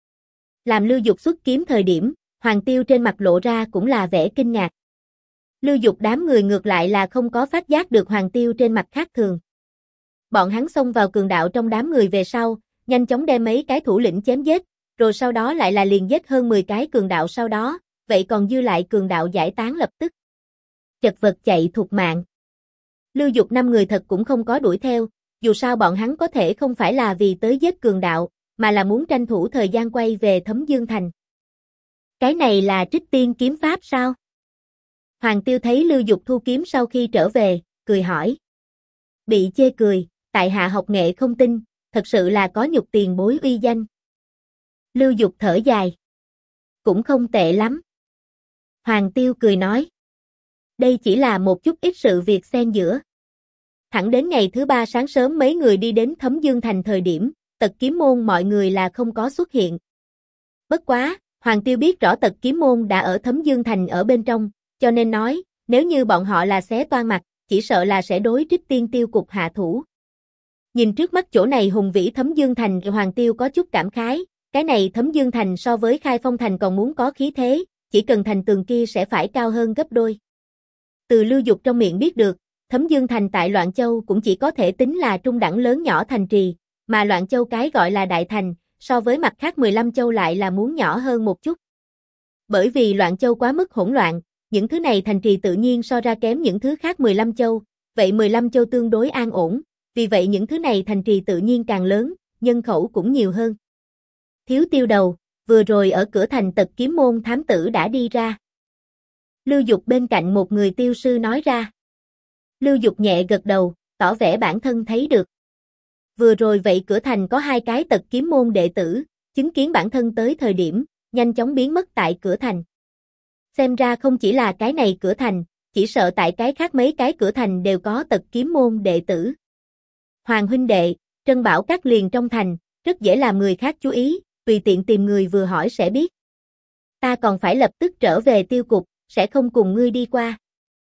Làm Lưu Dục xuất kiếm thời điểm, Hoàng Tiêu trên mặt lộ ra cũng là vẻ kinh ngạc. Lưu Dục đám người ngược lại là không có phát giác được Hoàng Tiêu trên mặt khác thường. Bọn hắn xông vào cường đạo trong đám người về sau, nhanh chóng đem mấy cái thủ lĩnh chém giết, rồi sau đó lại là liền giết hơn 10 cái cường đạo sau đó, vậy còn dư lại cường đạo giải tán lập tức. Chật vật chạy thục mạng. Lưu Dục 5 người thật cũng không có đuổi theo, dù sao bọn hắn có thể không phải là vì tới giết cường đạo, mà là muốn tranh thủ thời gian quay về Thấm Dương Thành. Cái này là Trích Tiên kiếm pháp sao? Hoàng Tiêu thấy Lưu Dục thu kiếm sau khi trở về, cười hỏi. Bị chê cười, tại hạ học nghệ không tinh, thật sự là có nhục tiền bối uy danh. Lưu Dục thở dài. Cũng không tệ lắm. Hoàng Tiêu cười nói. Đây chỉ là một chút ít sự việc xen giữa. Thẳng đến ngày thứ 3 sáng sớm mấy người đi đến Thấm Dương Thành thời điểm, Tật Kiếm Môn mọi người là không có xuất hiện. Bất quá, Hoàng Tiêu biết rõ Tật Kiếm Môn đã ở Thấm Dương Thành ở bên trong, cho nên nói, nếu như bọn họ là xé toan mặt, chỉ sợ là sẽ đối Trích Tiên tiêu cục hạ thủ. Nhìn trước mắt chỗ này hùng vĩ Thấm Dương Thành, Hoàng Tiêu có chút cảm khái, cái này Thấm Dương Thành so với Khai Phong Thành còn muốn có khí thế, chỉ cần thành tường kia sẽ phải cao hơn gấp đôi. Từ Lưu Dục trong miệng biết được, Thấm Dương Thành tại Loạn Châu cũng chỉ có thể tính là trung đẳng lớn nhỏ thành trì, mà Loạn Châu cái gọi là đại thành, so với mặt khác 15 châu lại là muốn nhỏ hơn một chút. Bởi vì Loạn Châu quá mức hỗn loạn, những thứ này thành trì tự nhiên so ra kém những thứ khác 15 châu, vậy 15 châu tương đối an ổn, vì vậy những thứ này thành trì tự nhiên càng lớn, nhân khẩu cũng nhiều hơn. Thiếu Tiêu đầu, vừa rồi ở cửa thành Tật Kiếm Môn thám tử đã đi ra. Lưu Dục bên cạnh một người tiêu sư nói ra. Lưu Dục nhẹ gật đầu, tỏ vẻ bản thân thấy được. Vừa rồi vậy cửa thành có 2 cái Tật Kiếm Môn đệ tử, chứng kiến bản thân tới thời điểm, nhanh chóng biến mất tại cửa thành. Xem ra không chỉ là cái này cửa thành, chỉ sợ tại cái khác mấy cái cửa thành đều có Tật Kiếm Môn đệ tử. Hoàng huynh đệ, Trân Bảo Các liền trong thành, rất dễ làm người khác chú ý, tùy tiện tìm người vừa hỏi sẽ biết. Ta còn phải lập tức trở về tiêu cục, sẽ không cùng ngươi đi qua.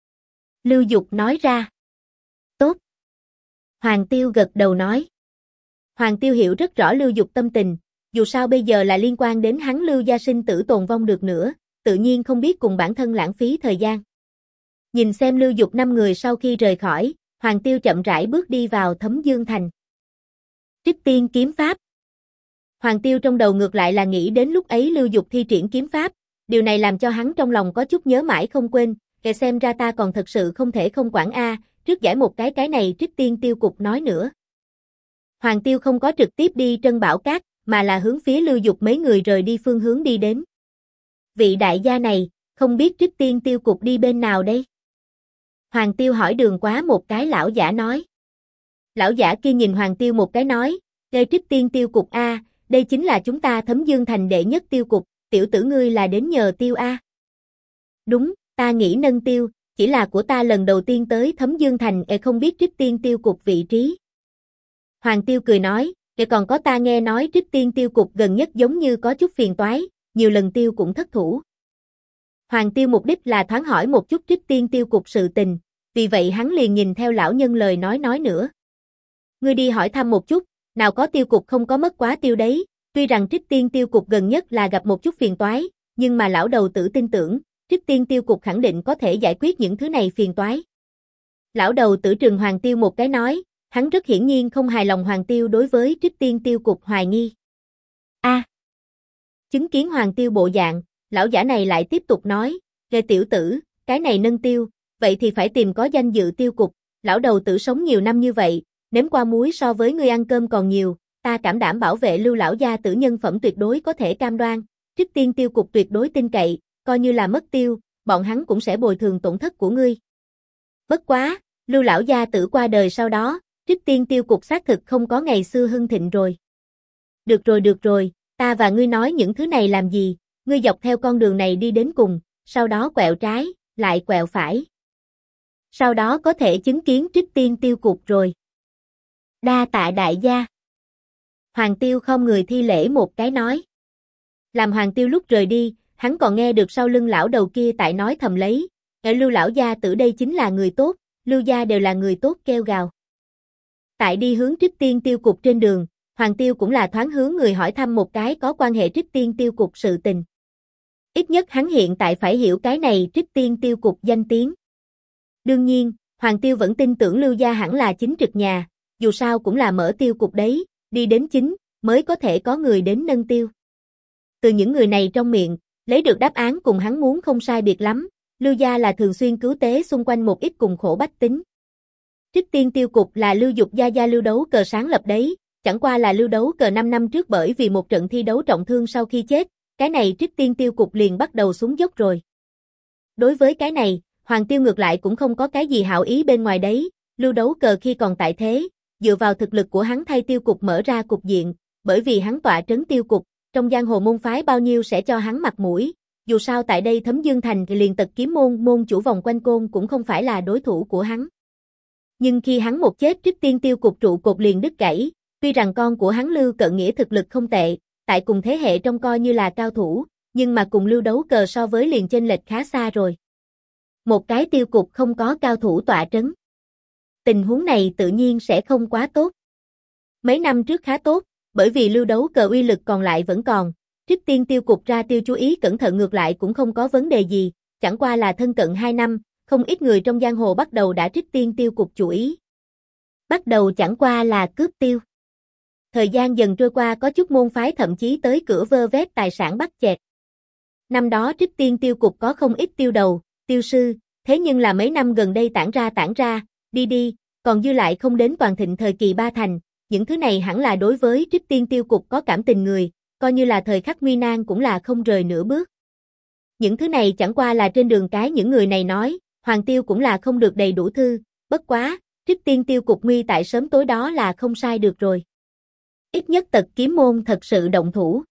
Lưu Dục nói ra. Tốt. Hoàng Tiêu gật đầu nói. Hoàng Tiêu hiểu rất rõ Lưu Dục tâm tình, dù sao bây giờ là liên quan đến hắn Lưu gia sinh tử tồn vong được nữa, tự nhiên không biết cùng bản thân lãng phí thời gian. Nhìn xem Lưu Dục 5 người sau khi rời khỏi, Hoàng Tiêu chậm rãi bước đi vào Thấm Dương Thành. Trích Tiên kiếm pháp. Hoàng Tiêu trong đầu ngược lại là nghĩ đến lúc ấy Lưu Dục thi triển kiếm pháp, điều này làm cho hắn trong lòng có chút nhớ mãi không quên, kể xem ra ta còn thật sự không thể không quản trước giải một cái này Trích Tiên tiêu cục nói nữa. Hoàng Tiêu không có trực tiếp đi Trân Bảo Các, mà là hướng phía Lưu Dục mấy người rời đi phương hướng đi đến. Vị đại gia này, không biết Trích Tiên tiêu cục đi bên nào đây? Hoàng Tiêu hỏi đường quá một cái lão giả nói. Lão giả kia nhìn Hoàng Tiêu một cái nói, đây Trích Tiên tiêu cục đây chính là chúng ta Thấm Dương Thành đệ nhất tiêu cục, tiểu tử ngươi là đến nhờ tiêu Đúng, ta nghĩ nâng tiêu, chỉ là của ta lần đầu tiên tới Thấm Dương Thành không biết Trích Tiên tiêu cục vị trí. Hoàng Tiêu cười nói, còn có ta nghe nói Trích Tiên tiêu cục gần nhất giống như có chút phiền toái, nhiều lần tiêu cũng thất thủ. Hoàng Tiêu mục đích là thoáng hỏi một chút Trích Tiên tiêu cục sự tình, vì vậy hắn liền nhìn theo lão nhân lời nói nữa. Ngươi đi hỏi thăm một chút, nào có tiêu cục không có mất quá tiêu đấy, tuy rằng Trích Tiên tiêu cục gần nhất là gặp một chút phiền toái, nhưng mà lão đầu tử tin tưởng, Trích Tiên tiêu cục khẳng định có thể giải quyết những thứ này phiền toái. Lão đầu tử trừng Hoàng Tiêu một cái nói, hắn rất hiển nhiên không hài lòng Hoàng Tiêu đối với Trích Tiên tiêu cục hoài nghi. Chứng kiến Hoàng Tiêu bộ dạng, lão giả này lại tiếp tục nói, "Ghê tiểu tử, cái này nâng tiêu, vậy thì phải tìm có danh dự tiêu cục, lão đầu tử sống nhiều năm như vậy, nếm qua muối so với ngươi ăn cơm còn nhiều, ta cảm đảm bảo vệ Lưu lão gia tử nhân phẩm tuyệt đối có thể cam đoan, Trích Tiên tiêu cục tuyệt đối tin cậy, coi như là mất tiêu, bọn hắn cũng sẽ bồi thường tổn thất của ngươi." Bất quá, Lưu lão gia tử qua đời sau đó, Trích Tiên tiêu cục xác thực không có ngày xưa hưng thịnh rồi. Được rồi, ta và ngươi nói những thứ này làm gì, ngươi dọc theo con đường này đi đến cùng, sau đó quẹo trái, lại quẹo phải. Sau đó có thể chứng kiến Trích Tiên tiêu cục rồi. Đa tạ đại gia. Hoàng Tiêu không người thi lễ một cái nói. Làm Hoàng Tiêu lúc rời đi, hắn còn nghe được sau lưng lão đầu kia tại nói thầm lấy, Lưu lão gia tử đây chính là người tốt, Lưu gia đều là người tốt kêu gào. Tại đi hướng Trích Tiên tiêu cục trên đường, Hoàng Tiêu cũng là thoáng hướng người hỏi thăm một cái có quan hệ Trích Tiên tiêu cục sự tình. Ít nhất hắn hiện tại phải hiểu cái này Trích Tiên tiêu cục danh tiếng. Đương nhiên, Hoàng Tiêu vẫn tin tưởng Lưu gia hẳn là chính trực nhà, dù sao cũng là mở tiêu cục đấy, đi đến chính, mới có thể có người đến nâng tiêu. Từ những người này trong miệng, lấy được đáp án cùng hắn muốn không sai biệt lắm, Lưu gia là thường xuyên cứu tế xung quanh một ít cùng khổ bách tính. Trích Tiên Tiêu Cục là Lưu Dục Gia Lưu Đấu Cờ sáng lập đấy, chẳng qua là Lưu Đấu Cờ 5 năm trước bởi vì một trận thi đấu trọng thương sau khi chết, cái này Trích Tiên Tiêu Cục liền bắt đầu xuống dốc rồi. Đối với cái này, Hoàng Tiêu ngược lại cũng không có cái gì hảo ý bên ngoài đấy, Lưu Đấu Cờ khi còn tại thế, dựa vào thực lực của hắn thay Tiêu Cục mở ra cục diện, bởi vì hắn tọa trấn Tiêu Cục, trong giang hồ môn phái bao nhiêu sẽ cho hắn mặt mũi, dù sao tại đây Thấm Dương Thành thì liền Tật Kiếm môn môn chủ vòng quanh côn cũng không phải là đối thủ của hắn. Nhưng khi hắn một chết Trích Tiên Tiêu Cục trụ cột liền đứt gãy, tuy rằng con của hắn Lưu Cận Nghĩa thực lực không tệ, tại cùng thế hệ trong coi như là cao thủ, nhưng mà cùng Lưu Đấu Cờ so với liền chênh lệch khá xa rồi. Một cái tiêu cục không có cao thủ tọa trấn. Tình huống này tự nhiên sẽ không quá tốt. Mấy năm trước khá tốt, bởi vì Lưu Đấu Cờ uy lực còn lại vẫn còn, Trích Tiên Tiêu Cục ra tiêu chú ý cẩn thận ngược lại cũng không có vấn đề gì, chẳng qua là thân cận 2 năm, không ít người trong giang hồ bắt đầu đã Trích Tiên Tiêu Cục chú ý. Bắt đầu chẳng qua là cướp tiêu. Thời gian dần trôi qua có chút môn phái thậm chí tới cửa vơ vét tài sản bắt chẹt. Năm đó Trích Tiên Tiêu Cục có không ít tiêu đầu, tiêu sư, thế nhưng là mấy năm gần đây tản ra, đi, còn dư lại không đến toàn thịnh thời kỳ ba thành, những thứ này hẳn là đối với Trích Tiên Tiêu Cục có cảm tình người, coi như là thời khắc nguy nan cũng là không rời nửa bước. Những thứ này chẳng qua là trên đường cái những người này nói, Hoàng Tiêu cũng là không được đầy đủ thư, bất quá, Trích Tiên Tiêu Cục nguy tại sớm tối đó là không sai được rồi. Ít nhất Tật Kiếm môn thật sự động thủ.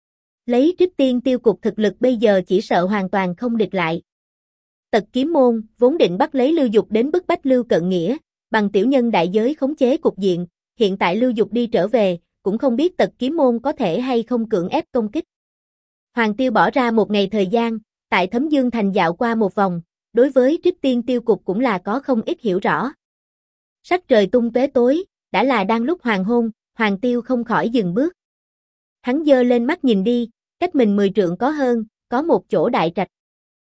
Lấy Trích Tiên Tiêu Cục thực lực bây giờ chỉ sợ hoàn toàn không địch lại. Tật Kiếm môn vốn định bắt lấy Lưu Dục đến bức bách Lưu Cận Nghĩa, bằng tiểu nhân đại giới khống chế cục diện, hiện tại Lưu Dục đi trở về, cũng không biết Tật Kiếm môn có thể hay không cưỡng ép công kích. Hoàng Tiêu bỏ ra một ngày thời gian, tại Thấm Dương Thành dạo qua một vòng, đối với Trích Tiên Tiêu Cục cũng là có không ít hiểu rõ. Sắc trời tung tóe tối, đã là đang lúc hoàng hôn, Hoàng Tiêu không khỏi dừng bước. Hắn giơ lên mắt nhìn đi, cách mình 10 trượng có hơn, có một chỗ đại trạch.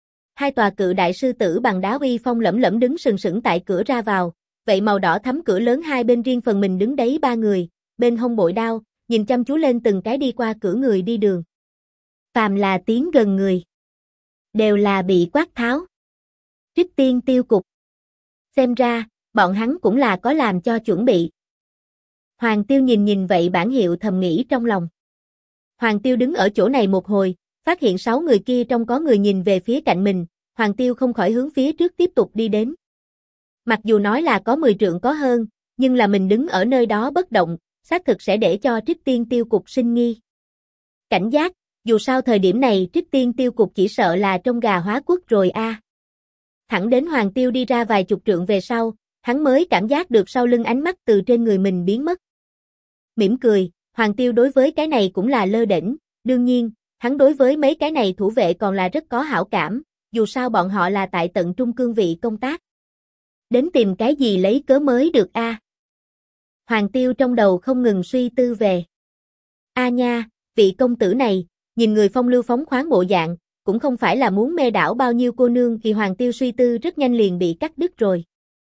2 tòa cự đại sư tử bằng đá uy phong lẫm lẫm đứng sừng sững tại cửa ra vào, vậy màu đỏ thắm cửa lớn hai bên riêng phần mình đứng đấy 3 người, bên hông bội đao, nhìn chăm chú lên từng cái đi qua cửa người đi đường. Phàm là tiến gần người, đều là bị quát tháo. Trích Tiên Tiêu Cục. Xem ra, bọn hắn cũng là có làm cho chuẩn bị. Hoàng Tiêu nhìn vậy bản hiệu thầm nghĩ trong lòng. Hoàng Tiêu đứng ở chỗ này một hồi, phát hiện 6 người kia trong có người nhìn về phía cạnh mình, Hoàng Tiêu không khỏi hướng phía trước tiếp tục đi đến. Mặc dù nói là có 10 trượng có hơn, nhưng là mình đứng ở nơi đó bất động, xác thực sẽ để cho Trích Tiên Tiêu Cục sinh nghi. Cảnh giác, dù sao thời điểm này Trích Tiên Tiêu Cục chỉ sợ là trong gà hóa quốc rồi a. Thẳng đến Hoàng Tiêu đi ra vài chục trượng về sau, hắn mới cảm giác được sau lưng ánh mắt từ trên người mình biến mất. Mỉm cười, Hoàng Tiêu đối với cái này cũng là lơ đễnh, đương nhiên, hắn đối với mấy cái này thủ vệ còn là rất có hảo cảm, dù sao bọn họ là tại tận trung cương vị công tác. Đến tìm cái gì lấy cớ mới được a? Hoàng Tiêu trong đầu không ngừng suy tư về. A nha, vị công tử này, nhìn người phong lưu phóng khoáng bộ dạng, cũng không phải là muốn mê đảo bao nhiêu cô nương thì Hoàng Tiêu suy tư rất nhanh liền bị cắt đứt rồi.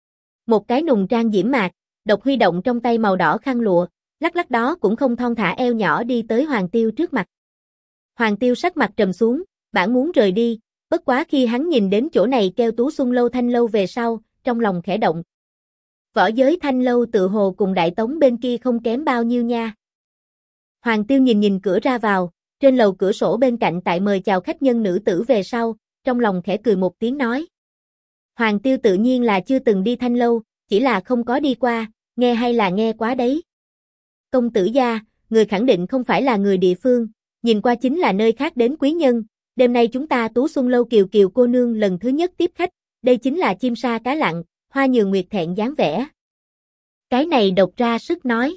Một cái nùng trang diễm mạc, độc huy động trong tay màu đỏ khăn lụa, lắc lắc đó cũng không thon thả eo nhỏ đi tới Hoàng Tiêu trước mặt. Hoàng Tiêu sắc mặt trầm xuống, bản muốn rời đi, bất quá khi hắn nhìn đến chỗ này kêu Tú Xuân Lâu Thanh Lâu về sau, trong lòng khẽ động. Võ giới Thanh Lâu tự hồ cùng Đại Tống bên kia không kém bao nhiêu nha. Hoàng Tiêu nhìn cửa ra vào, trên lầu cửa sổ bên cạnh tại mời chào khách nhân nữ tử về sau, trong lòng khẽ cười một tiếng nói. Hoàng Tiêu tự nhiên là chưa từng đi Thanh Lâu, chỉ là không có đi qua, nghe hay là nghe quá đấy. Công tử gia, người khẳng định không phải là người địa phương, nhìn qua chính là nơi khác đến quý nhân, đêm nay chúng ta Tú Xuân Lâu Kiều Kiều cô nương lần thứ nhất tiếp khách, đây chính là chim sa cá lặn, hoa nhường nguyệt thẹn dáng vẻ. Cái này độc ra sức nói.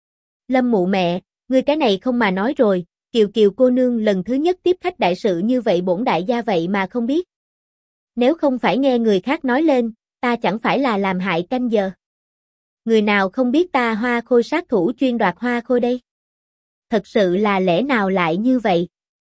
Lâm mụ mẹ, ngươi cái này không mà nói rồi, Kiều Kiều cô nương lần thứ nhất tiếp khách đại sự như vậy bổn đại gia vậy mà không biết. Nếu không phải nghe người khác nói lên, ta chẳng phải là làm hại canh giờ. Người nào không biết ta Hoa Khôi sát thủ chuyên đoạt Hoa Khôi đây? Thật sự là lẽ nào lại như vậy?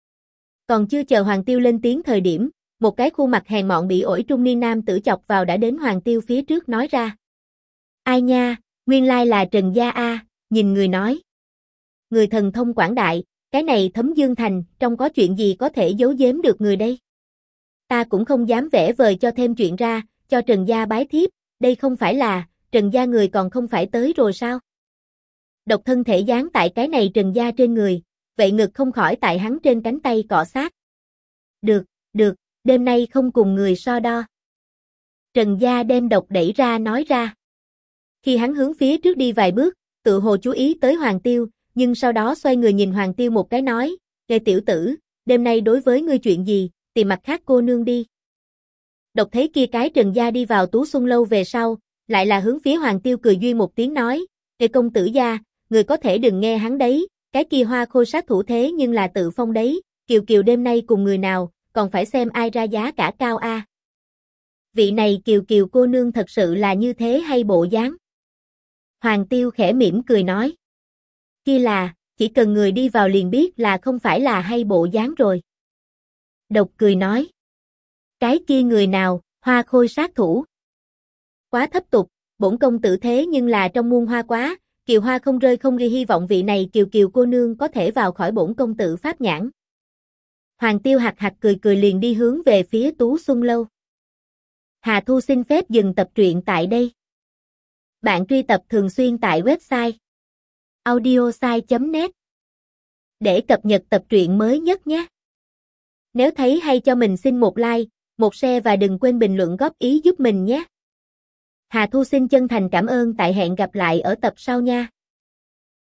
Còn chưa chờ Hoàng Tiêu lên tiếng thời điểm, một cái khuôn mặt hèn mọn bị ổi trung niên nam tử chọc vào đã đến Hoàng Tiêu phía trước nói ra. Ai nha, nguyên lai là Trần Gia A, nhìn người nói. Người thần thông quảng đại, cái này Thấm Dương Thành, trong có chuyện gì có thể giấu giếm được người đây? Ta cũng không dám vẽ vời cho thêm chuyện ra, cho Trần Gia bái thiếp, đây không phải là, Trần gia người còn không phải tới rồi sao? Độc thân thể dán tại cái này Trần gia trên người, vậy ngực không khỏi tại hắn trên cánh tay cọ sát. Được, được, đêm nay không cùng người so đo. Trần gia đem độc đẩy ra nói ra. Khi hắn hướng phía trước đi vài bước, tự hồ chú ý tới Hoàng Tiêu, nhưng sau đó xoay người nhìn Hoàng Tiêu một cái nói, "Nghe tiểu tử, đêm nay đối với ngươi chuyện gì, tìm mặt khác cô nương đi." Độc thấy kia cái Trần gia đi vào Tú Xuân lâu về sau, lại là hướng phía Hoàng Tiêu cười duyên một tiếng nói, "Ê công tử gia, người có thể đừng nghe hắn đấy, cái kia Hoa Khôi sát thủ thế nhưng là tự phong đấy, Kiều Kiều đêm nay cùng người nào, còn phải xem ai ra giá cả cao a." Vị này Kiều Kiều cô nương thật sự là như thế hay bộ dáng? Hoàng Tiêu khẽ mỉm cười nói. Kia là, chỉ cần người đi vào liền biết là không phải là hay bộ dáng rồi. Độc cười nói. Cái kia người nào, Hoa Khôi sát thủ. Quá thấp tục, bổn công tử thế nhưng là trong muôn hoa quá, Kiều Hoa không rơi không ghi, hy vọng vị này Kiều Kiều cô nương có thể vào khỏi bổn công tử pháp nhãn. Hoàng Tiêu hạc hạc cười cười liền đi hướng về phía Tú Xuân lâu. Hà Thu xin phép dừng tập truyện tại đây. Bạn truy tập thường xuyên tại website audiosai.net để cập nhật tập truyện mới nhất nhé. Nếu thấy hay cho mình xin một like, một share và đừng quên bình luận góp ý giúp mình nhé. Hà Thu xin chân thành cảm ơn, tại hẹn gặp lại ở tập sau nha.